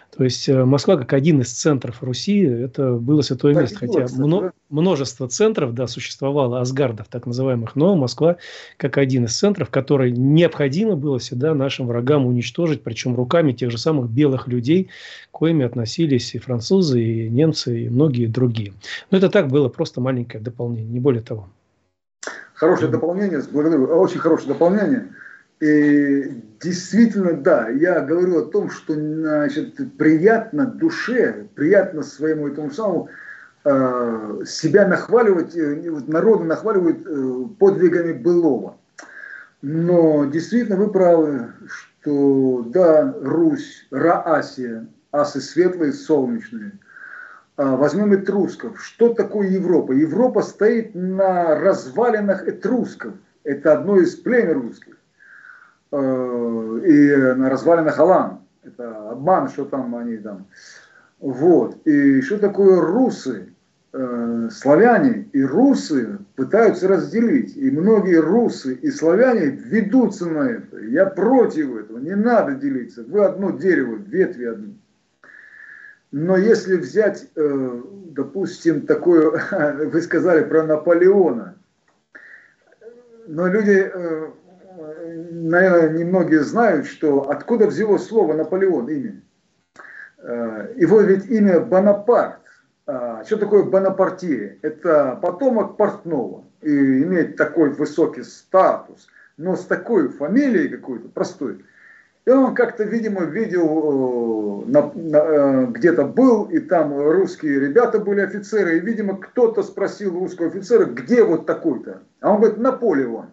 То есть Москва как один из центров Руси, это было святое место. Хотя мно, множество центров, да, существовало, асгардов так называемых, но Москва как один из центров, который необходимо было всегда нашим врагам уничтожить, причем руками тех же самых белых людей, к коими относились и французы, и немцы, и многие другие. Но это так было, просто маленькое дополнение, не более того. Хорошее дополнение, благодарю, очень хорошее дополнение. И действительно, да, я говорю о том, что, значит, приятно душе, приятно своему этому самому э, себя нахваливать, э, народу нахваливают э, подвигами былого. Но действительно вы правы, что да, Русь, Ра-Асия, асы светлые, солнечные. А возьмем этрусков. Что такое Европа? Европа стоит на развалинах этрусков. Это одно из племен русских. И на развалинах алан. Это обман, что там они там. Вот. И что такое русы? Славяне и русы пытаются разделить. И многие русы и славяне ведутся на это. Я против этого. Не надо делиться. Вы одно дерево, ветви одни. Но если взять, допустим, такое, вы сказали про Наполеона. Но люди, наверное, немногие знают, что откуда взялось слово Наполеон, имя. Его ведь имя Бонапарт. Что такое Бонапартия? Это потомок портного. И имеет такой высокий статус, но с такой фамилией какой-то, простой. И он как-то, видимо, видел, где-то был, и там русские ребята были офицеры, и, видимо, кто-то спросил русского офицера, где вот такой-то? А он говорит, Наполеон.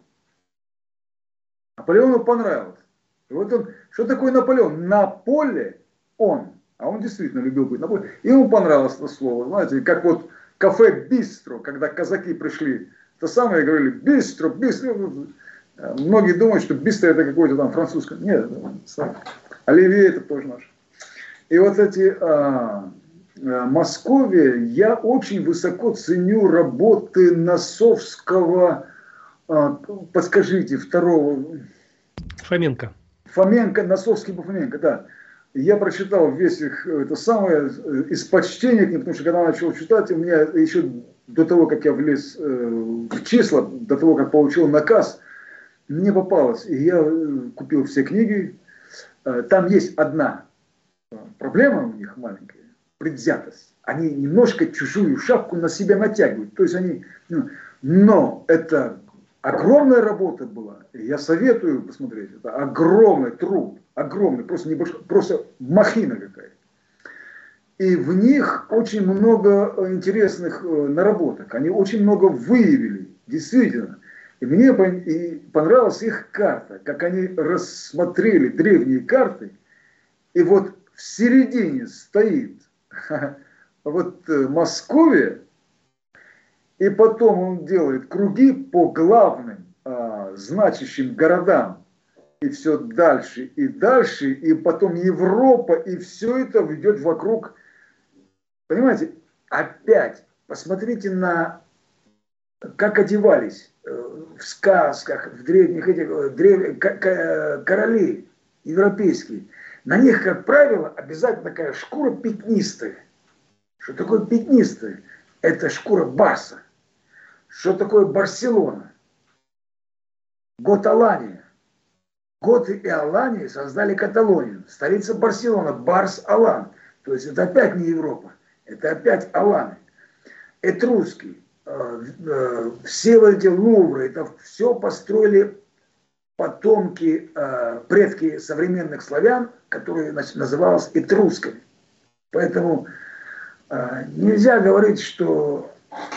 Наполеону понравилось. И вот он, что такое Наполеон? На поле он. А он действительно любил быть на поле. И ему понравилось это слово. Знаете, как вот кафе «Бистро», когда казаки пришли, то самое говорили «Бистро, бистро». Многие думают, что бистро это какое-то там французское. Нет, оливье это тоже наше. И вот эти а, а, Московия, я очень высоко ценю работы Носовского, а, подскажите, второго. Фоменко. Фоменко, Носовский Фоменко, да. Я прочитал весь их, это самое, из почтения к ним, потому что когда начал читать, у меня еще до того, как я влез э, в числа, до того, как получил наказ, мне попалось, и я купил все книги. Там есть одна проблема у них маленькая, предвзятость. Они немножко чужую шапку на себя натягивают. То есть они, но это огромная работа была. И я советую посмотреть. Это огромный труд, огромный, просто небольшой, просто махина какая-то. И в них очень много интересных наработок. Они очень много выявили, действительно. И мне понравилась их карта, как они рассмотрели древние карты, и вот в середине стоит вот Московия, и потом он делает круги по главным а, значащим городам, и все дальше и дальше, и потом Европа, и все это ведет вокруг, понимаете, опять посмотрите на, как одевались в сказках, в древних этих древ... короли европейские. На них, как правило, обязательно такая шкура пятнистая. Что такое пятнистая? Это шкура барса. Что такое Барселона? Гот Алания. Готы и Алания создали Каталонию. Столица Барселона, Барс-Алан. То есть это опять не Европа. Это опять Аланы. Этруски. Все вот эти Лувры, это все построили потомки, предки современных славян, которые назывались этрусками. Поэтому нельзя говорить, что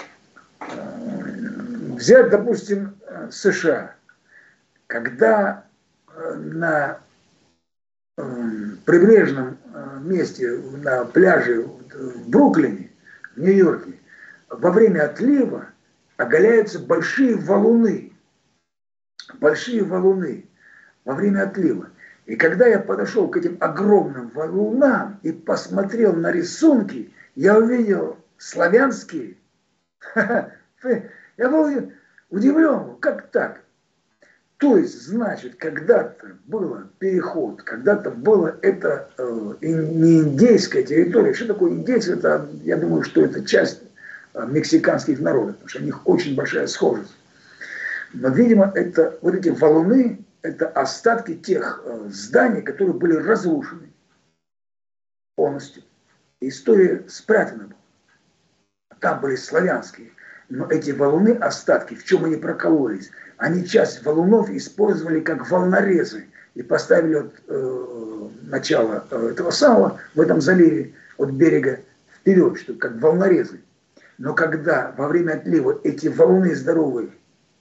взять, допустим, США, когда на прибрежном месте, на пляже в Бруклине, в Нью-Йорке, во время отлива оголяются большие валуны. Большие валуны во время отлива. И когда я подошел к этим огромным валунам и посмотрел на рисунки, я увидел славянские. Я был удивлен, как так? То есть, значит, когда-то был переход, когда-то была это э, не индейская территория. Что такое индейцы? Это, я думаю, что это часть э, мексиканских народов, потому что у них очень большая схожесть. Но, видимо, это, вот эти валуны, это остатки тех э, зданий, которые были разрушены полностью. История спрятана была. Там были славянские. Но эти валуны, остатки, в чем они прокололись? Они часть валунов использовали как волнорезы и поставили от э, начала э, этого самого в этом заливе, от берега вперед, что как волнорезы. Но когда во время отлива эти валуны здоровые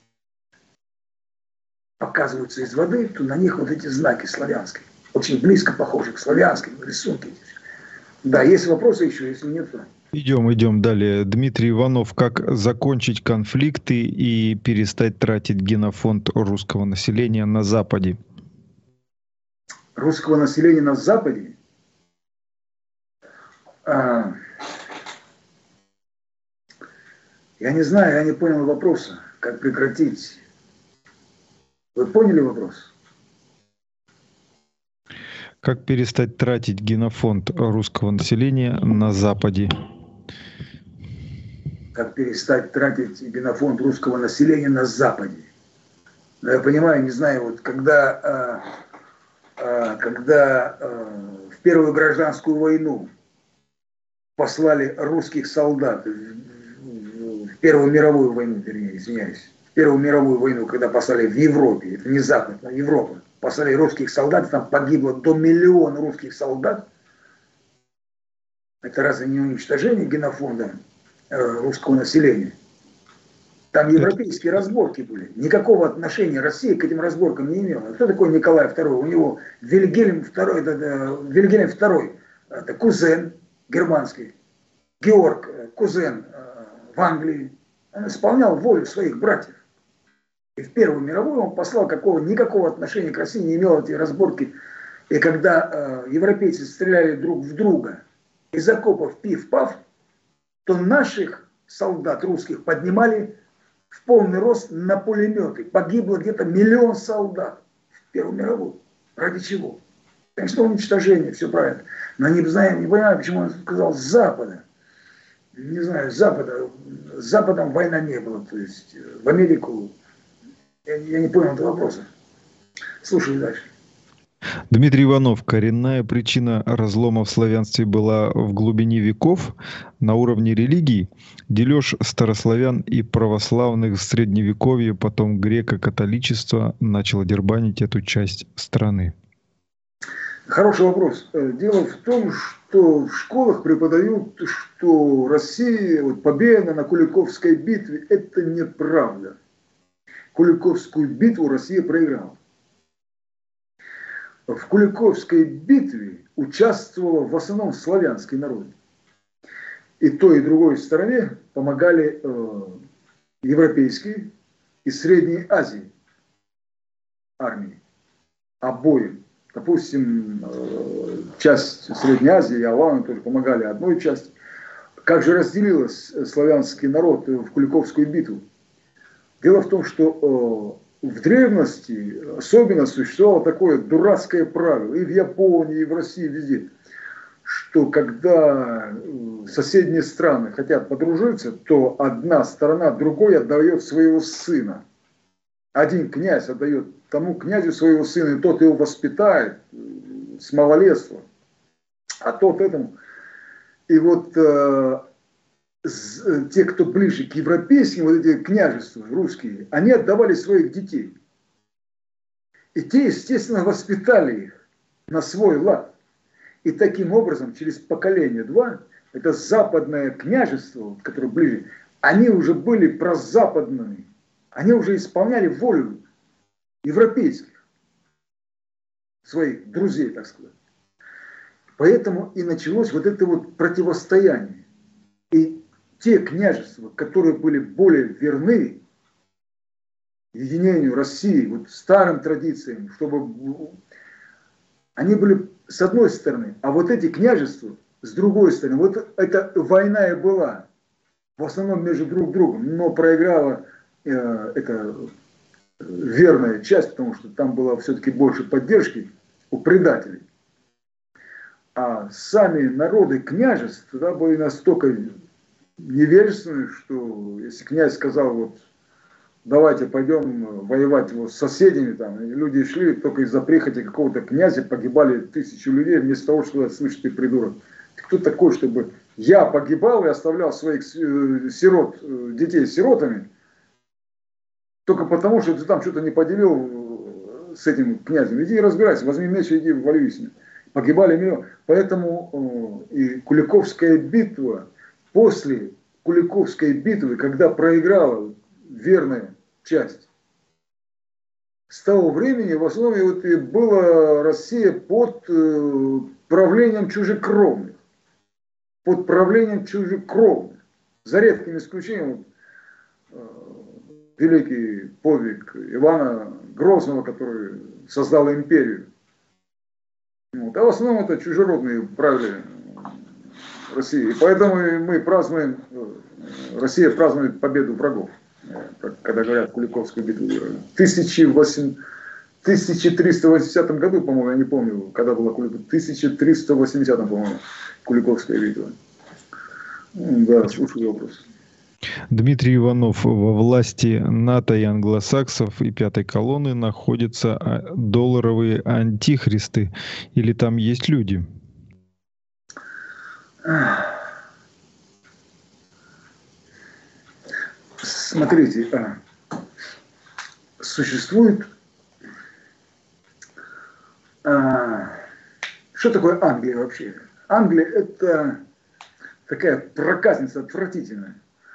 показываются из воды, то на них вот эти знаки славянские, очень близко похожи к славянским, рисунки. Да, есть вопросы еще, если нет, то... Идем, идем далее. Дмитрий Иванов. Как закончить конфликты и перестать тратить генофонд русского населения на Западе? Русского населения на Западе? А... Я не знаю, я не понял вопроса. Как прекратить? Вы поняли вопрос? Как перестать тратить генофонд русского населения на Западе? Как перестать тратить генофонд русского населения на Западе? Но я понимаю, не знаю, вот когда, а, а, когда а, в Первую гражданскую войну послали русских солдат, в, в, в Первую мировую войну, вернее, извиняюсь, в Первую мировую войну, когда послали в Европе, это не Запад, но Европа, послали русских солдат, там погибло до миллиона русских солдат. Это разве не уничтожение генофонда русского населения? Там европейские разборки были. Никакого отношения Россия к этим разборкам не имела. Кто такой Николай второй? У него Вильгельм второй, это, это, Вильгельм второй, это кузен германский. Георг, кузен в Англии. Он исполнял волю своих братьев. И в Первую мировую он послал, какого, никакого отношения к России не имел эти разборки. И когда э, европейцы стреляли друг в друга из окопов пиф-паф, то наших солдат русских поднимали в полный рост на пулеметы. Погибло где-то миллион солдат в Первую мировую. Ради чего? Конечно, уничтожение, все правильно. Но не знаю, не понимаю, почему он сказал с Запада. Не знаю, с Запада. С Западом война не было. То есть в Америку... Я, я не понял этого вопроса. Слушай дальше. Дмитрий Иванов. Коренная причина разлома в славянстве была в глубине веков на уровне религии. Дележ старославян и православных в средневековье, потом греко-католичество начало дербанить эту часть страны. Хороший вопрос. Дело в том, что в школах преподают, что Россия, вот победа на Куликовской битве, это неправда. Куликовскую битву Россия проиграла. В Куликовской битве участвовало в основном славянский народ. И той, и другой стороне помогали э, европейские и Средней Азии армии. Обоим. Допустим, э, часть Средней Азии и Аланы тоже помогали одной части. Как же разделился славянский народ в Куликовскую битву? Дело в том, что э, в древности особенно существовало такое дурацкое правило, и в Японии, и в России, везде, что когда соседние страны хотят подружиться, то одна сторона другой отдает своего сына. Один князь отдает тому князю своего сына, и тот его воспитает с малолетства, а тот этому. И вот э, те, кто ближе к европейским, вот эти княжества русские, они отдавали своих детей. И те, естественно, воспитали их на свой лад. И таким образом, через поколение два, это западное княжество, которое ближе, они уже были прозападными. Они уже исполняли волю европейских, своих друзей, так сказать. Поэтому и началось вот это вот противостояние. И те княжества, которые были более верны единению России, вот старым традициям, чтобы они были с одной стороны, а вот эти княжества с другой стороны. Вот эта война и была в основном между друг другом, но проиграла э, это верная часть, потому что там было все-таки больше поддержки у предателей. А сами народы княжеств тогда были настолько невежественны, что если князь сказал, вот, давайте пойдем воевать вот с соседями, там, и люди шли, только из-за прихоти какого-то князя погибали тысячи людей, вместо того, чтобы слышать, ты придурок. Ты кто такой, чтобы я погибал и оставлял своих сирот, детей сиротами, только потому, что ты там что-то не поделил с этим князем. Иди и разбирайся, возьми меч и иди воюй с ним. Погибали миллионы. Поэтому э, и Куликовская битва, после Куликовской битвы, когда проиграла верная часть, с того времени в основе вот и была Россия под э, правлением чужекровных. Под правлением чужекровных. За редким исключением э, великий подвиг Ивана Грозного, который создал империю. Вот. А в основном это чужеродные правили России. И поэтому мы празднуем, Россия празднует победу врагов. Когда говорят, Куликовскую битву выиграли. В тысяча триста восьмидесятом году, по-моему, я не помню, когда была Куликовская. В тысяча триста восьмидесятом, по-моему, Куликовская битва. Да, слушаю вопрос. Дмитрий Иванов: во власти НАТО и англосаксов и пятой колонны находятся долларовые антихристы, или там есть люди? Смотрите, а, существует... А, что такое Англия вообще? Англия – это такая проказница отвратительная.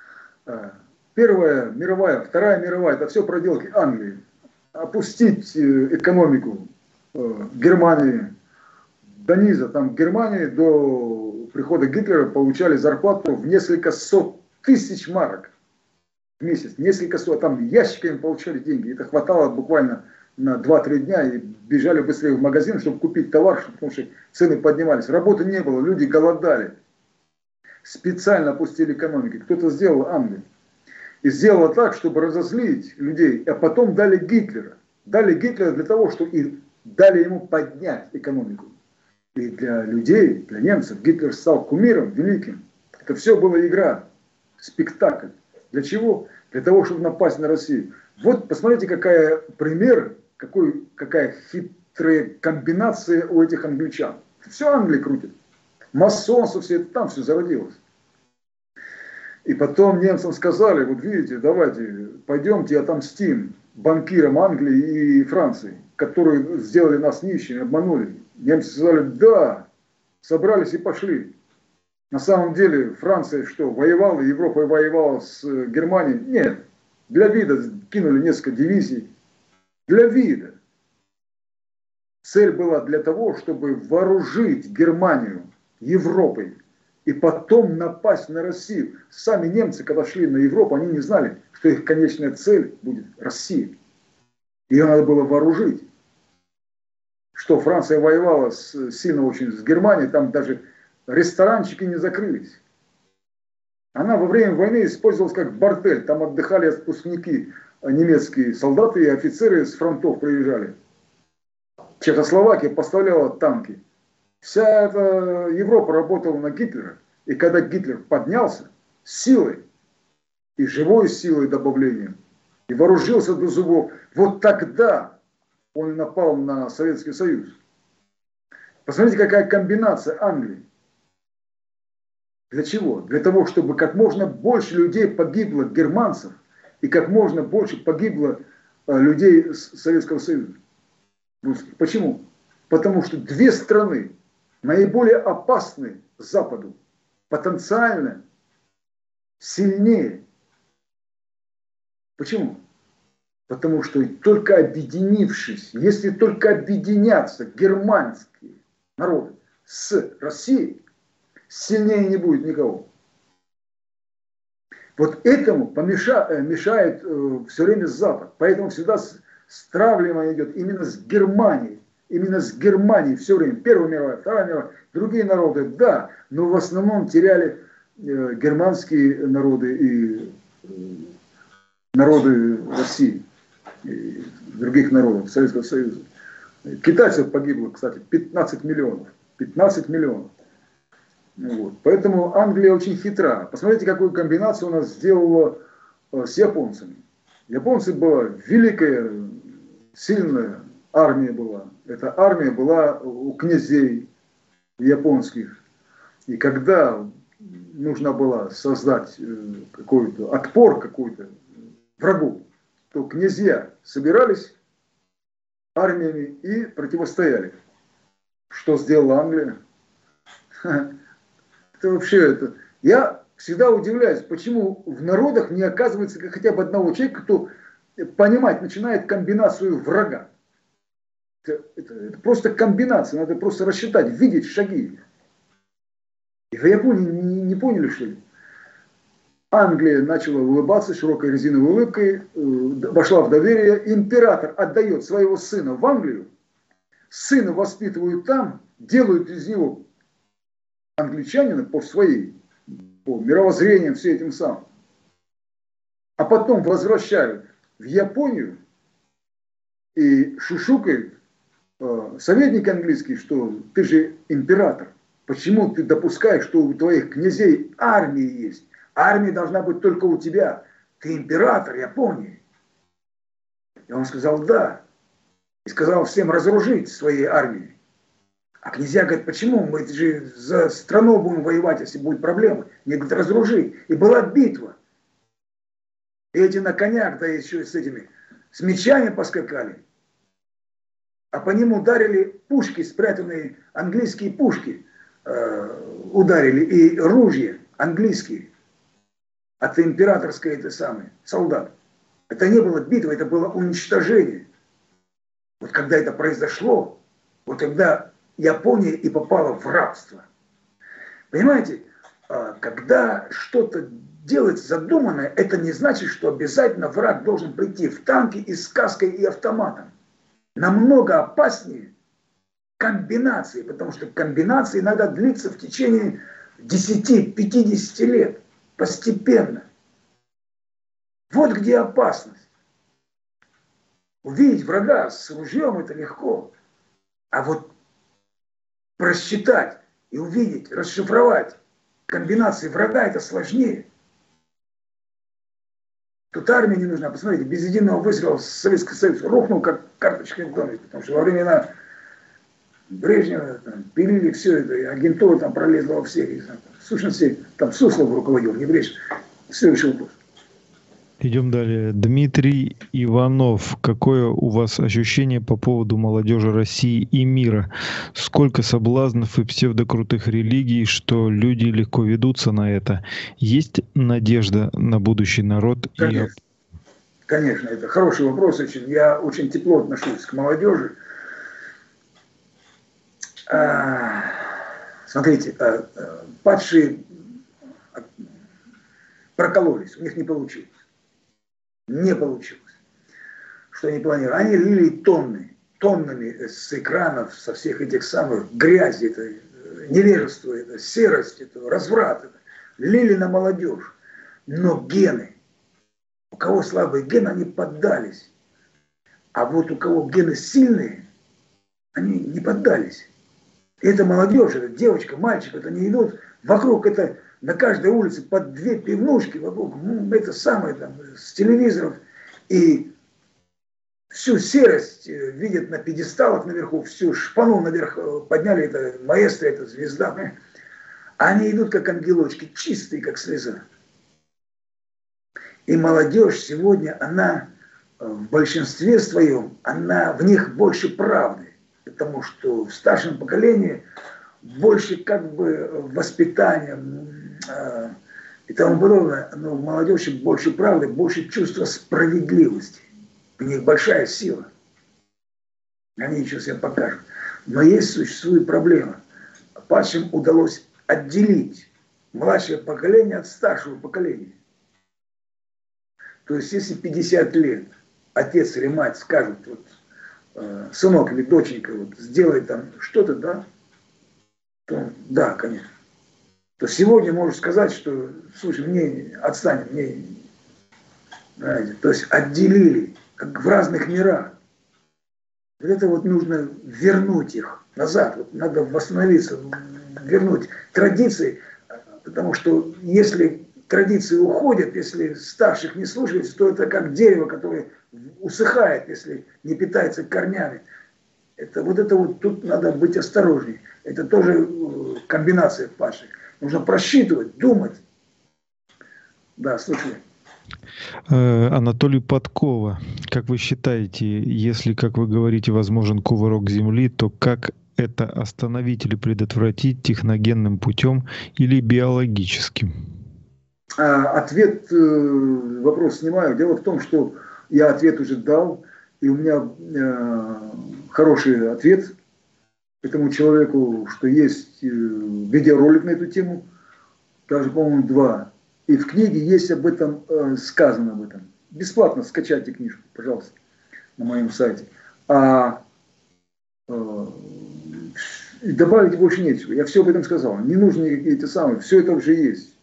Первая мировая, Вторая мировая – это все проделки Англии. Опустить экономику Германии до низа. Там в Германии до прихода Гитлера получали зарплату в несколько сот тысяч марок в месяц. Несколько сот. Там ящиками получали деньги. Это хватало буквально на два-три дня и бежали быстрее в магазин, чтобы купить товар, потому что цены поднимались. Работы не было, люди голодали. Специально опустили экономики. Кто-то сделал Англию. И сделал так, чтобы разозлить людей. А потом дали Гитлера. Дали Гитлера для того, чтобы и дали ему поднять экономику. И для людей, для немцев, Гитлер стал кумиром великим. Это все была игра, спектакль. Для чего? Для того, чтобы напасть на Россию. Вот посмотрите, какая пример, какой, какая хитрая комбинация у этих англичан. Все Англия крутит. Масонство, все это там все зародилось. И потом немцам сказали, вот видите, давайте пойдемте отомстим банкирам Англии и Франции, которые сделали нас нищими, обманули. Немцы сказали, да, собрались и пошли. На самом деле Франция что, воевала, Европа воевала с Германией? Нет. Для вида кинули несколько дивизий. Для вида. Цель была для того, чтобы вооружить Германию Европой и потом напасть на Россию. Сами немцы, когда шли на Европу, они не знали, что их конечная цель будет Россия. Ее надо было вооружить. Что Франция воевала с, сильно очень с Германией, там даже ресторанчики не закрылись. Она во время войны использовалась как бордель. Там отдыхали отпускники, немецкие солдаты и офицеры с фронтов приезжали. Чехословакия поставляла танки. Вся эта Европа работала на Гитлера. И когда Гитлер поднялся силой, и живой силой добавлением, и вооружился до зубов, вот тогда он и напал на Советский Союз. Посмотрите, какая комбинация Англии. Для чего? Для того, чтобы как можно больше людей погибло, германцев, и как можно больше погибло людей Советского Союза. Почему? Потому что две страны, наиболее опасные Западу, потенциально сильнее. Почему? Потому что только объединившись, если только объединятся германские народы с Россией, сильнее не будет никого. Вот этому помеша, мешает э, все время Запад. Поэтому всегда стравливание идет именно с Германией. Именно с Германией все время. Первая мировая, Вторая мировая. Другие народы, да, но в основном теряли э, германские народы и э, народы России. и других народов Советского Союза. Китайцев погибло, кстати, пятнадцать миллионов. пятнадцать миллионов. Вот. Поэтому Англия очень хитра. Посмотрите, какую комбинацию у нас сделала с японцами. Японцы была великая, сильная армия была. Эта армия была у князей японских. И когда нужно было создать какой-то отпор какой-то врагу, то князья собирались армиями и противостояли. Что сделала Англия? Это вообще это. Я всегда удивляюсь, почему в народах не оказывается хотя бы одного человека, кто понимать начинает комбинацию врага. Это, это, это просто комбинация, надо просто рассчитать, видеть шаги. И в Японии не, не поняли, что ли? Англия начала улыбаться широкой резиновой улыбкой, э, вошла в доверие. Император отдает своего сына в Англию, сына воспитывают там, делают из него англичанина по своей, по мировоззрениям, все этим самым. А потом возвращают в Японию и шушукают э, советник английский, что ты же император. Почему ты допускаешь, что у твоих князей армия есть? Армия должна быть только у тебя. Ты император Японии. И он сказал да. И сказал всем разоружить своей армией. А князья говорят, почему? Мы же за страну будем воевать, если будут проблемы. Мне говорят, разоружи. И была битва. И эти на конях, да еще с этими, с мечами поскакали. А по ним ударили пушки, спрятанные, английские пушки э, ударили. И ружья английские. От императорской это самое, солдат. Это не было битва, это было уничтожение. Вот когда это произошло, вот тогда Япония и попала в рабство. Понимаете, когда что-то делается задуманное, это не значит, что обязательно враг должен прийти в танке и с каской и автоматом. Намного опаснее комбинации, потому что комбинации иногда длится в течение десяти-пятидесяти лет. Постепенно. Вот где опасность. Увидеть врага с ружьем это легко. А вот просчитать и увидеть, расшифровать комбинации врага это сложнее. Тут армия не нужна. Посмотрите, без единого выстрела Советский Союз рухнул как карточный домик. Потому что во времена Брежнева там, пилили все это, и агентура там пролезла во всех. И, там, в сущности, там Суслов руководил, не Брежнев. Все решил вопрос. Идем далее. Дмитрий Иванов. Какое у вас ощущение по поводу молодежи России и мира? Сколько соблазнов и псевдокрутых религий, что люди легко ведутся на это? Есть надежда на будущий народ? Конечно, и... Конечно, это хороший вопрос. Очень. Я очень тепло отношусь к молодежи. А, смотрите, а, а, падшие прокололись, у них не получилось. Не получилось. Что они планировали? Они лили тонны, тоннами с экранов, со всех этих самых грязи, это, невежество, это, серость, это, разврат. Это, лили на молодежь. Но гены, у кого слабые гены, они поддались. А вот у кого гены сильные, они не поддались. И эта молодежь, это девочка, мальчик, это они идут вокруг, это на каждой улице под две пивнушки, вокруг, ну, это самое там, с телевизоров. И всю серость видят на пьедесталах наверху, всю шпану наверх подняли, это маэстро, это звезда. Они идут как ангелочки, чистые, как слеза. И молодежь сегодня, она в большинстве своем, она, в них больше правды. Потому что в старшем поколении больше как бы воспитания э, и тому подобное, но в молодежи больше правды, больше чувства справедливости. У них большая сила. Они еще себя покажут. Но есть, существует проблема. Падшим удалось отделить младшее поколение от старшего поколения. То есть, если пятьдесят лет отец или мать скажут, вот, э, сынок или доченька, вот, сделай там что-то, да, то да, конечно. То сегодня можешь сказать, что, слушай, мне отстань, мне, знаете, то есть отделили как в разных мирах. Вот это вот нужно вернуть их назад, вот надо восстановиться, вернуть традиции, потому что если традиции уходят, если старших не слушаются, то это как дерево, которое усыхает, если не питается корнями. Это, вот это вот тут надо быть осторожней. Это тоже комбинация паши. Нужно просчитывать, думать. Да, слушай. Анатолий Подкова, как вы считаете, если, как вы говорите, возможен кувырок Земли, то как это остановить или предотвратить техногенным путем или биологическим? Ответ, вопрос снимаю. Дело в том, что я ответ уже дал, и у меня хороший ответ этому человеку, что есть видеоролик на эту тему, даже, по-моему, два. И в книге есть об этом, э, сказано об этом. Бесплатно скачайте книжку, пожалуйста, на моем сайте. А э, и добавить больше нечего. Я все об этом сказал. Не нужны какие-то самые. Все это уже есть.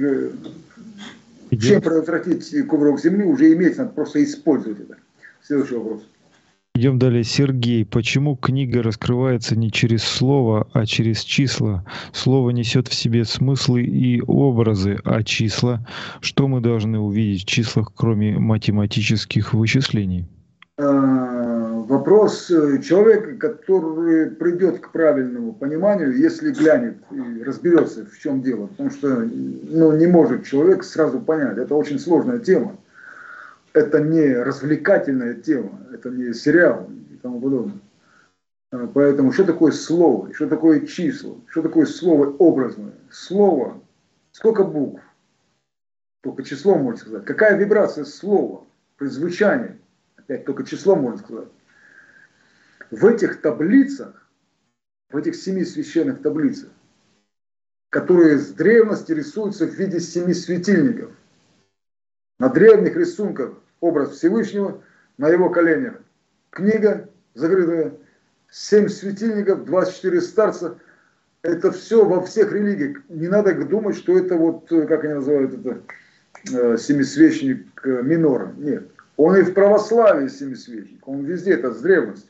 Чем предотвратить кувырок Земли, уже иметь, надо просто использовать это. Следующий вопрос. Идем далее. Сергей, почему книга раскрывается не через слово, а через числа? Слово несет в себе смыслы и образы, а числа? Что мы должны увидеть в числах, кроме математических вычислений? Вопрос человека, который придет к правильному пониманию, если глянет и разберется, в чем дело. Потому что ну, не может человек сразу понять. Это очень сложная тема. Это не развлекательная тема, это не сериал и тому подобное. Поэтому что такое слово, что такое число, что такое слово образное? Слово, сколько букв? Только число можно сказать. Какая вибрация слова при звучании? Опять только число можно сказать. В этих таблицах, в этих семи священных таблицах, которые с древности рисуются в виде семи светильников, на древних рисунках образ Всевышнего, на его коленях книга закрытая, семь светильников, двадцать четыре старца. Это все во всех религиях. Не надо думать, что это вот, как они называют это, семисвечник минора. Нет. Он и в православии семисвечник. Он везде, это с древности.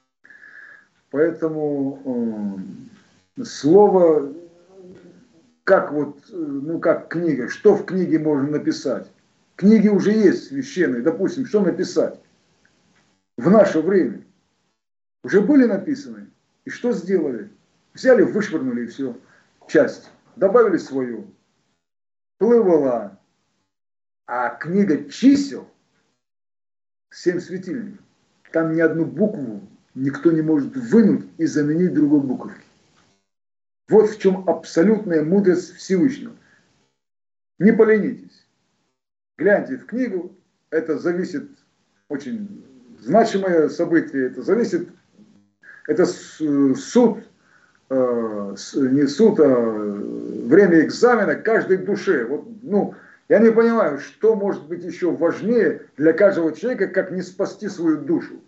Поэтому э, слово, как вот, ну как книга, что в книге можно написать? Книги уже есть священные, допустим, что написать в наше время? Уже были написаны, и что сделали? Взяли, вышвырнули и все, часть, добавили свою, плывала. А книга чисел, семь светильников, там ни одну букву никто не может вынуть и заменить другой буковки. Вот в чем абсолютная мудрость Всевышнего. Не поленитесь. Гляньте в книгу, это зависит, очень значимое событие, это зависит, это суд, э, не суд, а время экзамена каждой душе. Вот, ну, я не понимаю, что может быть еще важнее для каждого человека, как не спасти свою душу.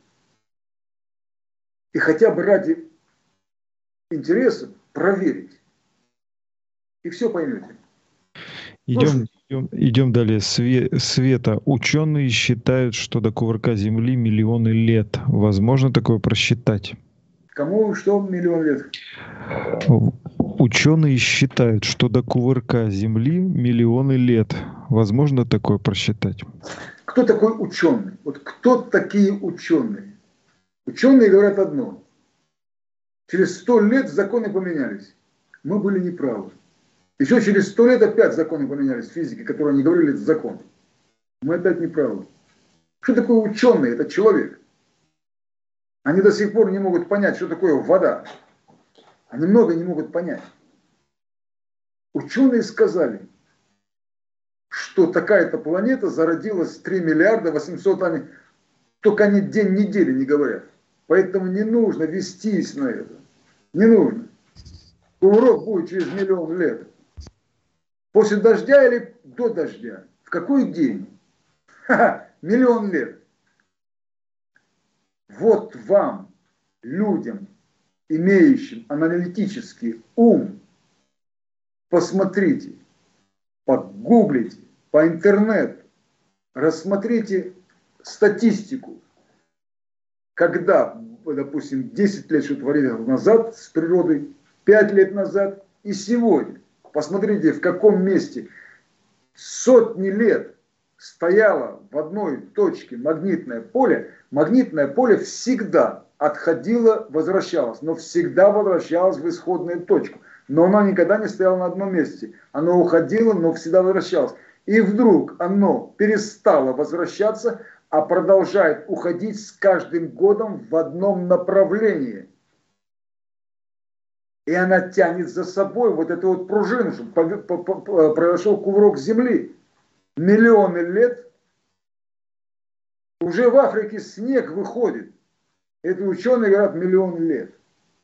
И хотя бы ради интереса проверить. И все поймете. Идем, идем, идем далее. Све, Света. Ученые считают, что до кувырка Земли миллионы лет. Возможно такое просчитать? Кому что миллион лет? Ученые считают, что до кувырка Земли миллионы лет. Возможно такое просчитать? Кто такой ученый? Вот кто такие ученые? Ученые говорят одно. Через сто лет законы поменялись. Мы были неправы. Еще через сто лет опять законы поменялись в физике, которые они говорили, это закон. Мы опять неправы. Что такое ученый? Это человек. Они до сих пор не могут понять, что такое вода. Они много не могут понять. Ученые сказали, что такая-то планета зародилась три миллиарда восемьсот, они, только они день недели не говорят. Поэтому не нужно вестись на это. Не нужно. Урок будет через миллион лет. После дождя или до дождя? В какой день? Ха-ха, миллион лет. Вот вам, людям, имеющим аналитический ум, посмотрите, погуглите по интернету, рассмотрите статистику, когда, допустим, десять лет что творили назад с природой, пять лет назад и сегодня. Посмотрите, в каком месте сотни лет стояло в одной точке магнитное поле. Магнитное поле всегда отходило, возвращалось, но всегда возвращалось в исходную точку. Но оно никогда не стояло на одном месте. Оно уходило, но всегда возвращалось. И вдруг оно перестало возвращаться, а продолжает уходить с каждым годом в одном направлении. И она тянет за собой вот эту вот пружину, чтобы произошел кувырок Земли. Миллионы лет. Уже в Африке снег выходит. Это ученые говорят миллион лет.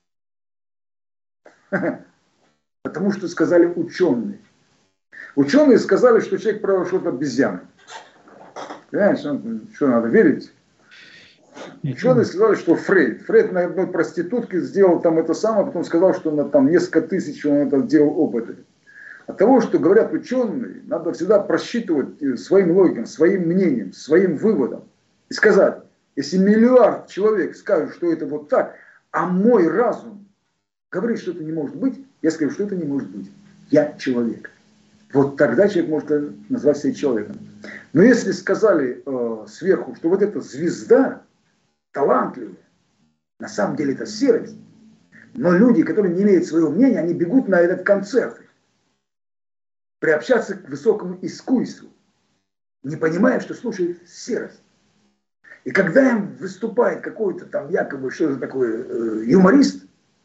Потому что сказали ученые. Ученые сказали, что человек произошел от обезьяны. Понимаешь, что надо верить? Ученые сказали, что Фрейд. Фрейд на одной проститутке сделал там это самое, потом сказал, что на там несколько тысяч он это делал опыты. От того, что говорят ученые, надо всегда просчитывать своим логикам, своим мнением, своим выводом. И сказать, если миллиард человек скажет, что это вот так, а мой разум говорит, что это не может быть, я скажу, что это не может быть. Я человек. Вот тогда человек может назвать себя человеком. Но если сказали э, сверху, что вот эта звезда талантливая, на самом деле это серость, но люди, которые не имеют своего мнения, они бегут на этот концерт, приобщаться к высокому искусству, не понимая, что слушают серость. И когда им выступает какой-то там якобы, что это такое, э, юморист,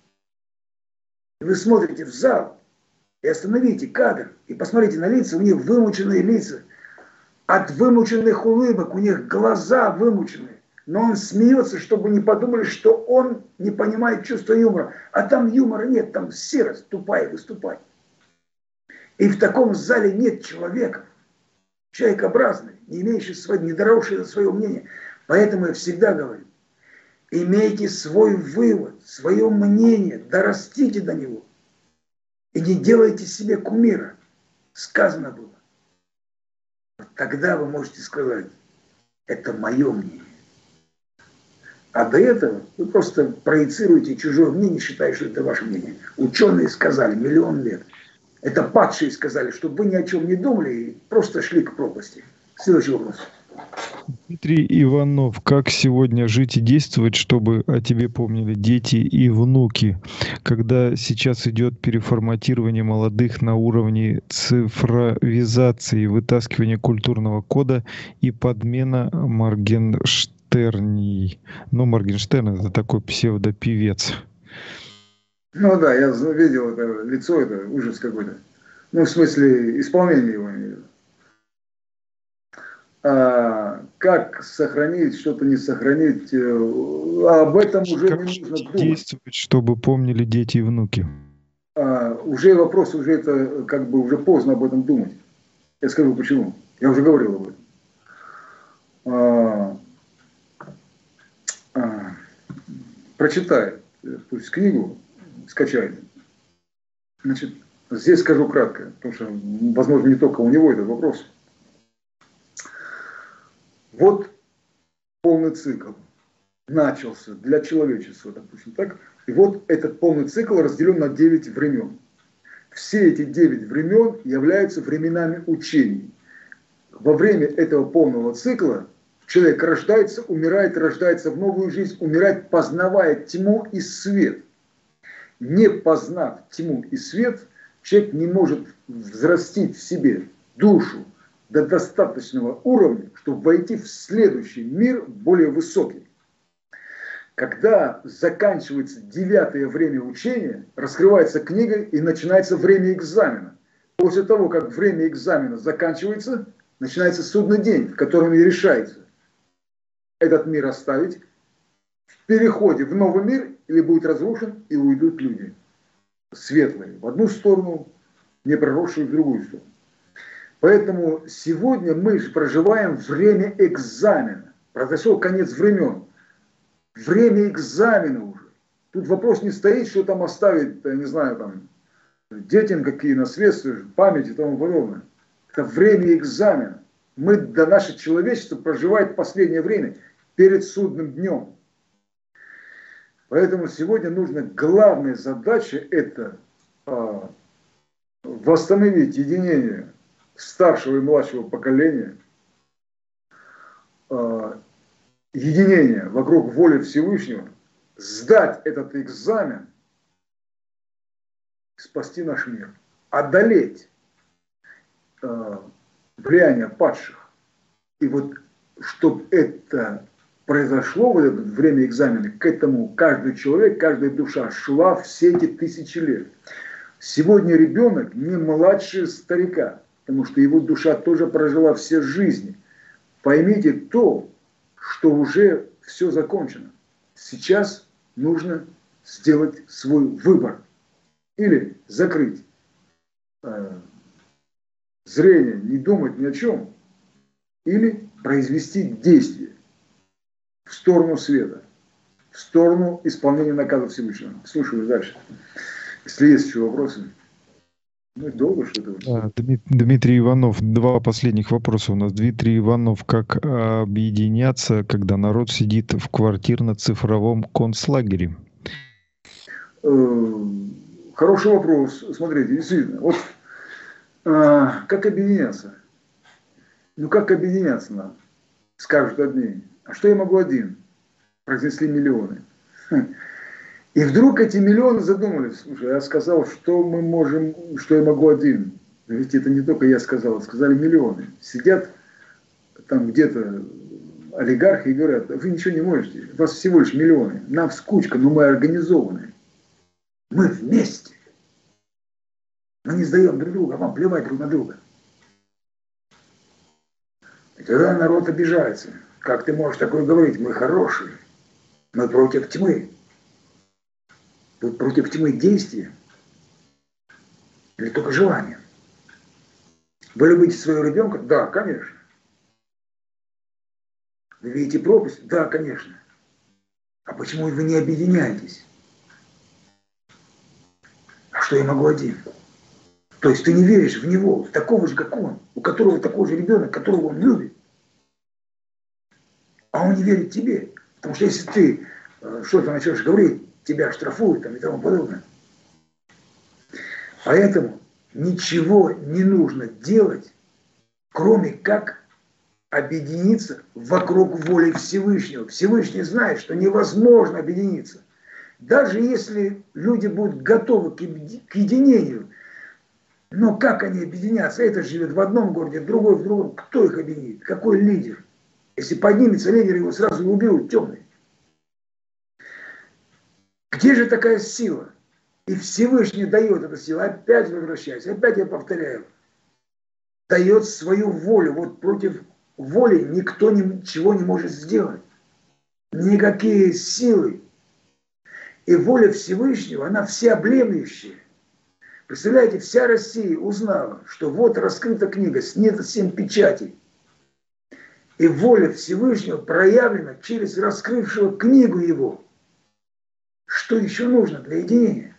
и вы смотрите в зал, и остановите кадр, и посмотрите на лица, у них вымученные лица. От вымученных улыбок у них глаза вымученные. Но он смеется, чтобы не подумали, что он не понимает чувства юмора. А там юмора нет, там серость тупая выступает. И в таком зале нет человека, человекообразный, не имеющий своего, не доросший до своего мнения. Поэтому я всегда говорю, имейте свой вывод, свое мнение, дорастите до него. И не делайте себе кумира. Сказано было. Вот тогда вы можете сказать, это мое мнение. А до этого вы просто проецируете чужое мнение, считая, что это ваше мнение. Ученые сказали миллион лет. Это падшие сказали, чтобы вы ни о чем не думали и просто шли к пропасти. Следующий вопрос. Дмитрий Иванов, как сегодня жить и действовать, чтобы о тебе помнили дети и внуки, когда сейчас идет переформатирование молодых на уровне цифровизации, вытаскивания культурного кода и подмена Моргенштерней? Ну, Моргенштерн — это такой псевдопевец. Ну да, я видел это лицо, это ужас какой-то. Ну, в смысле, исполнение его. А, как сохранить, что-то не сохранить, а об этом уже как не нужно думать. Действовать, чтобы помнили дети и внуки. А, уже вопрос, уже это как бы уже поздно об этом думать. Я скажу почему. Я уже говорил об этом. А, а, прочитай, то есть книгу скачай. Значит, здесь скажу кратко, потому что, возможно, не только у него этот вопрос. Вот полный цикл начался для человечества, допустим, так. И вот этот полный цикл разделен на девять времен. Все эти девять времен являются временами учений. Во время этого полного цикла человек рождается, умирает, рождается в новую жизнь, умирает, познавая тьму и свет. Не познав тьму и свет, человек не может взрастить в себе душу до достаточного уровня, чтобы войти в следующий мир, более высокий. Когда заканчивается девятое время учения, раскрывается книга и начинается время экзамена. После того, как время экзамена заканчивается, начинается судный день, в котором и решается, этот мир оставить, в переходе в новый мир или будет разрушен, и уйдут люди светлые в одну сторону, не проросшие в другую сторону. Поэтому сегодня мы проживаем время экзамена. Произошел конец времен. Время экзамена уже. Тут вопрос не стоит, что там оставить, я не знаю, там, детям какие наследства, память и тому подобное. Это время экзамена. Мы, да, наше человечество проживает последнее время перед судным днем. Поэтому сегодня нужно, главная задача это а, восстановить единение старшего и младшего поколения, а, единение вокруг воли Всевышнего, сдать этот экзамен, спасти наш мир, одолеть э, влияние падших. И вот, чтобы это произошло в это время экзамена, к этому каждый человек, каждая душа шла все эти тысячи лет. Сегодня ребенок не младше старика, потому что его душа тоже прожила все жизни. Поймите то, что уже все закончено. Сейчас нужно сделать свой выбор. Или закрыть э, зрение, не думать ни о чем, или произвести действие в сторону света, в сторону исполнения наказа Всевышнего. Слушаю дальше. Если есть еще вопросы. Ну, долго что-то. Да, Дмитрий Иванов, два последних вопроса у нас. Дмитрий Иванов, как объединяться, когда народ сидит в квартирно-цифровом концлагере? Хороший вопрос. Смотрите, действительно. Вот э, как объединяться? Ну как объединяться нам? Скажут одни. А что я могу один? Произнесли миллионы. И вдруг эти миллионы задумались. Слушай, я сказал, что мы можем, что я могу один. Ведь это не только я сказал, сказали миллионы. Сидят там где-то олигархи и говорят, вы ничего не можете. У вас всего лишь миллионы. Нам скучка, но мы организованы. Мы вместе. Мы не сдаем друг друга, а вам плевать друг на друга. И тогда народ обижается. Как ты можешь такое говорить? Мы хорошие. Мы против тьмы. Вы против тьмы действия? Или только желания? Вы любите своего ребенка? Да, конечно. Вы видите пропасть? Да, конечно. А почему вы не объединяетесь? А что я могу один? То есть ты не веришь в него, в такого же, как он, у которого такой же ребенок, которого он любит. А он не верит тебе. Потому что если ты э, что-то начнешь говорить, тебя штрафуют там, и тому подобное. Поэтому ничего не нужно делать, кроме как объединиться вокруг воли Всевышнего. Всевышний знает, что невозможно объединиться. Даже если люди будут готовы к единению, но как они объединятся? Этот живет в одном городе, другой в другом. Кто их объединит? Какой лидер? Если поднимется лидер, его сразу уберут темный. Где же такая сила? И Всевышний дает эту силу. Опять возвращаюсь, опять я повторяю. Дает свою волю. Вот против воли никто ничего не может сделать. Никакие силы. И воля Всевышнего, она всеобъемлющая. Представляете, вся Россия узнала, что вот раскрыта книга, снято семь печатей. И воля Всевышнего проявлена через раскрывшего книгу его. Что еще нужно для единения?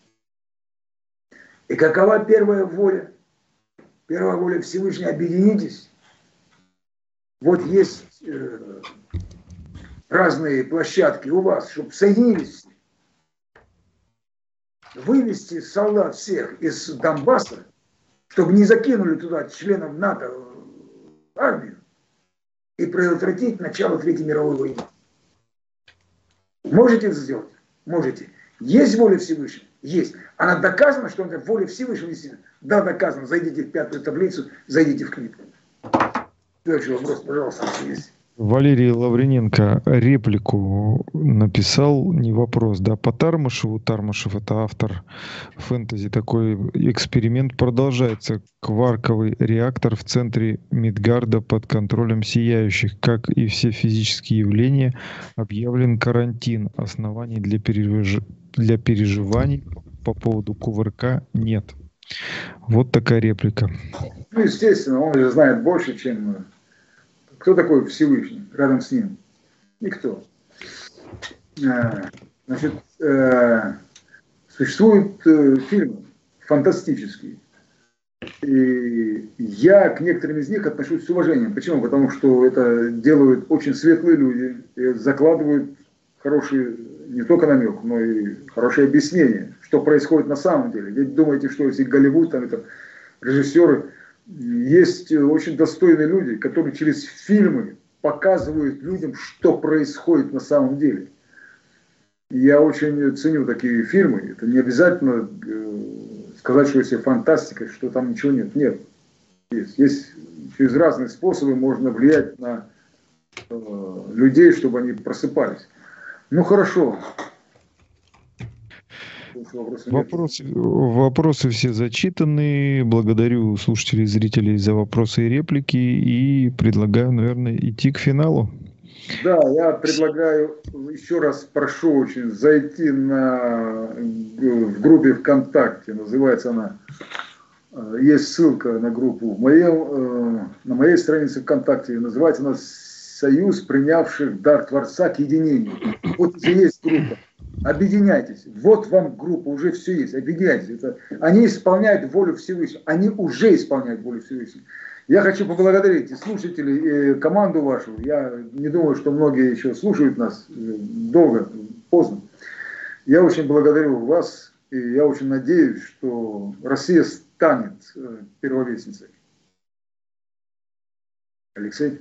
И какова первая воля? Первая воля Всевышнего: объединитесь. Вот есть э, разные площадки у вас, чтобы соединились. Вывести солдат всех из Донбасса, чтобы не закинули туда членов НАТО в армию, и предотвратить начало Третьей мировой войны. Можете это сделать? Можете. Есть воля Всевышнего? Есть. Она доказана, что это воля Всевышнего? Да, доказано. Зайдите в пятую таблицу, зайдите в книгу. Следующий вопрос, пожалуйста, есть. Валерий Лаврененко реплику написал, не вопрос, да, по Тармашеву. Тармашев — это автор фэнтези. Такой эксперимент продолжается. Кварковый реактор в центре Мидгарда под контролем сияющих. Как и все физические явления, объявлен карантин. Оснований для, переж... для переживаний по поводу КВРК нет. Вот такая реплика. Ну, естественно, он же знает больше, чем... Кто такой Всевышний рядом с ним? Никто. Значит, существуют фильмы фантастические. И я к некоторым из них отношусь с уважением. Почему? Потому что это делают очень светлые люди, и закладывают хороший не только намек, но и хорошее объяснение, что происходит на самом деле. Ведь думаете, что если Голливуд, там это режиссеры, есть очень достойные люди, которые через фильмы показывают людям, что происходит на самом деле. Я очень ценю такие фильмы. Это не обязательно сказать, что если фантастика, что там ничего нет. Нет. Есть. Есть через разные способы можно влиять на э, людей, чтобы они просыпались. Ну хорошо. Вопросы, вопросы все зачитаны. Благодарю слушателей и зрителей за вопросы и реплики. И предлагаю, наверное, идти к финалу. Да, я предлагаю, еще раз прошу очень, зайти на, в группе ВКонтакте, называется она, есть ссылка на группу в моем, на моей странице ВКонтакте, называется она «Союз принявших дар Творца к единению». Вот где есть группа, объединяйтесь, вот вам группа, уже все есть, объединяйтесь. Это, они исполняют волю Всевышнего, они уже исполняют волю Всевышнего. Я хочу поблагодарить и слушателей, и команду вашу. Я не думаю, что многие еще слушают нас долго, поздно. Я очень благодарю вас, и я очень надеюсь, что Россия станет первовестницей. Алексей?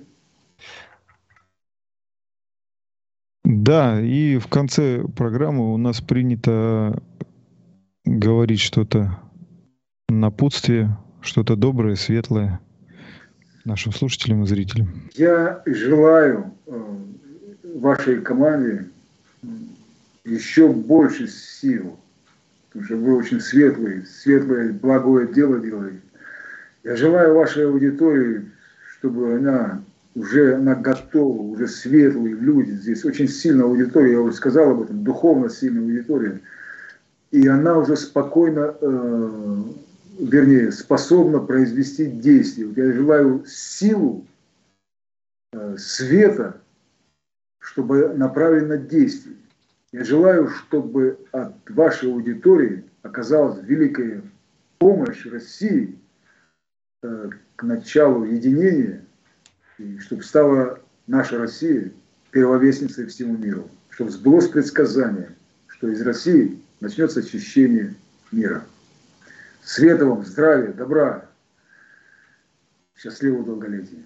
Да, и в конце программы у нас принято говорить что-то напутствие, что-то доброе, светлое нашим слушателям и зрителям. Я желаю э, вашей команде еще больше сил, потому что вы очень светлые, светлое, благое дело делаете. Я желаю вашей аудитории, чтобы она уже она готова, уже светлые люди. Здесь очень сильная аудитория, я уже сказал об этом, духовно сильная аудитория. И она уже спокойно... Э, вернее, способна произвести действие. Я желаю силу э, света, чтобы направить на действие. Я желаю, чтобы от вашей аудитории оказалась великая помощь России э, к началу единения, и чтобы стала наша Россия первовестницей всему миру, чтобы сбылось предсказание, что из России начнется очищение мира. Света вам, здравия, добра, счастливого долголетия.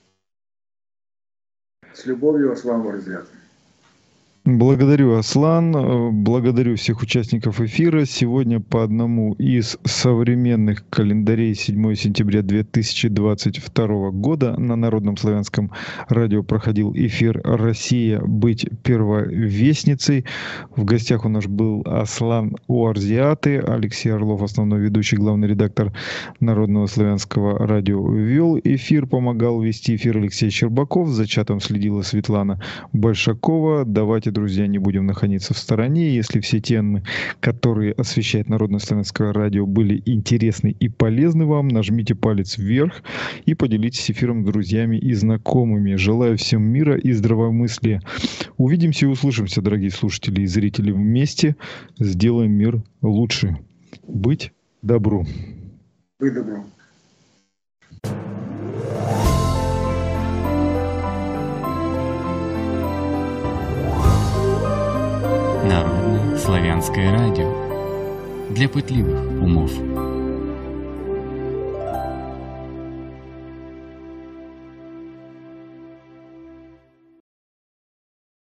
С любовью, Аслан Варзят. Благодарю, Аслан. Благодарю всех участников эфира. Сегодня по одному из современных календарей седьмого сентября две тысячи двадцать второго года на Народном славянском радио проходил эфир «Россия. Быть первовестницей». В гостях у нас был Аслан Уарзиаты, Алексей Орлов, основной ведущий, главный редактор Народного славянского радио, вел эфир, помогал вести эфир Алексей Щербаков. За чатом следила Светлана Большакова. Давайте, друзья, не будем находиться в стороне. Если все темы, которые освещает Народное славянское радио, были интересны и полезны вам, нажмите палец вверх и поделитесь эфиром с друзьями и знакомыми. Желаю всем мира и здравомыслия. Увидимся и услышимся, дорогие слушатели и зрители. Вместе сделаем мир лучше. Быть добру. Быть добру. Народное славянское радио для пытливых умов.